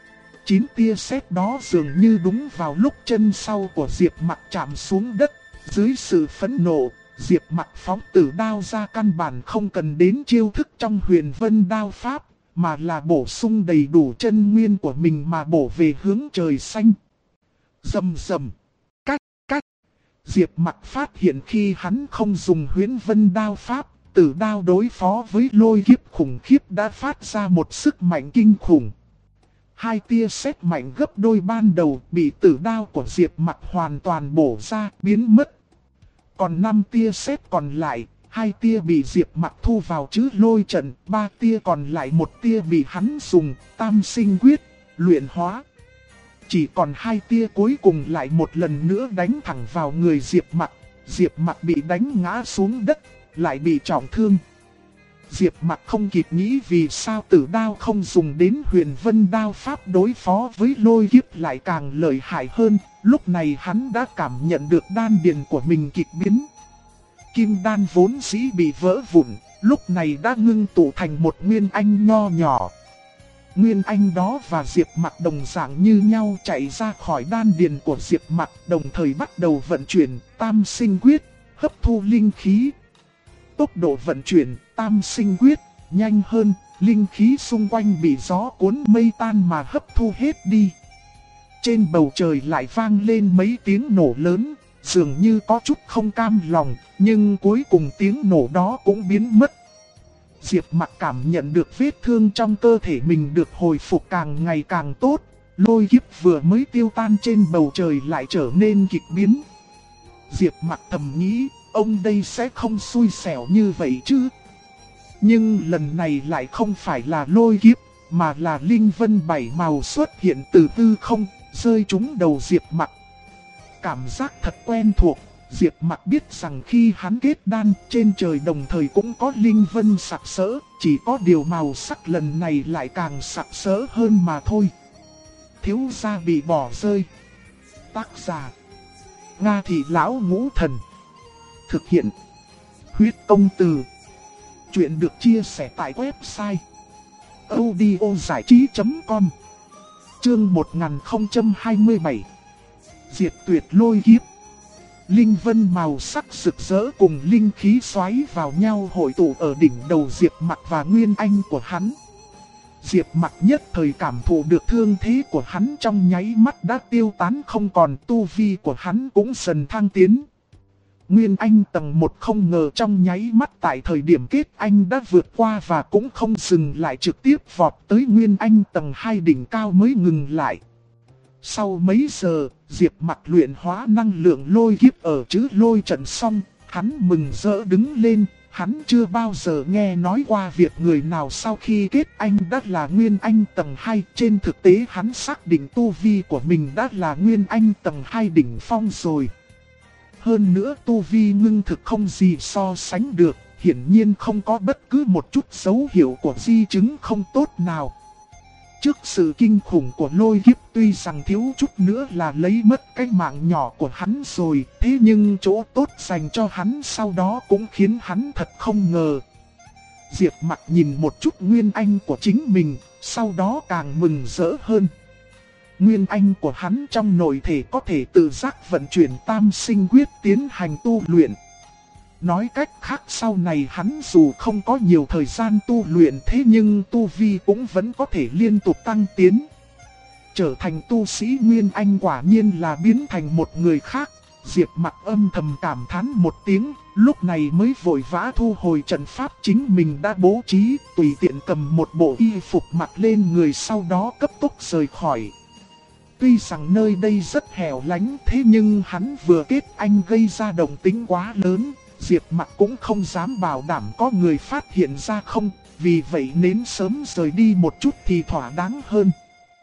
9 tia sét đó dường như đúng vào lúc chân sau của Diệp Mặc chạm xuống đất. Dưới sự phẫn nộ, Diệp Mặc phóng tử đao ra, căn bản không cần đến chiêu thức trong Huyền Vân đao pháp, mà là bổ sung đầy đủ chân nguyên của mình mà bổ về hướng trời xanh. Rầm rầm, cách. Diệp Mặc phát hiện khi hắn không dùng Huyền Vân đao pháp, tử đao đối phó với lôi kiếp khủng khiếp đã phát ra một sức mạnh kinh khủng. Hai tia sét mạnh gấp đôi ban đầu bị tử đao của Diệp Mặc hoàn toàn bổ ra, biến mất. Còn 5 tia sét còn lại, 2 tia bị Diệp Mặc thu vào chữ lôi trận, 3 tia còn lại, 1 tia bị hắn dùng tam sinh quyết luyện hóa. Chỉ còn 2 tia cuối cùng lại một lần nữa đánh thẳng vào người Diệp Mặc. Diệp Mặc bị đánh ngã xuống đất, lại bị trọng thương. Diệp Mặc không kịp nghĩ vì sao tử đao không dùng đến Huyền Vân đao pháp đối phó với lôi kiếp lại càng lợi hại hơn. Lúc này hắn đã cảm nhận được đan điền của mình kịch biến. Kim đan vốn dĩ bị vỡ vụn, lúc này đã ngưng tụ thành một nguyên anh nho nhỏ. Nguyên anh đó và Diệp Mặc đồng dạng như nhau, chạy ra khỏi đan điền của Diệp Mặc, đồng thời bắt đầu vận chuyển tam sinh quyết, hấp thu linh khí. Tốc độ vận chuyển tam sinh quyết nhanh hơn, linh khí xung quanh bị gió cuốn mây tan mà hấp thu hết đi. Trên bầu trời lại vang lên mấy tiếng nổ lớn, dường như có chút không cam lòng, nhưng cuối cùng tiếng nổ đó cũng biến mất. Diệp Mặc cảm nhận được vết thương trong cơ thể mình được hồi phục càng ngày càng tốt, lôi kiếp vừa mới tiêu tan trên bầu trời lại trở nên kịch biến. Diệp Mặc thầm nghĩ, ông đây sẽ không xui xẻo như vậy chứ. Nhưng lần này lại không phải là lôi kiếp, mà là linh vân 7 màu xuất hiện từ tư không, rơi trúng đầu Diệp Mặc. Cảm giác thật quen thuộc, Diệp Mặc biết rằng khi hắn kết đan trên trời đồng thời cũng có linh vân sặc sỡ, chỉ có điều màu sắc lần này lại càng sặc sỡ hơn mà thôi. Thiếu gia bị bỏ rơi. Tác giả: Nga Thị Lão Ngũ Thần. Thực hiện: Huyết Công Từ. Chuyện được chia sẻ tại website audiozảichí.com. Chương 1027. Diệt tuyệt lôi kiếp. Linh vân màu sắc rực rỡ cùng linh khí xoáy vào nhau hội tụ ở đỉnh đầu Diệp Mặc và Nguyên Anh của hắn. Diệp Mặc nhất thời cảm thụ được thương thế của hắn trong nháy mắt đã tiêu tán không còn, tu vi của hắn cũng dần thăng tiến. Nguyên Anh tầng 1 không ngờ trong nháy mắt tại thời điểm kết anh đã vượt qua và cũng không dừng lại, trực tiếp vọt tới Nguyên Anh tầng 2 đỉnh cao mới ngừng lại. Sau mấy giờ, Diệp Mặc luyện hóa năng lượng lôi kiếp ở chữ lôi trận xong, hắn mừng rỡ đứng lên. Hắn chưa bao giờ nghe nói qua việc người nào sau khi kết anh đã là Nguyên Anh tầng 2. Trên thực tế hắn xác định tu vi của mình đã là Nguyên Anh tầng 2 đỉnh phong rồi. Hơn nữa tu vi ngưng thực không gì so sánh được, hiển nhiên không có bất cứ một chút dấu hiệu của di chứng không tốt nào. Trước sự kinh khủng của lôi kiếp, tuy rằng thiếu chút nữa là lấy mất cái mạng nhỏ của hắn rồi, thế nhưng chỗ tốt dành cho hắn sau đó cũng khiến hắn thật không ngờ. Diệp Mặc nhìn một chút Nguyên Anh của chính mình, sau đó càng mừng rỡ hơn. Nguyên Anh của hắn trong nội thể có thể tự giác vận chuyển tam sinh quyết tiến hành tu luyện. Nói cách khác sau này hắn dù không có nhiều thời gian tu luyện thế nhưng tu vi cũng vẫn có thể liên tục tăng tiến. Trở thành tu sĩ Nguyên Anh quả nhiên là biến thành một người khác. Diệp Mặc âm thầm cảm thán một tiếng, lúc này mới vội vã thu hồi trận pháp chính mình đã bố trí, tùy tiện cầm một bộ y phục mặc lên người sau đó cấp tốc rời khỏi. Tuy rằng nơi đây rất hẻo lánh thế nhưng hắn vừa kết anh gây ra động tĩnh quá lớn. Diệp Mặc cũng không dám bảo đảm có người phát hiện ra không, vì vậy nên sớm rời đi một chút thì thỏa đáng hơn.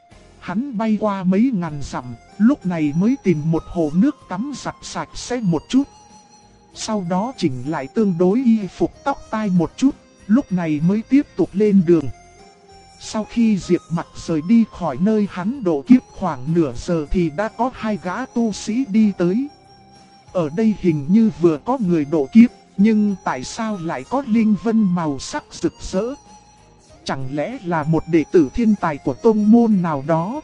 Hắn bay qua mấy ngàn dặm, lúc này mới tìm một hồ nước tắm giặt sạch sẽ một chút. Sau đó chỉnh lại tương đối y phục tóc tai một chút, lúc này mới tiếp tục lên đường. Sau khi Diệp Mặc rời đi khỏi nơi hắn độ kiếp khoảng nửa giờ thì đã có 2 gã tu sĩ đi tới. Ở đây hình như vừa có người độ kiếp, nhưng tại sao lại có linh vân màu sắc rực rỡ? Chẳng lẽ là một đệ tử thiên tài của tông môn nào đó?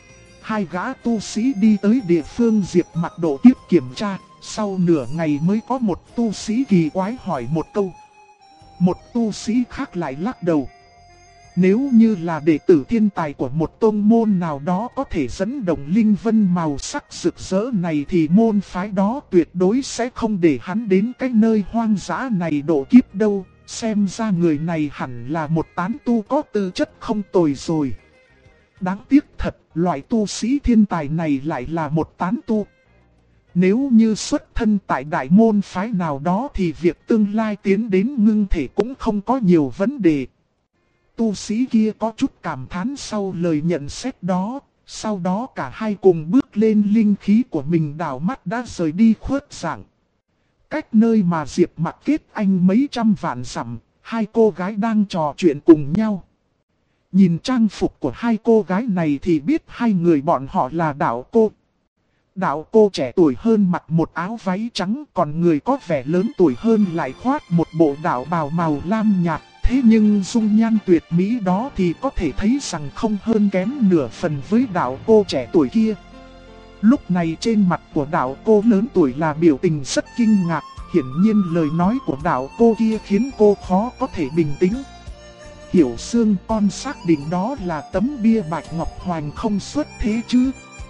2 gã tu sĩ đi tới địa phương Diệp Mặc độ kiếp kiểm tra, sau nửa ngày mới có một tu sĩ kỳ quái hỏi một câu. Một tu sĩ khác lại lắc đầu. Nếu như là đệ tử thiên tài của một tông môn nào đó có thể dẫn động linh vân màu sắc rực rỡ này thì môn phái đó tuyệt đối sẽ không để hắn đến cái nơi hoang dã này độ kiếp đâu. Xem ra người này hẳn là một tán tu có tư chất không tồi rồi. Đáng tiếc thật, loại tu sĩ thiên tài này lại là một tán tu. Nếu như xuất thân tại đại môn phái nào đó thì việc tương lai tiến đến ngưng thể cũng không có nhiều vấn đề. Tu sĩ kia có chút cảm thán sau lời nhận xét đó, sau đó cả hai cùng bước lên linh khí của mình, đảo mắt đã rời đi khuất dạng. Cách nơi mà Diệp Mặc kết anh mấy trăm vạn dặm, 2 cô gái đang trò chuyện cùng nhau. Nhìn trang phục của 2 cô gái này thì biết 2 người bọn họ là đạo cô. Đạo cô trẻ tuổi hơn mặc một áo váy trắng, còn người có vẻ lớn tuổi hơn lại khoác một bộ đạo bào màu lam nhạt. Thế nhưng dung nhan tuyệt mỹ đó thì có thể thấy rằng không hơn kém nửa phần với đạo cô trẻ tuổi kia. Lúc này trên mặt của đạo cô lớn tuổi là biểu tình rất kinh ngạc, hiển nhiên lời nói của đạo cô kia khiến cô khó có thể bình tĩnh. Hiểu Sương, con xác định đó là tấm bia bạch ngọc hoành không xuất thế chứ?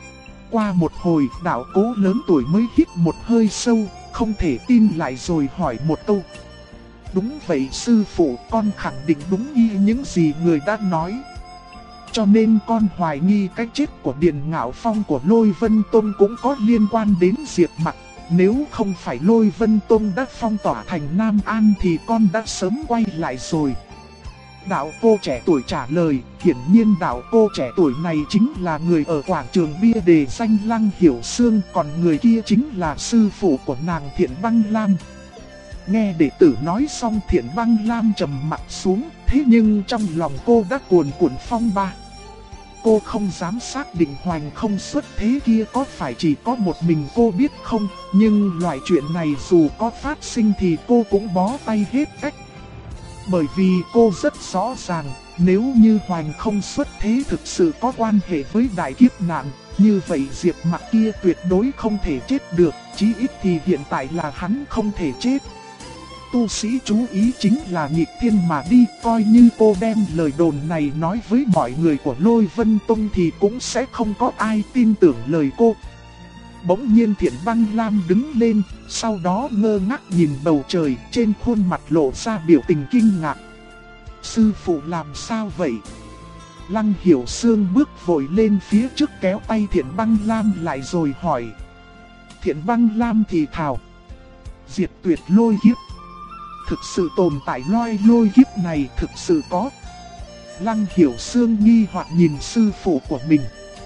qua một hồi, đạo Cố lớn tuổi mới hít một hơi sâu, không thể tin lại rồi hỏi một câu. Đúng vậy sư phụ, con khẳng định đúng y những gì người đã nói. Cho nên con hoài nghi cái chết của Điền Ngạo Phong của Lôi Vân Tông cũng có liên quan đến Diệp Mặc. Nếu không phải Lôi Vân Tông đã phong tỏa thành Nam An thì con đã sớm quay lại rồi. Đạo cô trẻ tuổi trả lời, hiển nhiên đạo cô trẻ tuổi này chính là người ở quảng trường bia đề danh Lăng Hiểu Sương, còn người kia chính là sư phụ của nàng Thiện Băng Lam. Nghe đệ tử nói xong Thiện Băng Lam trầm mặt xuống, thế nhưng trong lòng cô đã cuồn cuộn phong ba. Cô không dám xác định Hoành Không xuất thế kia có phải chỉ có một mình cô biết không, nhưng loại chuyện này dù có phát sinh thì cô cũng bó tay hết cách. Bởi vì cô rất rõ ràng, nếu như Hoành Không xuất thế thực sự có quan hệ với đại kiếp nạn, như vậy Diệp Mặc kia tuyệt đối không thể chết được, chí ít thì hiện tại là hắn không thể chết. Tu sĩ chú ý chính là nghịch thiên mà đi, coi như cô đem lời đồn này nói với mọi người của Lôi Vân Tông thì cũng sẽ không có ai tin tưởng lời cô. Bỗng nhiên Thiện Băng Lam đứng lên, sau đó ngơ ngác nhìn bầu trời, trên khuôn mặt lộ ra biểu tình kinh ngạc. Sư phụ làm sao vậy? Lăng Hiểu Sương bước vội lên phía trước kéo tay Thiện Băng Lam lại rồi hỏi. Thiện Băng Lam thì thào. Diệt tuyệt lôi kiếp. Thực sự tồn tại lôi kiếp này thực sự có. Lăng Hiểu Sương nghi hoặc nhìn sư phụ của mình.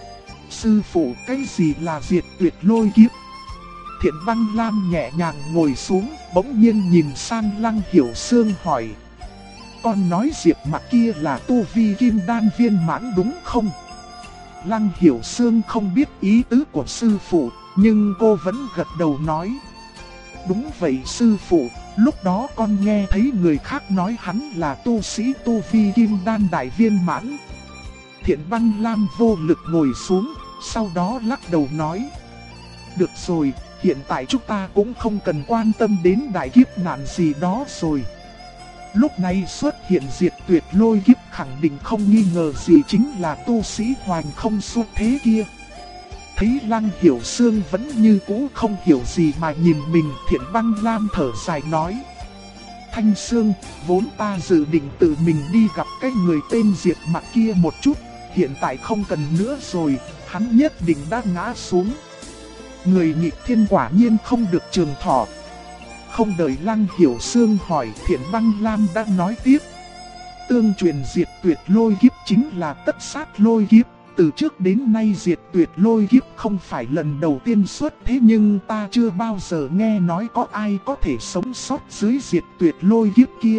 Sư phụ, cái gì là diệt tuyệt lôi kiếp? Thiện Băng Lam nhẹ nhàng ngồi xuống, bỗng nhiên nhìn sang Lăng Hiểu Sương hỏi. Con nói Diệp Mặc kia là tu vi kim đan viên mãn đúng không? Lăng Hiểu Sương không biết ý tứ của sư phụ, nhưng cô vẫn gật đầu nói. Đúng vậy sư phụ, lúc đó con nghe thấy người khác nói hắn là tu sĩ tu vi kim đan đại viên mãn. Thiện Băng Lam vô lực ngồi xuống, sau đó lắc đầu nói. Được rồi, hiện tại chúng ta cũng không cần quan tâm đến đại kiếp nạn gì đó rồi. Lúc này xuất hiện diệt tuyệt lôi kiếp khẳng định không nghi ngờ gì chính là tu sĩ Hoành Không xuất thế kia. Thấy Lăng Hiểu Sương vẫn như cũ không hiểu gì mà nhìn mình, Thiện Băng Lam thở dài nói. Thanh Sương, vốn ta dự định tự mình đi gặp cái người tên Diệp Mặc kia một chút, hiện tại không cần nữa rồi, hắn nhất định đã ngã xuống. Người nghịch thiên quả nhiên không được trường thọ. Không đợi Lăng Hiểu Sương hỏi, Thiện Băng Lam đã nói tiếp. Tương truyền diệt tuyệt lôi kiếp chính là tất sát lôi kiếp. Từ trước đến nay diệt tuyệt lôi kiếp không phải lần đầu tiên xuất thế, nhưng ta chưa bao giờ nghe nói có ai có thể sống sót dưới diệt tuyệt lôi kiếp kia.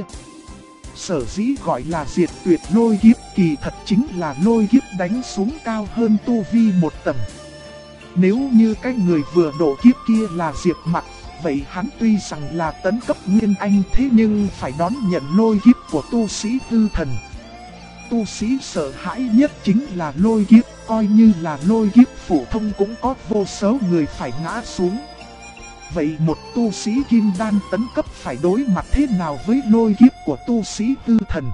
Sở dĩ gọi là diệt tuyệt lôi kiếp kỳ thật chính là lôi kiếp đánh xuống cao hơn tu vi một tầng. Nếu như cái người vừa độ kiếp kia là Diệp Mặc, vậy hắn tuy rằng là tấn cấp nguyên anh thế nhưng phải đón nhận lôi kiếp của tu sĩ hư thần. Tu sĩ sợ hãi nhất chính là lôi kiếp, coi như là lôi kiếp phổ thông cũng có vô số người phải ngã xuống. Vậy một tu sĩ kim đan tấn cấp phải đối mặt thế nào với lôi kiếp của tu sĩ hư thần?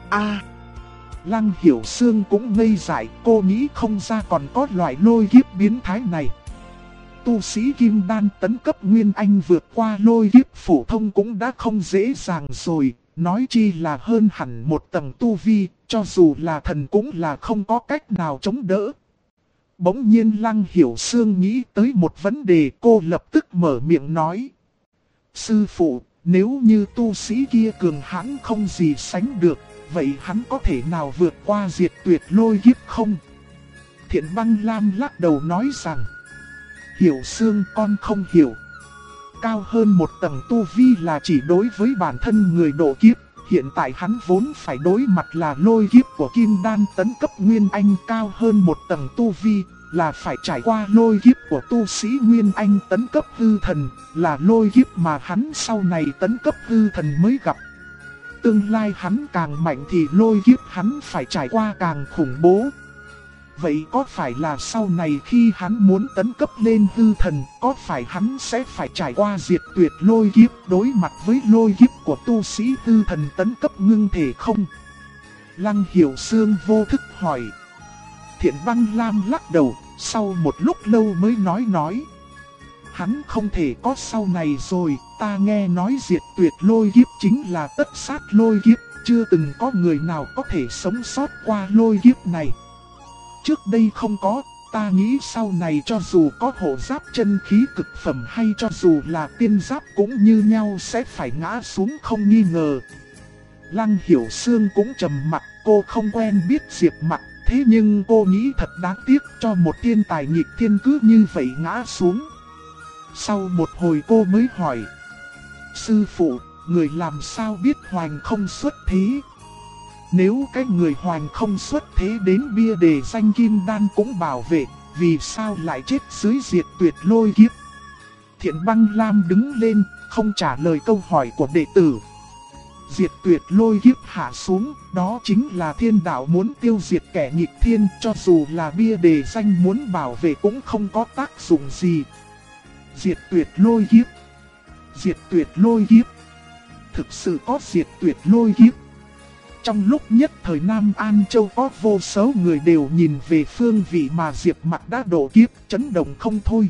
Lăng Hiểu Sương cũng ngây dại, cô nghĩ không ra còn có loại lôi kiếp biến thái này. Tu sĩ kim đan tấn cấp nguyên anh vượt qua lôi kiếp phổ thông cũng đã không dễ dàng rồi, nói chi là hơn hẳn một tầng tu vi, cho dù là thần cũng là không có cách nào chống đỡ. Bỗng nhiên Lăng Hiểu Sương nghĩ tới một vấn đề, cô lập tức mở miệng nói. Sư phụ, nếu như tu sĩ kia cường hãn không gì sánh được, vậy hắn có thể nào vượt qua diệt tuyệt lôi kiếp không? Thiện Băng Lam lắc đầu nói rằng. Hiểu Sương, con không hiểu. Cao hơn một tầng tu vi là chỉ đối với bản thân người độ kiếp. Hiện tại hắn vốn phải đối mặt là lôi kiếp của kim đan tấn cấp nguyên anh, cao hơn một tầng tu vi là phải trải qua lôi kiếp của tu sĩ nguyên anh tấn cấp hư thần, là lôi kiếp mà hắn sau này tấn cấp hư thần mới gặp. Tương lai hắn càng mạnh thì lôi kiếp hắn phải trải qua càng khủng bố. Vậy có phải là sau này khi hắn muốn tấn cấp lên hư thần, có phải hắn sẽ phải trải qua diệt tuyệt lôi kiếp, đối mặt với lôi kiếp của tu sĩ hư thần tấn cấp ngưng thể không? Lăng Hiểu Sương vô thức hỏi. Thiện Băng Lam lắc đầu, Sau một lúc lâu mới nói. Hắn không thể có sau này rồi, ta nghe nói diệt tuyệt lôi kiếp chính là tất sát lôi kiếp, chưa từng có người nào có thể sống sót qua lôi kiếp này. Trước đây không có, ta nghĩ sau này cho dù có hộ giáp chân khí cực phẩm hay cho dù là tiên giáp cũng như nhau sẽ phải ngã xuống không nghi ngờ. Lăng Hiểu Sương cũng trầm mặt, cô không quen biết Diệp Mặc, thế nhưng cô nghĩ thật đáng tiếc cho một thiên tài nghịch thiên cứ như vậy ngã xuống. Sau một hồi cô mới hỏi, sư phụ, người làm sao biết Hoành không xuất thế? Nếu cái người Hoành không xuất thế đến bia đề danh kim đan cũng bảo vệ, vì sao lại chết dưới diệt tuyệt lôi kiếp? Thiện Băng Lam đứng lên, không trả lời câu hỏi của đệ tử. Diệt tuyệt lôi kiếp hạ xuống, đó chính là thiên đạo muốn tiêu diệt kẻ nghịch thiên, cho dù là bia đề danh muốn bảo vệ cũng không có tác dụng gì. Diệt tuyệt lôi kiếp. Diệt tuyệt lôi kiếp. Thực sự có diệt tuyệt lôi kiếp. Trong lúc nhất thời Nam An Châu có vô số người đều nhìn về phương vị mà Diệp Mặc đã độ kiếp, chấn động không thôi.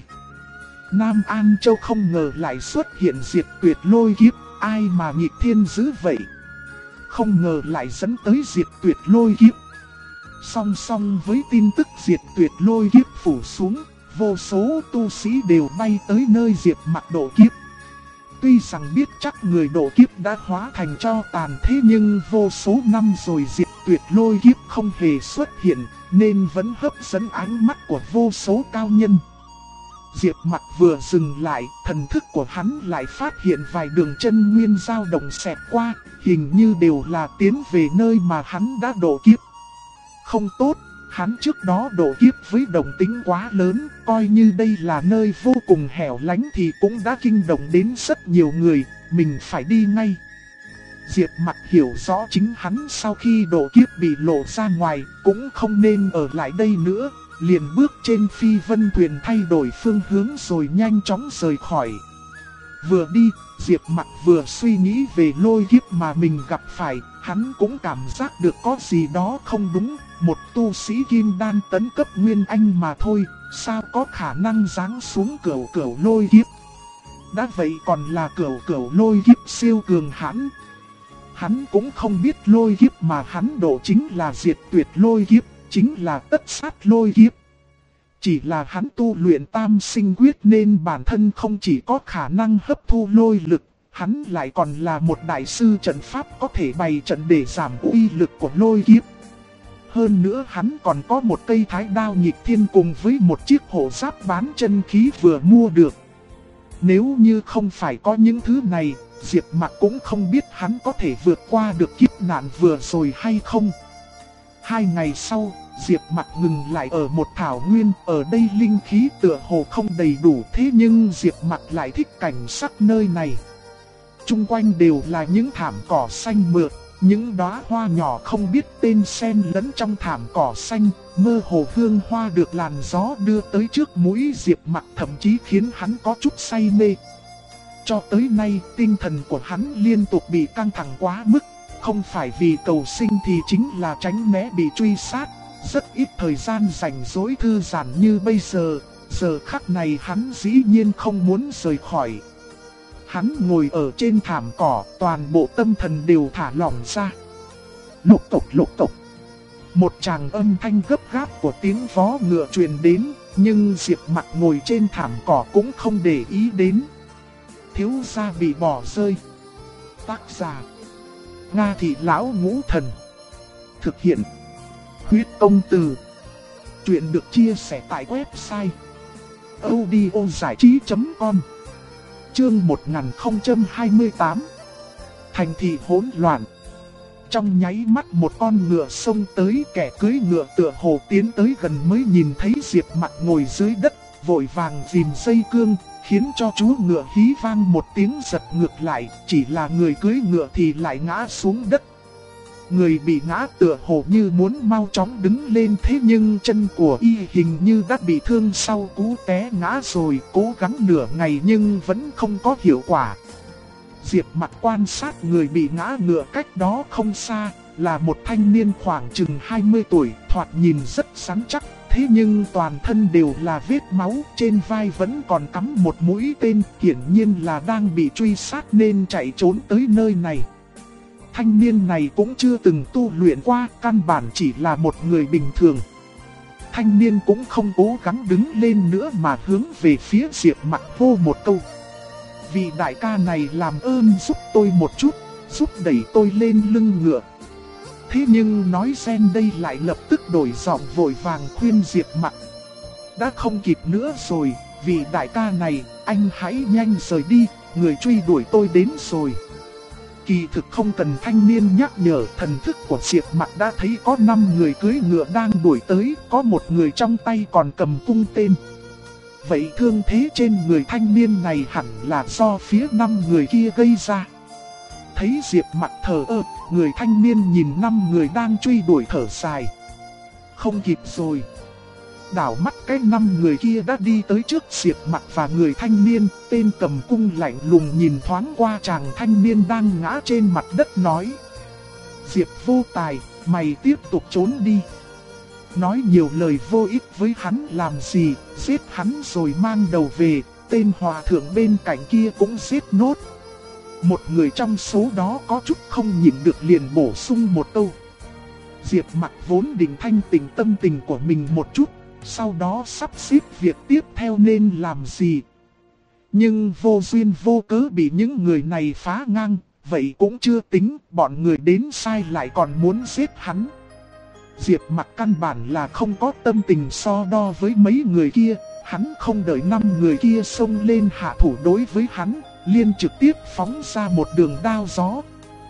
Nam An Châu không ngờ lại xuất hiện diệt tuyệt lôi kiếp, ai mà nghịch thiên dữ vậy? Không ngờ lại dẫn tới diệt tuyệt lôi kiếp. Song song với tin tức diệt tuyệt lôi kiếp phủ xuống, vô số tu sĩ đều bay tới nơi Diệp Mặc độ kiếp. Tuy rằng biết chắc người độ kiếp đã hóa thành tro tàn, thế nhưng vô số năm rồi diệt tuyệt lôi kiếp không hề xuất hiện, nên vẫn hấp dẫn ánh mắt của vô số cao nhân. Diệp Mặc vừa dừng lại, thần thức của hắn lại phát hiện vài đường chân nguyên dao động xẹt qua, hình như đều là tiến về nơi mà hắn đã độ kiếp. Không tốt, hắn trước đó độ kiếp với động tĩnh quá lớn, coi như đây là nơi vô cùng hẻo lánh thì cũng đã kinh động đến rất nhiều người, mình phải đi ngay. Diệp Mặc hiểu rõ chính hắn sau khi độ kiếp bị lộ ra ngoài, cũng không nên ở lại đây nữa, liền bước trên phi vân thuyền thay đổi phương hướng rồi nhanh chóng rời khỏi. Vừa đi, Diệp Mặc vừa suy nghĩ về lôi kiếp mà mình gặp phải, hắn cũng cảm giác được có gì đó không đúng. Một tu sĩ kim đan tấn cấp nguyên anh mà thôi, sao có khả năng giáng xuống cửu lôi kiếp? Đã vậy còn là cửu lôi kiếp siêu cường hãn. Hắn cũng không biết lôi kiếp mà hắn độ chính là diệt tuyệt lôi kiếp, chính là tất sát lôi kiếp. Chỉ là hắn tu luyện tam sinh quyết nên bản thân không chỉ có khả năng hấp thu lôi lực, hắn lại còn là một đại sư trận pháp có thể bày trận để giảm uy lực của lôi kiếp. Hơn nữa hắn còn có một cây thái đao nghịch thiên cùng với một chiếc hộ giáp bán chân khí vừa mua được. Nếu như không phải có những thứ này, Diệp Mặc cũng không biết hắn có thể vượt qua được kiếp nạn vừa rồi hay không. 2 ngày sau, Diệp Mặc ngừng lại ở một thảo nguyên, ở đây linh khí tựa hồ không đầy đủ, thế nhưng Diệp Mặc lại thích cảnh sắc nơi này. Trung quanh đều là những thảm cỏ xanh mượt, những đóa hoa nhỏ không biết tên xen lẫn trong thảm cỏ xanh, mơ hồ hương hoa được làn gió đưa tới trước mũi Diệp Mặc thậm chí khiến hắn có chút say mê. Cho tới nay, tinh thần của hắn liên tục bị căng thẳng quá mức, không phải vì cầu sinh thì chính là tránh né bị truy sát, rất ít thời gian rảnh rỗi thư giãn như bây giờ, giờ khắc này hắn dĩ nhiên không muốn rời khỏi. Hắn ngồi ở trên thảm cỏ, toàn bộ tâm thần đều thả lỏng ra. Lục cộc. Một tràng âm thanh gấp gáp của tiếng vó ngựa truyền đến, nhưng Diệp Mặc ngồi trên thảm cỏ cũng không để ý đến. Thiếu gia bị bỏ rơi. Tác giả: Nga Thị Lão Ngũ Thần. Thực hiện: Huyết Công Từ. Chuyện được chia sẻ tại website audiozảichí.com. Chương 1028. Thành thị hỗn loạn. Trong nháy mắt một con ngựa xông tới, kẻ cưỡi ngựa tựa hồ tiến tới gần mới nhìn thấy Diệp Mặc ngồi dưới đất, vội vàng ghim dây cương, khiến cho chú ngựa hí vang một tiếng giật ngược lại, chỉ là người cưỡi ngựa thì lại ngã xuống đất. Người bị ngã tựa hồ như muốn mau chóng đứng lên, thế nhưng chân của y hình như đã bị thương sau cú té ngã rồi, cố gắng nửa ngày nhưng vẫn không có hiệu quả. Diệp Mặc quan sát người bị ngã ngựa cách đó không xa, là một thanh niên khoảng chừng 20 tuổi, thoạt nhìn rất rắn chắc, Thế nhưng toàn thân đều là vết máu, trên vai vẫn còn cắm một mũi tên, hiển nhiên là đang bị truy sát nên chạy trốn tới nơi này. Thanh niên này cũng chưa từng tu luyện qua, căn bản chỉ là một người bình thường. Thanh niên cũng không cố gắng đứng lên nữa mà hướng về phía Diệp Mặc hô một câu. Vị đại ca này làm ơn giúp tôi một chút, giúp đẩy tôi lên lưng ngựa. Thế nhưng nói xen đây lại lập tức đổi giọng vội vàng khuyên Diệp Mặc. Đã không kịp nữa rồi, vị đại ca này, anh hãy nhanh rời đi, người truy đuổi tôi đến rồi. Kỳ thực không cần thanh niên nhắc nhở, thần thức của Diệp Mặc đã thấy có 5 người cưỡi ngựa đang đuổi tới, có một người trong tay còn cầm cung tên. Vậy thương thế trên người thanh niên này hẳn là do phía 5 người kia gây ra. Thấy Diệp Mặc thờ ơ, người thanh niên nhìn 5 người đang truy đuổi thở dài. Không kịp rồi. Đảo mắt cái 5 người kia đã đi tới trước Diệp Mặc và người thanh niên, tên cầm cung lạnh lùng nhìn thoáng qua chàng thanh niên đang ngã trên mặt đất nói. Diệp vô tài, mày tiếp tục trốn đi. Nói nhiều lời vô ích với hắn làm gì, giết hắn rồi mang đầu về, tên hòa thượng bên cạnh kia cũng giết nốt. Một người trong số đó có chút không nhịn được liền bổ sung một câu. Diệp Mặc vốn định thanh tỉnh tâm tình của mình một chút, sau đó sắp xếp việc tiếp theo nên làm gì. Nhưng vô duyên vô cớ bị những người này phá ngang, vậy cũng chưa tính, bọn người đến sai lại còn muốn giết hắn. Diệp Mặc căn bản là không có tâm tình so đo với mấy người kia, hắn không đợi 5 người kia xông lên hạ thủ đối với hắn, liền trực tiếp phóng ra một đường đao gió.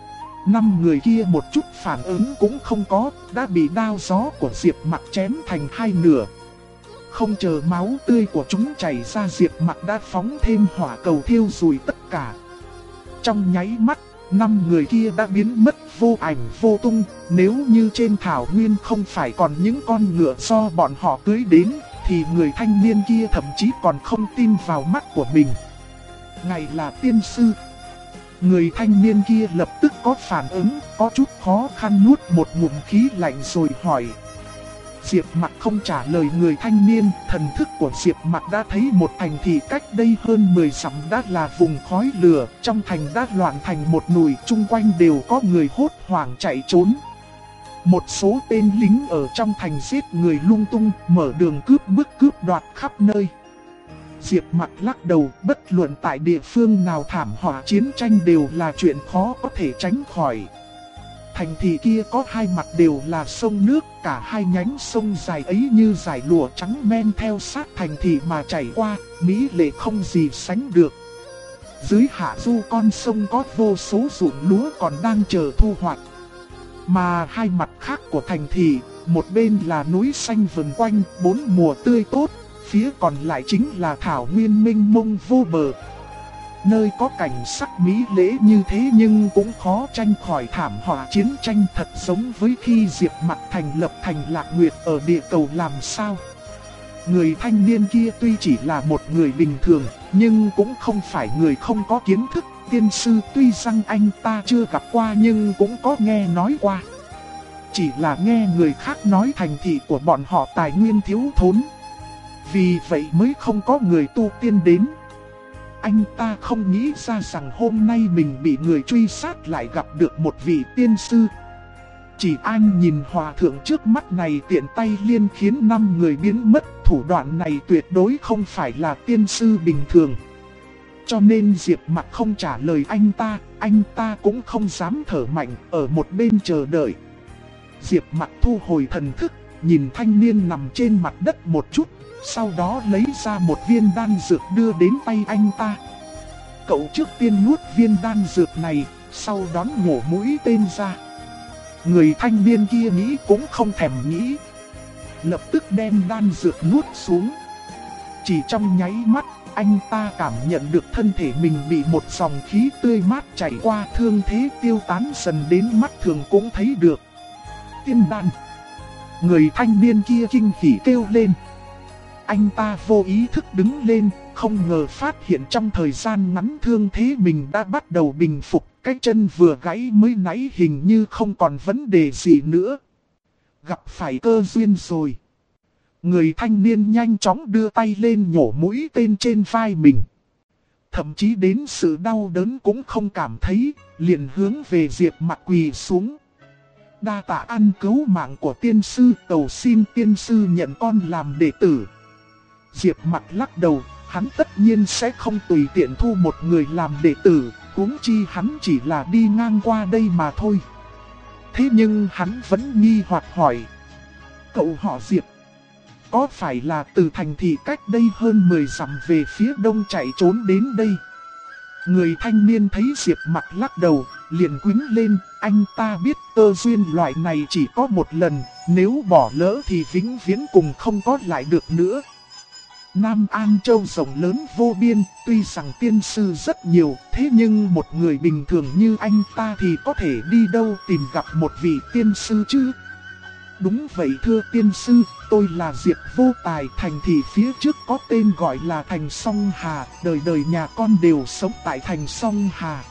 5 người kia một chút phản ứng cũng không có, đã bị đao gió của Diệp Mặc chém thành 2 nửa. Không chờ máu tươi của chúng chảy ra, Diệp Mặc đã phóng thêm hỏa cầu thiêu rụi tất cả. Trong nháy mắt, 5 người kia đã biến mất vô ảnh vô tung. Nếu như trên thảo nguyên không phải còn những con ngựa do bọn họ cưới đến, thì người thanh niên kia thậm chí còn không tin vào mắt của mình. Ngài là tiên sư. Người thanh niên kia lập tức có phản ứng, có chút khó khăn nuốt một ngụm khí lạnh rồi hỏi. Diệp Mặc không trả lời người thanh niên, thần thức của Diệp Mặc đã thấy một thành thị cách đây hơn 10 dặm đã là vùng khói lửa, trong thành đã loạn thành một nùi, chung quanh đều có người hốt hoảng chạy trốn. Một số tên lính ở trong thành giết người lung tung, mở đường cướp bức cướp đoạt khắp nơi. Diệp Mặc lắc đầu, bất luận tại địa phương nào thảm họa chiến tranh đều là chuyện khó có thể tránh khỏi. Thành thị kia có 2 mặt đều là sông nước, cả 2 nhánh sông dài ấy như dải lụa trắng men theo sát thành thị mà chảy qua, mỹ lệ không gì sánh được. Dưới hạ du con sông có vô số ruộng lúa còn đang chờ thu hoạch. Mà 2 mặt khác của thành thị, một bên là núi xanh vần quanh, 4 mùa tươi tốt, phía còn lại chính là thảo nguyên mênh mông vô bờ. Nơi có cảnh sắc mỹ lễ như thế nhưng cũng khó tranh khỏi thảm họa chiến tranh, thật giống với khi Diệp Mặc thành lập thành Lạc Nguyệt ở địa cầu làm sao. Người thanh niên kia tuy chỉ là một người bình thường, nhưng cũng không phải người không có kiến thức. Tiên sư tuy rằng anh ta chưa gặp qua nhưng cũng có nghe nói qua. Chỉ là nghe người khác nói thành thị của bọn họ tài nguyên thiếu thốn, vì vậy mới không có người tu tiên đến. Anh ta không nghĩ ra rằng hôm nay mình bị người truy sát lại gặp được một vị tiên sư. Chỉ anh nhìn hòa thượng trước mắt này tiện tay liên khiến 5 người biến mất, thủ đoạn này tuyệt đối không phải là tiên sư bình thường. Cho nên Diệp Mặc không trả lời anh ta cũng không dám thở mạnh, ở một bên chờ đợi. Diệp Mặc thu hồi thần thức, nhìn thanh niên nằm trên mặt đất một chút, sau đó lấy ra một viên đan dược đưa đến tay anh ta. Cậu trước tiên nuốt viên đan dược này, sau đón nhổ mũi tên ra. Người thanh niên kia nghĩ cũng không thèm nghĩ, lập tức đem đan dược nuốt xuống. Chỉ trong nháy mắt, anh ta cảm nhận được thân thể mình bị một dòng khí tươi mát chảy qua, thương thế tiêu tán dần đến mắt thường cũng thấy được. Tiên đan. Người thanh niên kia kinh hỉ kêu lên. Anh ta vô ý thức đứng lên, không ngờ phát hiện trong thời gian ngắn thương thế mình đã bắt đầu bình phục, cái chân vừa gãy mới nãy hình như không còn vấn đề gì nữa. Gặp phải cơ duyên rồi. Người thanh niên nhanh chóng đưa tay lên nhổ mũi tên trên vai mình. Thậm chí đến sự đau đớn cũng không cảm thấy, liền hướng về Diệp Mặc quỳ xuống. Đa tạ ân cứu mạng của tiên sư, cầu xin tiên sư nhận con làm đệ tử. Diệp Mặc lắc đầu, hắn tất nhiên sẽ không tùy tiện thu một người làm đệ tử, huống chi hắn chỉ là đi ngang qua đây mà thôi. Thế nhưng hắn vẫn nghi hoặc hỏi, cậu họ Diệp, có phải là từ thành thị cách đây hơn 10 dặm về phía đông chạy trốn đến đây? Người thanh niên thấy Diệp Mặc lắc đầu, liền quýnh lên, anh ta biết cơ duyên loại này chỉ có một lần, nếu bỏ lỡ thì vĩnh viễn cùng không có lại được nữa. Nam An Châu rộng lớn vô biên, tuy rằng tiên sư rất nhiều, thế nhưng một người bình thường như anh ta thì có thể đi đâu tìm gặp một vị tiên sư chứ? Đúng vậy thưa tiên sư, tôi là Diệp Vô Tài, thành thị phía trước có tên gọi là Thành Song Hà, đời đời nhà con đều sống tại Thành Song Hà.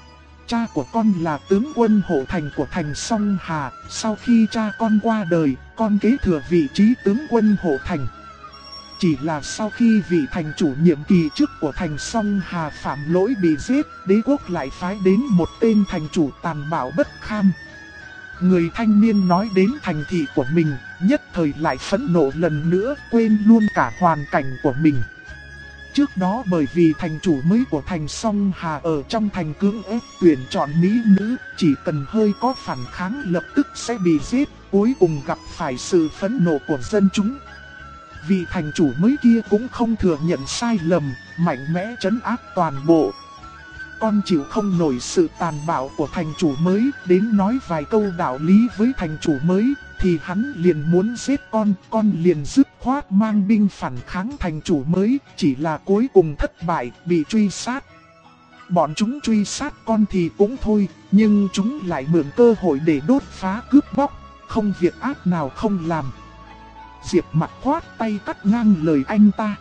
Cha của con là tướng quân hộ thành của Thành Song Hà, sau khi cha con qua đời, con kế thừa vị trí tướng quân hộ thành. Chỉ là sau khi vị thành chủ nhiệm kỳ trước của Thành Song Hà phạm lỗi bị giết, đế quốc lại phái đến một tên thành chủ tàn bạo bất kham. Người thanh niên nói đến thành thị của mình, nhất thời lại phẫn nộ lần nữa, quên luôn cả hoàn cảnh của mình. Trước đó bởi vì thành chủ mới của Thành Song Hà ở trong thành cưỡng ép tuyển chọn mỹ nữ, chỉ cần hơi có phản kháng lập tức sẽ bị giết, cuối cùng gặp phải sự phẫn nộ của dân chúng. Vị thành chủ mới kia cũng không thừa nhận sai lầm, mạnh mẽ trấn áp toàn bộ. Con chịu không nổi sự tàn bạo của thành chủ mới, đến nói vài câu đạo lý với thành chủ mới, thì hắn liền muốn giết con liền dứt khoát mang binh phản kháng thành chủ mới, chỉ là cuối cùng thất bại, bị truy sát. Bọn chúng truy sát con thì cũng thôi, nhưng chúng lại mượn cơ hội để đốt phá cướp bóc, không việc ác nào không làm. Diệp Mặc khoát tay cắt ngang lời anh ta.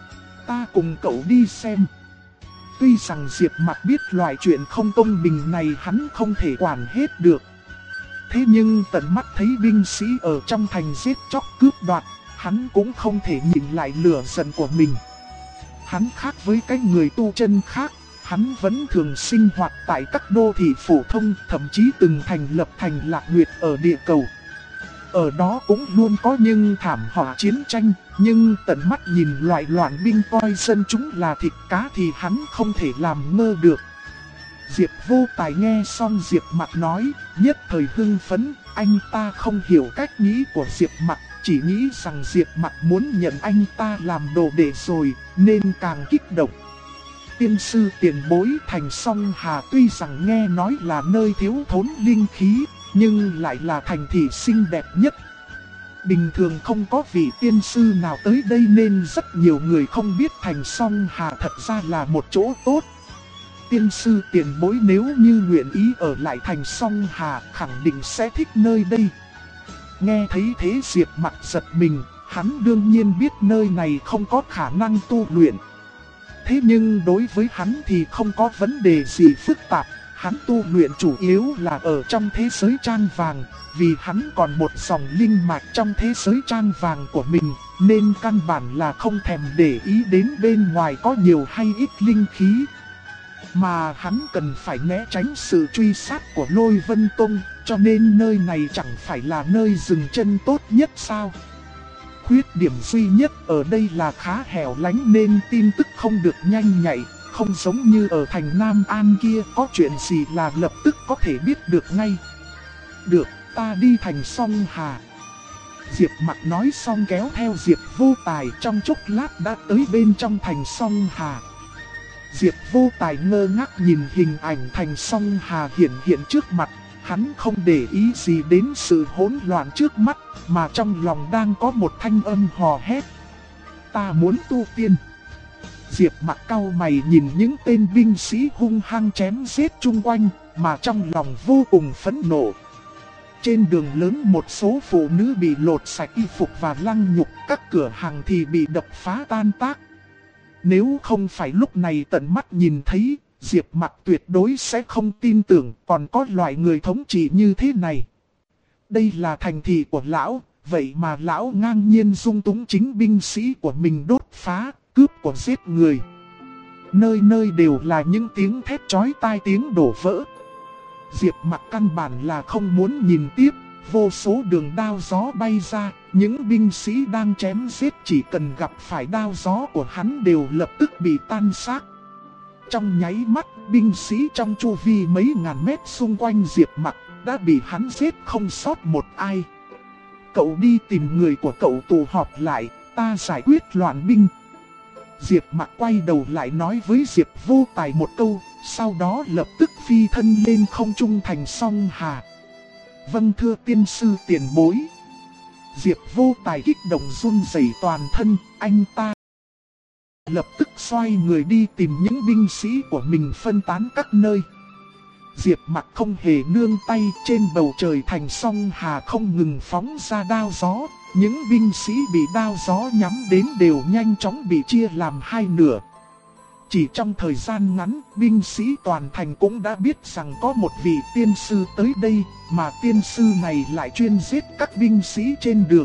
Ta cùng cậu đi xem. Tuy rằng Diệp Mặc biết loại chuyện không công bình này hắn không thể quản hết được. Thế nhưng tận mắt thấy binh sĩ ở trong thành giết chóc cướp đoạt, hắn cũng không thể nhìn lại lửa giận của mình. Hắn khác với cái người tu chân khác, hắn vẫn thường sinh hoạt tại các đô thị phổ thông, thậm chí từng thành lập thành Lạc Nguyệt ở địa cầu. Ở đó cũng luôn có những thảm họa chiến tranh, nhưng tận mắt nhìn loại loạn binh coi dân chúng là thịt cá thì hắn không thể làm ngơ được. Diệp Vô Tài nghe xong Diệp Mặc nói, nhất thời hưng phấn, anh ta không hiểu cách nghĩ của Diệp Mặc, chỉ nghĩ rằng Diệp Mặc muốn nhận anh ta làm đồ đệ rồi, nên càng kích động. Tiên sư tiền bối Thành Song Hà tuy rằng nghe nói là nơi thiếu thốn linh khí, nhưng lại là thành thị xinh đẹp nhất. Bình thường không có vị tiên sư nào tới đây nên rất nhiều người không biết Thành Song Hà thật ra là một chỗ tốt. Tiên sư tiền bối nếu như nguyện ý ở lại Thành Song Hà khẳng định sẽ thích nơi đây. Nghe thấy thế Diệp Mặc giật mình, hắn đương nhiên biết nơi này không có khả năng tu luyện. Thế nhưng đối với hắn thì không có vấn đề gì phức tạp. Hắn tu luyện chủ yếu là ở trong thế giới trang vàng, vì hắn còn một dòng linh mạch trong thế giới trang vàng của mình, nên căn bản là không thèm để ý đến bên ngoài có nhiều hay ít linh khí. Mà hắn cần phải né tránh sự truy sát của Lôi Vân Tông, cho nên nơi này chẳng phải là nơi dừng chân tốt nhất sao? Khuyết điểm duy nhất ở đây là khá hẻo lánh nên tin tức không được nhanh nhạy. Không giống như ở thành Nam An kia, có chuyện gì là lập tức có thể biết được ngay. Được, ta đi Thành Song Hà. Diệp Mặc nói xong kéo theo Diệp Vô Tài, trong chốc lát đã tới bên trong Thành Song Hà. Diệp Vô Tài ngơ ngác nhìn hình ảnh Thành Song Hà hiện trước mặt, hắn không để ý gì đến sự hỗn loạn trước mắt, mà trong lòng đang có một thanh âm hò hét. Ta muốn tu tiên. Diệp Mặc cau mày nhìn những tên binh sĩ hung hăng chém giết chung quanh, mà trong lòng vô cùng phẫn nộ. Trên đường lớn một số phụ nữ bị lột sạch y phục và lăng nhục, các cửa hàng thì bị đập phá tan tác. Nếu không phải lúc này tận mắt nhìn thấy, Diệp Mặc tuyệt đối sẽ không tin tưởng còn có loại người thống trị như thế này. Đây là thành thị của lão, vậy mà lão ngang nhiên dung túng chính binh sĩ của mình đốt phá, cướp của giết người. Nơi nơi đều là những tiếng thét chói tai, tiếng đổ vỡ. Diệp Mặc căn bản là không muốn nhìn tiếp, vô số đường đao gió bay ra, những binh sĩ đang chém giết chỉ cần gặp phải đao gió của hắn đều lập tức bị tan xác. Trong nháy mắt, binh sĩ trong chu vi mấy ngàn mét xung quanh Diệp Mặc đã bị hắn giết không sót một ai. Cậu đi tìm người của cậu tụ họp lại, ta giải quyết loạn binh. Diệp Mặc quay đầu lại nói với Diệp Vô Tài một câu, sau đó lập tức phi thân lên không trung thành Song Hà. Vâng thưa tiên sư tiền bối. Diệp Vô Tài kích động run rẩy toàn thân, anh ta lập tức xoay người đi tìm những binh sĩ của mình phân tán các nơi. Diệp Mặc không hề nương tay, trên bầu trời thành Song Hà không ngừng phóng ra đao gió. Những binh sĩ bị đao gió nhắm đến đều nhanh chóng bị chia làm hai nửa. Chỉ trong thời gian ngắn, binh sĩ toàn thành cũng đã biết rằng có một vị tiên sư tới đây, mà tiên sư này lại chuyên giết các binh sĩ trên đường.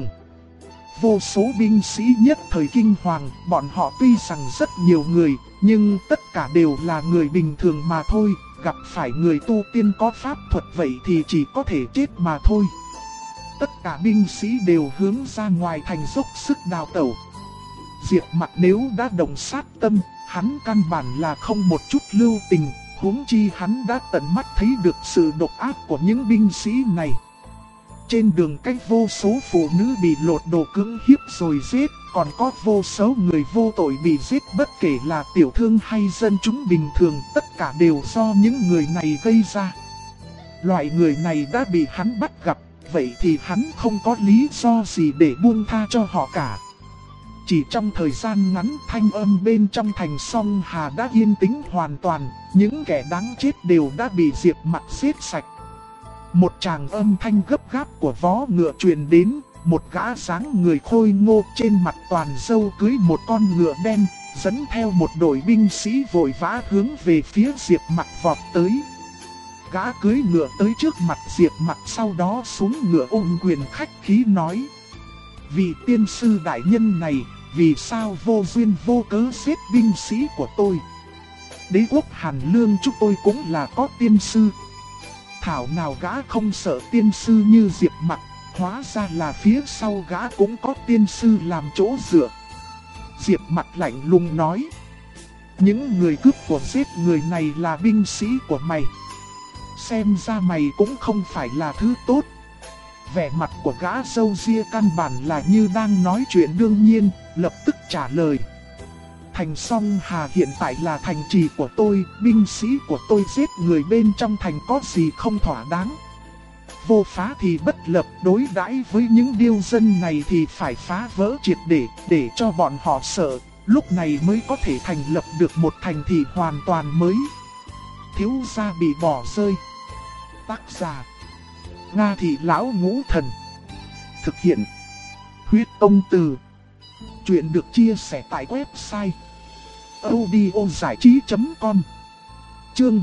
Vô số binh sĩ nhất thời kinh hoàng, bọn họ tuy rằng rất nhiều người, nhưng tất cả đều là người bình thường mà thôi, gặp phải người tu tiên có pháp thuật vậy thì chỉ có thể chết mà thôi. Tất cả binh sĩ đều hướng ra ngoài thành dốc sức đào tẩu. Diệp Mặc nếu đã động sát tâm, hắn căn bản là không một chút lưu tình, huống chi hắn đã tận mắt thấy được sự độc ác của những binh sĩ này. Trên đường cách vô số phụ nữ bị lột đồ cưỡng hiếp rồi giết, còn có vô số người vô tội bị giết, bất kể là tiểu thương hay dân chúng bình thường, tất cả đều do những người này gây ra. Loại người này đã bị hắn bắt gặp, vậy thì hắn không có lý do gì để buông tha cho họ cả. Chỉ trong thời gian ngắn, thanh âm bên trong thành Song Hà đã yên tĩnh hoàn toàn, những kẻ đáng chết đều đã bị Diệp Mặc giết sạch. Một tràng âm thanh gấp gáp của vó ngựa truyền đến, một gã dáng người khôi ngô trên mặt toàn râu cưỡi một con ngựa đen, dẫn theo một đội binh sĩ vội vã hướng về phía Diệp Mặc vọt tới. Gã cưỡi ngựa tới trước mặt Diệp Mặc, sau đó xuống ngựa ôm quyền khách khí nói: vị tiên sư đại nhân này, vì sao vô duyên vô cớ giết binh sĩ của tôi? Đế quốc Hàn Lương chúng tôi cũng là có tiên sư. Thảo nào gã không sợ tiên sư như Diệp Mặc, hóa ra là phía sau gã cũng có tiên sư làm chỗ dựa. Diệp Mặc lạnh lùng nói: những người cướp của giết người này là binh sĩ của mày. Xem ra mày cũng không phải là thứ tốt. Vẻ mặt của gã râu ria căn bản là như đang nói chuyện đương nhiên, lập tức trả lời: thành Song Hà hiện tại là thành trì của tôi, binh sĩ của tôi giết người bên trong thành có gì không thỏa đáng. Vô phá thì bất lập, đối đãi với những điêu dân này thì phải phá vỡ triệt để cho bọn họ sợ, lúc này mới có thể thành lập được một thành thị hoàn toàn mới. Thiếu gia bị bỏ rơi. Tác giả: Nga Thị Lão Ngũ Thần. Thực hiện: Huyết Công Từ. Chuyện được chia sẻ tại website audiozảichí.com. Chương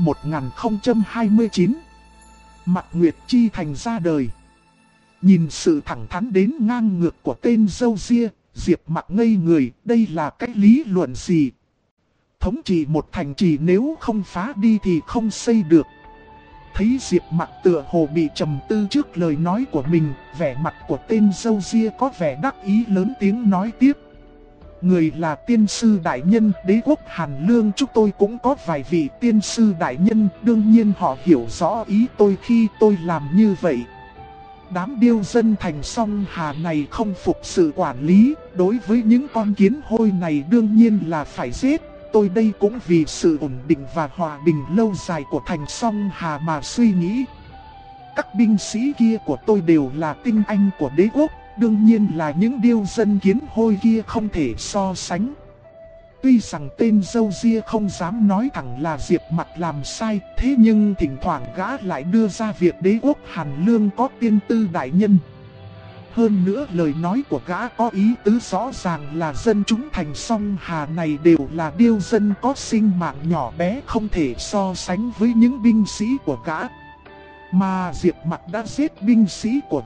1029. Mặt Nguyệt Chi Thành ra đời. Nhìn sự thẳng thắn đến ngang ngược của tên râu ria, Diệp Mặc ngây người, đây là cái lý luận gì? Thống trị một thành trì nếu không phá đi thì không xây được. Thấy Diệp Mặc tựa hồ bị trầm tư trước lời nói của mình, vẻ mặt của tên râu ria có vẻ đắc ý, lớn tiếng nói tiếp: người là tiên sư đại nhân, đế quốc Hàn Lương chúng tôi cũng có vài vị tiên sư đại nhân, đương nhiên họ hiểu rõ ý tôi khi tôi làm như vậy. Đám điêu dân thành Song Hà này không phục sự quản lý, đối với những con kiến hôi này đương nhiên là phải giết. Tôi đây cũng vì sự ổn định và hòa bình lâu dài của thành Song Hà mà suy nghĩ. Các binh sĩ kia của tôi đều là tinh anh của đế quốc, đương nhiên là những điêu dân kiến hôi kia không thể so sánh. Tuy rằng tên râu ria không dám nói thẳng là Diệp Mặc làm sai, thế nhưng thỉnh thoảng gã lại đưa ra việc đế quốc Hàn Lương có tiên tư đại nhân. Hơn nữa lời nói của gã có ý tứ rõ ràng là dân chúng thành Song Hà này đều là điêu dân có sinh mạng nhỏ bé, không thể so sánh với những binh sĩ của gã. Mà Diệp Mặc đã giết binh sĩ của gã,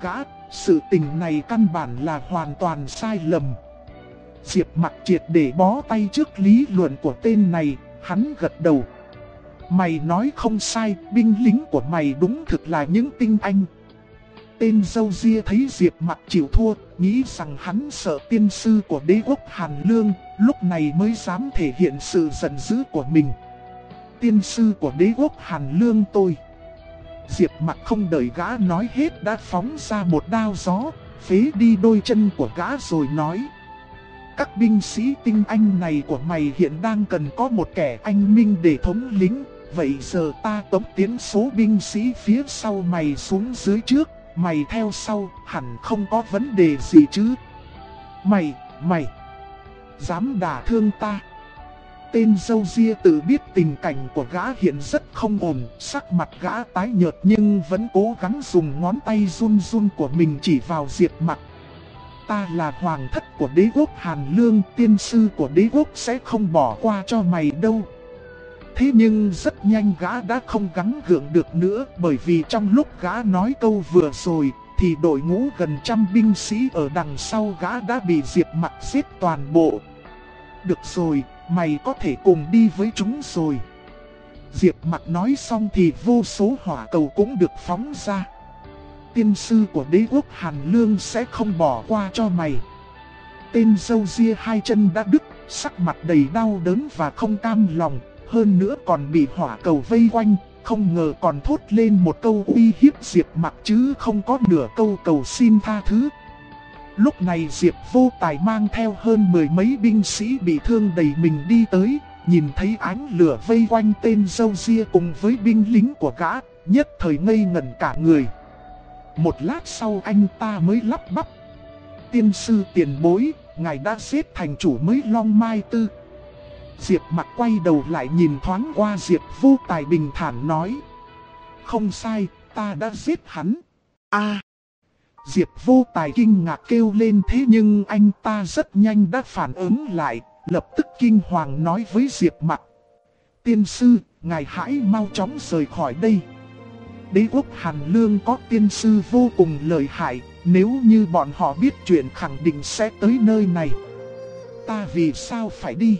sự tình này căn bản là hoàn toàn sai lầm. Diệp Mặc triệt để bó tay trước lý luận của tên này, hắn gật đầu. Mày nói không sai, binh lính của mày đúng thực là những tinh anh. Tên râu ria thấy Diệp Mặc chịu thua, nghĩ rằng hắn sợ tiên sư của đế quốc Hàn Lương, lúc này mới dám thể hiện sự giận dữ của mình. Tiên sư của đế quốc Hàn Lương tôi. Diệp Mặc không đợi gã nói hết đã phóng ra một đao gió, phế đi đôi chân của gã rồi nói. Các binh sĩ tinh anh này của mày hiện đang cần có một kẻ anh minh để thống lĩnh. Vậy giờ ta tống tiến số binh sĩ phía sau mày xuống dưới trước, mày theo sau hẳn không có vấn đề gì chứ. Mày dám đả thương ta. Tên râu ria tự biết tình cảnh của gã hiện rất không ổn, sắc mặt gã tái nhợt nhưng vẫn cố gắng dùng ngón tay run run của mình chỉ vào Diệp Mặc. Ta là hoàng thất của đế quốc Hàn Lương, tiên sư của đế quốc sẽ không bỏ qua cho mày đâu. Thế nhưng rất nhanh gã đã không gắng gượng được nữa, bởi vì trong lúc gã nói câu vừa rồi thì đội ngũ gần trăm binh sĩ ở đằng sau gã đã bị Diệp Mặc giết toàn bộ. Được rồi, mày có thể cùng đi với chúng rồi. Diệp Mặc nói xong thì vô số hỏa cầu cũng được phóng ra. Tiên sư của đế quốc Hàn Lương sẽ không bỏ qua cho mày. Tên râu ria hai chân đã đứt, sắc mặt đầy đau đớn và không cam lòng, hơn nữa còn bị hỏa cầu vây quanh, không ngờ còn thốt lên một câu uy hiếp Diệp Mặc chứ không có nửa câu cầu xin tha thứ. Lúc này Diệp Vô Tài mang theo hơn mười mấy binh sĩ bị thương đầy mình đi tới, nhìn thấy ánh lửa vây quanh tên râu ria cùng với binh lính của gã, nhất thời ngây ngẩn cả người. Một lát sau anh ta mới lắp bắp. Tiên sư tiền bối, ngài đã giết thành chủ mới Long Mai Tư. Diệp Mặc quay đầu lại nhìn thoáng qua Diệp Vô Tài bình thản nói. Không sai, ta đã giết hắn. Diệp Vô Tài kinh ngạc kêu lên, thế nhưng anh ta rất nhanh đã phản ứng lại, lập tức kinh hoàng nói với Diệp Mặc. Tiên sư, ngài hãy mau chóng rời khỏi đây. Đế quốc Hàn Lương có tiên sư vô cùng lợi hại, nếu như bọn họ biết chuyện khẳng định sẽ tới nơi này. Ta vì sao phải đi?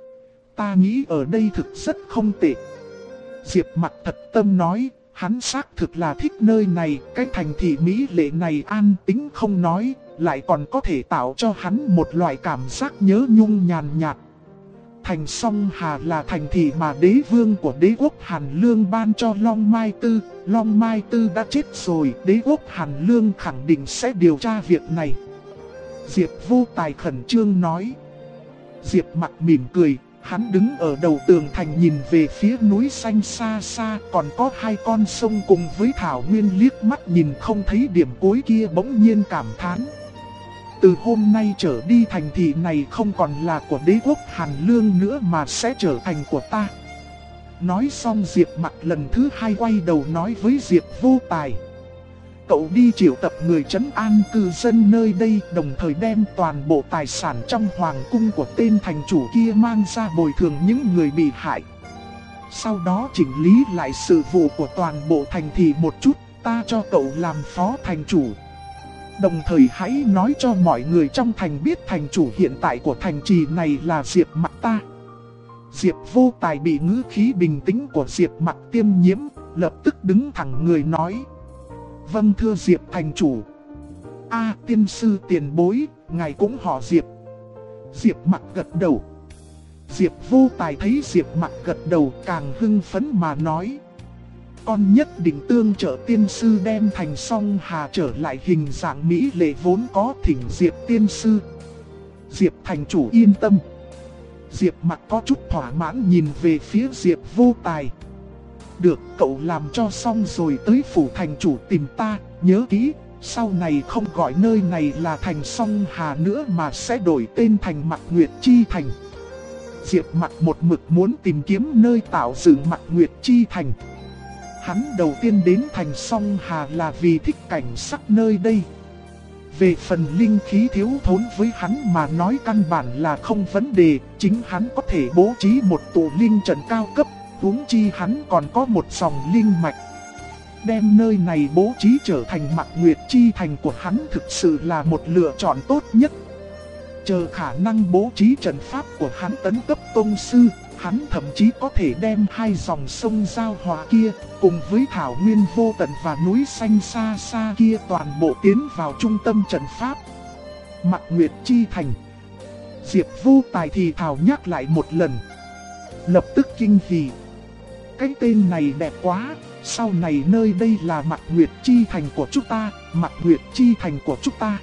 Ta nghĩ ở đây thực rất không tệ. Diệp Mặc thật tâm nói, hắn xác thực là thích nơi này, cái thành thị mỹ lệ này an tĩnh không nói, lại còn có thể tạo cho hắn một loại cảm giác nhớ nhung nhàn nhạt. Thành Song Hà là thành thị mà đế vương của đế quốc Hàn Lương ban cho Long Mai Tư. Long Mai Tư đã chết rồi, đế quốc Hàn Lương khẳng định sẽ điều tra việc này. Diệp Vô Tài khẩn trương nói. Diệp Mặc mỉm cười, hắn đứng ở đầu tường thành nhìn về phía núi xanh xa xa, còn có hai con sông cùng với thảo nguyên, liếc mắt nhìn không thấy điểm cuối kia bỗng nhiên cảm thán. Từ hôm nay trở đi thành thị này không còn là của đế quốc Hàn Lương nữa mà sẽ trở thành của ta. Nói xong Diệp Mặc lần thứ hai quay đầu nói với Diệp Vô Tài. Cậu đi triệu tập người trấn an cư dân nơi đây, đồng thời đem toàn bộ tài sản trong hoàng cung của tên thành chủ kia mang ra bồi thường những người bị hại. Sau đó chỉnh lý lại sự vụ của toàn bộ thành thị một chút, ta cho cậu làm phó thành chủ. Đồng thời hãy nói cho mọi người trong thành biết thành chủ hiện tại của thành trì này là Diệp Mặc ta. Diệp Vô Tài bị ngữ khí bình tĩnh của Diệp Mặc tiêm nhiễm, lập tức đứng thẳng người nói. Vâng thưa Diệp thành chủ. Tiên sư tiền bối, ngài cũng họ Diệp. Diệp Mặc gật đầu. Diệp Vô Tài thấy Diệp Mặc gật đầu càng hưng phấn mà nói. Con nhất định tương trợ tiên sư đem Thành Song Hà trở lại hình dạng mỹ lệ vốn có, thỉnh Diệp tiên sư. Diệp thành chủ yên tâm. Diệp Mặc có chút thỏa mãn nhìn về phía Diệp Vô Tài. Được, cậu làm cho xong rồi tới phủ thành chủ tìm ta, nhớ kỹ, sau này không gọi nơi này là Thành Song Hà nữa mà sẽ đổi tên thành Mạc Nguyệt Chi Thành. Diệp Mặc một mực muốn tìm kiếm nơi tạo dựng Mạc Nguyệt Chi Thành. Hắn đầu tiên đến Thành Song Hà là vì thích cảnh sắc nơi đây. Về phần linh khí thiếu thốn với hắn mà nói căn bản là không vấn đề, chính hắn có thể bố trí một tụ linh trận cao cấp, huống chi hắn còn có một dòng linh mạch. đem nơi này bố trí trở thành Mạc Nguyệt Chi Thành của hắn thực sự là một lựa chọn tốt nhất. Chờ khả năng bố trí trận pháp của hắn tấn cấp tông sư, hắn thậm chí có thể đem hai dòng sông giao hòa kia, cùng với thảo nguyên vô tận và núi xanh xa xa kia toàn bộ tiến vào trung tâm trận pháp. Mạc Nguyệt Chi Thành. Diệp Vô Tài thì thào nhắc lại một lần. Lập tức kinh hỉ. Cái tên này đẹp quá, sau này nơi đây là Mạc Nguyệt Chi Thành của chúng ta, Mạc Nguyệt Chi Thành của chúng ta.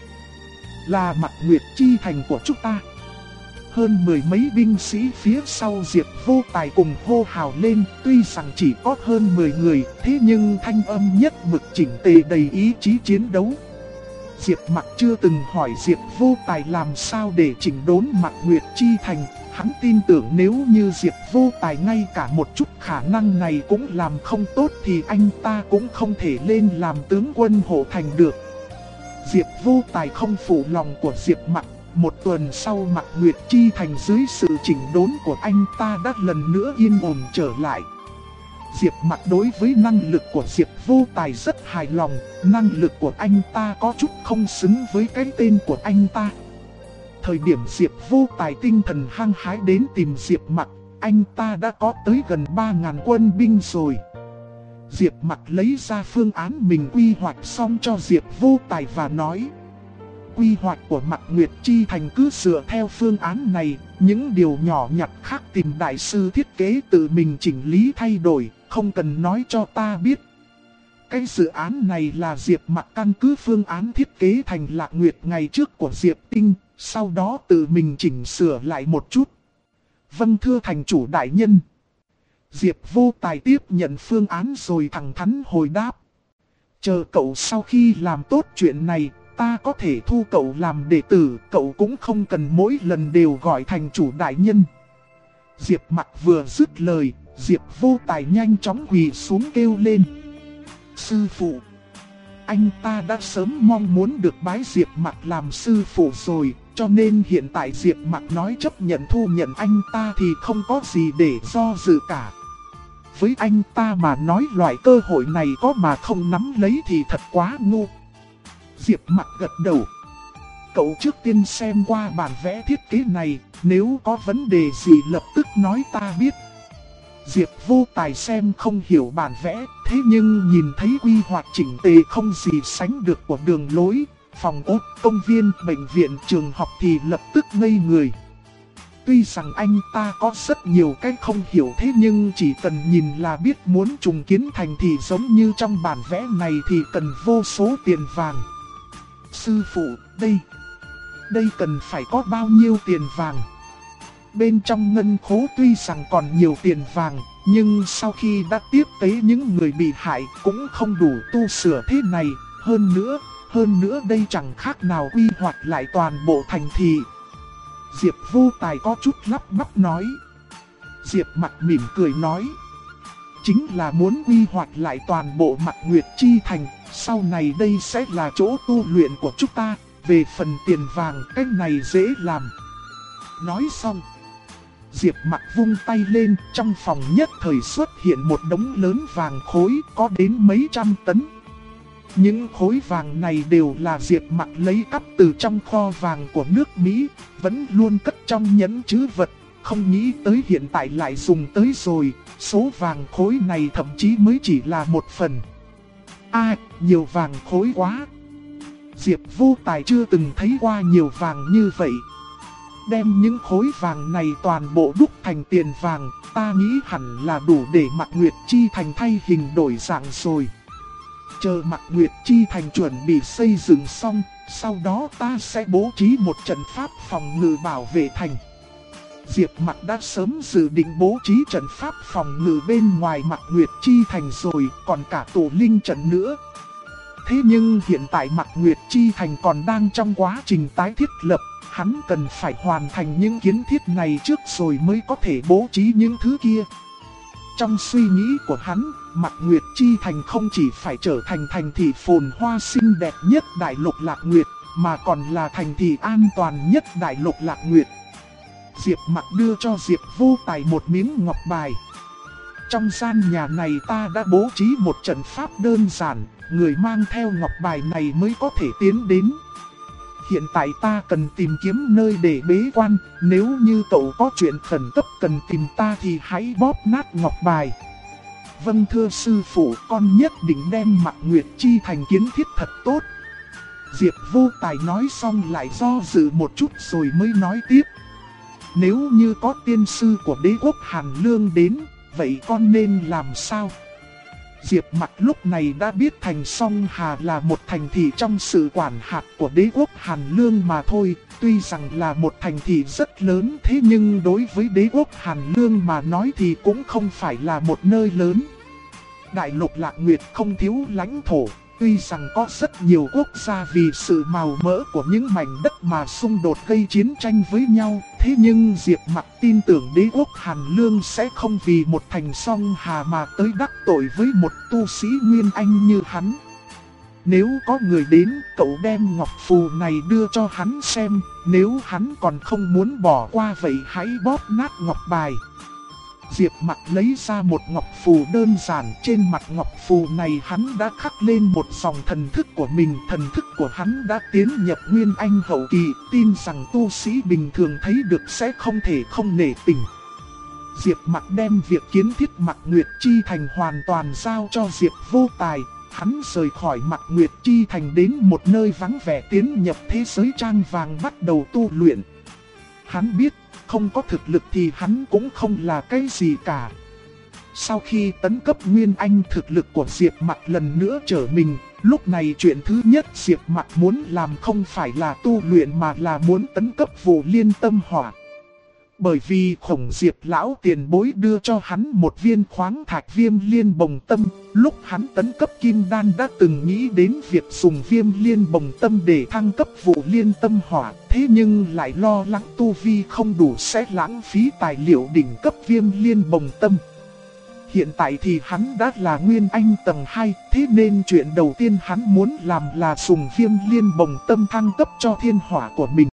Là Mạc Nguyệt Chi Thành của chúng ta. Hơn mười mấy binh sĩ phía sau Diệp Vô Tài cùng hô hào lên, tuy rằng chỉ có hơn 10 người, thế nhưng thanh âm nhất mực chỉnh tề đầy ý chí chiến đấu. Diệp Mặc chưa từng hỏi Diệp Vô Tài làm sao để chỉnh đốn Mạc Nguyệt Chi Thành, hắn tin tưởng nếu như Diệp Vô Tài ngay cả một chút khả năng này cũng làm không tốt thì anh ta cũng không thể lên làm tướng quân hộ thành được. Diệp Vô Tài không phụ lòng của Diệp Mặc. Một tuần sau Mạc Nguyệt Chi Thành dưới sự chỉnh đốn của anh ta đã lần nữa yên ổn trở lại. Diệp Mặc đối với năng lực của Diệp Vô Tài rất hài lòng, năng lực của anh ta có chút không xứng với cái tên của anh ta. Thời điểm Diệp Vô Tài tinh thần hăng hái đến tìm Diệp Mặc, anh ta đã có tới gần 3.000 quân binh rồi. Diệp Mặc lấy ra phương án mình quy hoạch xong cho Diệp Vô Tài và nói: quy hoạch của Mạc Nguyệt Chi Thành cứ dựa theo phương án này, những điều nhỏ nhặt khác tìm đại sư thiết kế tự mình chỉnh lý thay đổi, không cần nói cho ta biết. Cái dự án này là Diệp Mặc căn cứ phương án thiết kế thành Lạc Nguyệt ngày trước của Diệp Tinh, sau đó tự mình chỉnh sửa lại một chút. Vâng thưa thành chủ đại nhân. Diệp Vô Tài tiếp nhận phương án rồi thẳng thắn hồi đáp: chờ cậu sau khi làm tốt chuyện này, ta có thể thu cậu làm đệ tử, cậu cũng không cần mỗi lần đều gọi thành chủ đại nhân. Diệp Mặc vừa dứt lời, Diệp Vô Tài nhanh chóng quỳ xuống kêu lên: sư phụ! Anh ta đã sớm mong muốn được bái Diệp Mặc làm sư phụ rồi, cho nên hiện tại Diệp Mặc nói chấp nhận thu nhận anh ta thì không có gì để do dự cả. Với anh ta mà nói loại cơ hội này có mà không nắm lấy thì thật quá ngu. Diệp Mặc gật đầu. Cậu trước tiên xem qua bản vẽ thiết kế này, nếu có vấn đề gì lập tức nói ta biết. Diệp Vô Tài xem không hiểu bản vẽ, thế nhưng nhìn thấy quy hoạch chỉnh tề không gì sánh được của đường lối, phòng ốt, công viên, bệnh viện, trường học thì lập tức ngây người. Tuy rằng anh ta có rất nhiều cách không hiểu, thế nhưng chỉ cần nhìn là biết muốn trùng kiến thành thì giống như trong bản vẽ này thì cần vô số tiền vàng. Sư phụ, đây cần phải có bao nhiêu tiền vàng? Bên trong ngân khố tuy rằng còn nhiều tiền vàng, nhưng sau khi đã tiếp tế những người bị hại cũng không đủ tu sửa thế này. Hơn nữa đây chẳng khác nào quy hoạch lại toàn bộ thành thị. Diệp Vô Tài có chút lắp bắp nói. Diệp Mặc mỉm cười nói: chính là muốn quy hoạch lại toàn bộ Mạc Nguyệt Chi Thành, sau này đây sẽ là chỗ tu luyện của chúng ta, về phần tiền vàng cái này dễ làm. Nói xong, Diệp Mặc vung tay lên, trong phòng nhất thời xuất hiện một đống lớn vàng khối có đến mấy trăm tấn. Những khối vàng này đều là Diệp Mặc lấy cắp từ trong kho vàng của nước Mỹ, vẫn luôn cất trong nhẫn trữ vật, không nghĩ tới hiện tại lại dùng tới rồi, số vàng khối này thậm chí mới chỉ là một phần. Nhiều vàng khối quá. Diệp Vô Tài chưa từng thấy qua nhiều vàng như vậy. Đem những khối vàng này toàn bộ đúc thành tiền vàng, ta nghĩ hẳn là đủ để Mạc Nguyệt Chi Thành thay hình đổi dạng rồi. Chờ Mạc Nguyệt Chi Thành chuẩn bị xây dựng xong, sau đó ta sẽ bố trí một trận pháp phòng ngự bảo vệ thành. Diệp Mặc đã sớm dự định bố trí trận pháp phòng ngự bên ngoài Mạc Nguyệt Chi Thành rồi, còn cả tổ linh trận nữa. Thế nhưng hiện tại Mạc Nguyệt Chi Thành còn đang trong quá trình tái thiết lập, hắn cần phải hoàn thành những kiến thiết này trước rồi mới có thể bố trí những thứ kia. Trong suy nghĩ của hắn, Mạc Nguyệt Chi Thành không chỉ phải trở thành thành thị phồn hoa xinh đẹp nhất đại lục Lạc Nguyệt, mà còn là thành thị an toàn nhất đại lục Lạc Nguyệt. Diệp Mặc đưa cho Diệp Vô Tài một miếng ngọc bài. Trong gian nhà này ta đã bố trí một trận pháp đơn giản, người mang theo ngọc bài này mới có thể tiến đến. Hiện tại ta cần tìm kiếm nơi để bế quan, nếu như cậu có chuyện khẩn cấp cần tìm ta thì hãy bóp nát ngọc bài. Vâng thưa sư phụ, con nhất định đem Mạc Nguyệt Chi thành kiến thiết thật tốt. Diệp Vô Tài nói xong lại do dự một chút rồi mới nói tiếp. Nếu như có tiên sư của đế quốc Hàn Lương đến, vậy con nên làm sao? Diệp Mặc lúc này đã biết thành Song Hà là một thành thị trong sự quản hạt của đế quốc Hàn Lương mà thôi. Tuy rằng là một thành thị rất lớn thế nhưng đối với đế quốc Hàn Lương mà nói thì cũng không phải là một nơi lớn. Đại lục Lạc Nguyệt không thiếu lãnh thổ. Tuy rằng có rất nhiều quốc gia vì sự màu mỡ của những mảnh đất mà xung đột gây chiến tranh với nhau, thế nhưng Diệp Mặc tin tưởng đế quốc Hàn Lương sẽ không vì một thành Song Hà mà tới đắc tội với một tu sĩ Nguyên Anh như hắn. Nếu có người đến, cậu đem ngọc phù này đưa cho hắn xem, nếu hắn còn không muốn bỏ qua vậy hãy bóp nát ngọc bài. Diệp Mặc lấy ra một ngọc phù đơn giản, trên mặt ngọc phù này hắn đã khắc lên một dòng thần thức của mình. Thần thức của hắn đã tiến nhập Nguyên Anh hậu kỳ, tin rằng tu sĩ bình thường thấy được sẽ không thể không nể tình. Diệp Mặc đem việc kiến thiết Mạc Nguyệt Chi thành hoàn toàn giao cho Diệp Vô Tài. Hắn rời khỏi Mạc Nguyệt Chi thành đến một nơi vắng vẻ tiến nhập thế giới trang vàng bắt đầu tu luyện. Hắn biết, không có thực lực thì hắn cũng không là cái gì cả. Sau khi tấn cấp Nguyên Anh, thực lực của Diệp Mặc lần nữa trở mình. Lúc này chuyện thứ nhất Diệp Mặc muốn làm không phải là tu luyện mà là muốn tấn cấp Vụ Liên Tâm Hỏa. Bởi vì Khổng Diệp lão tiền bối đưa cho hắn một viên khoáng thạch Viêm Liên Bồng Tâm. Lúc hắn tấn cấp Kim Đan đã từng nghĩ đến việc dùng Viêm Liên Bồng Tâm để thăng cấp Vụ Liên Tâm Hỏa. Thế nhưng lại lo lắng tu vi không đủ sẽ lãng phí tài liệu đỉnh cấp Viêm Liên Bồng Tâm. Hiện tại thì hắn đã là Nguyên Anh tầng 2, thế nên chuyện đầu tiên hắn muốn làm là dùng Viêm Liên Bồng Tâm thăng cấp cho thiên hỏa của mình.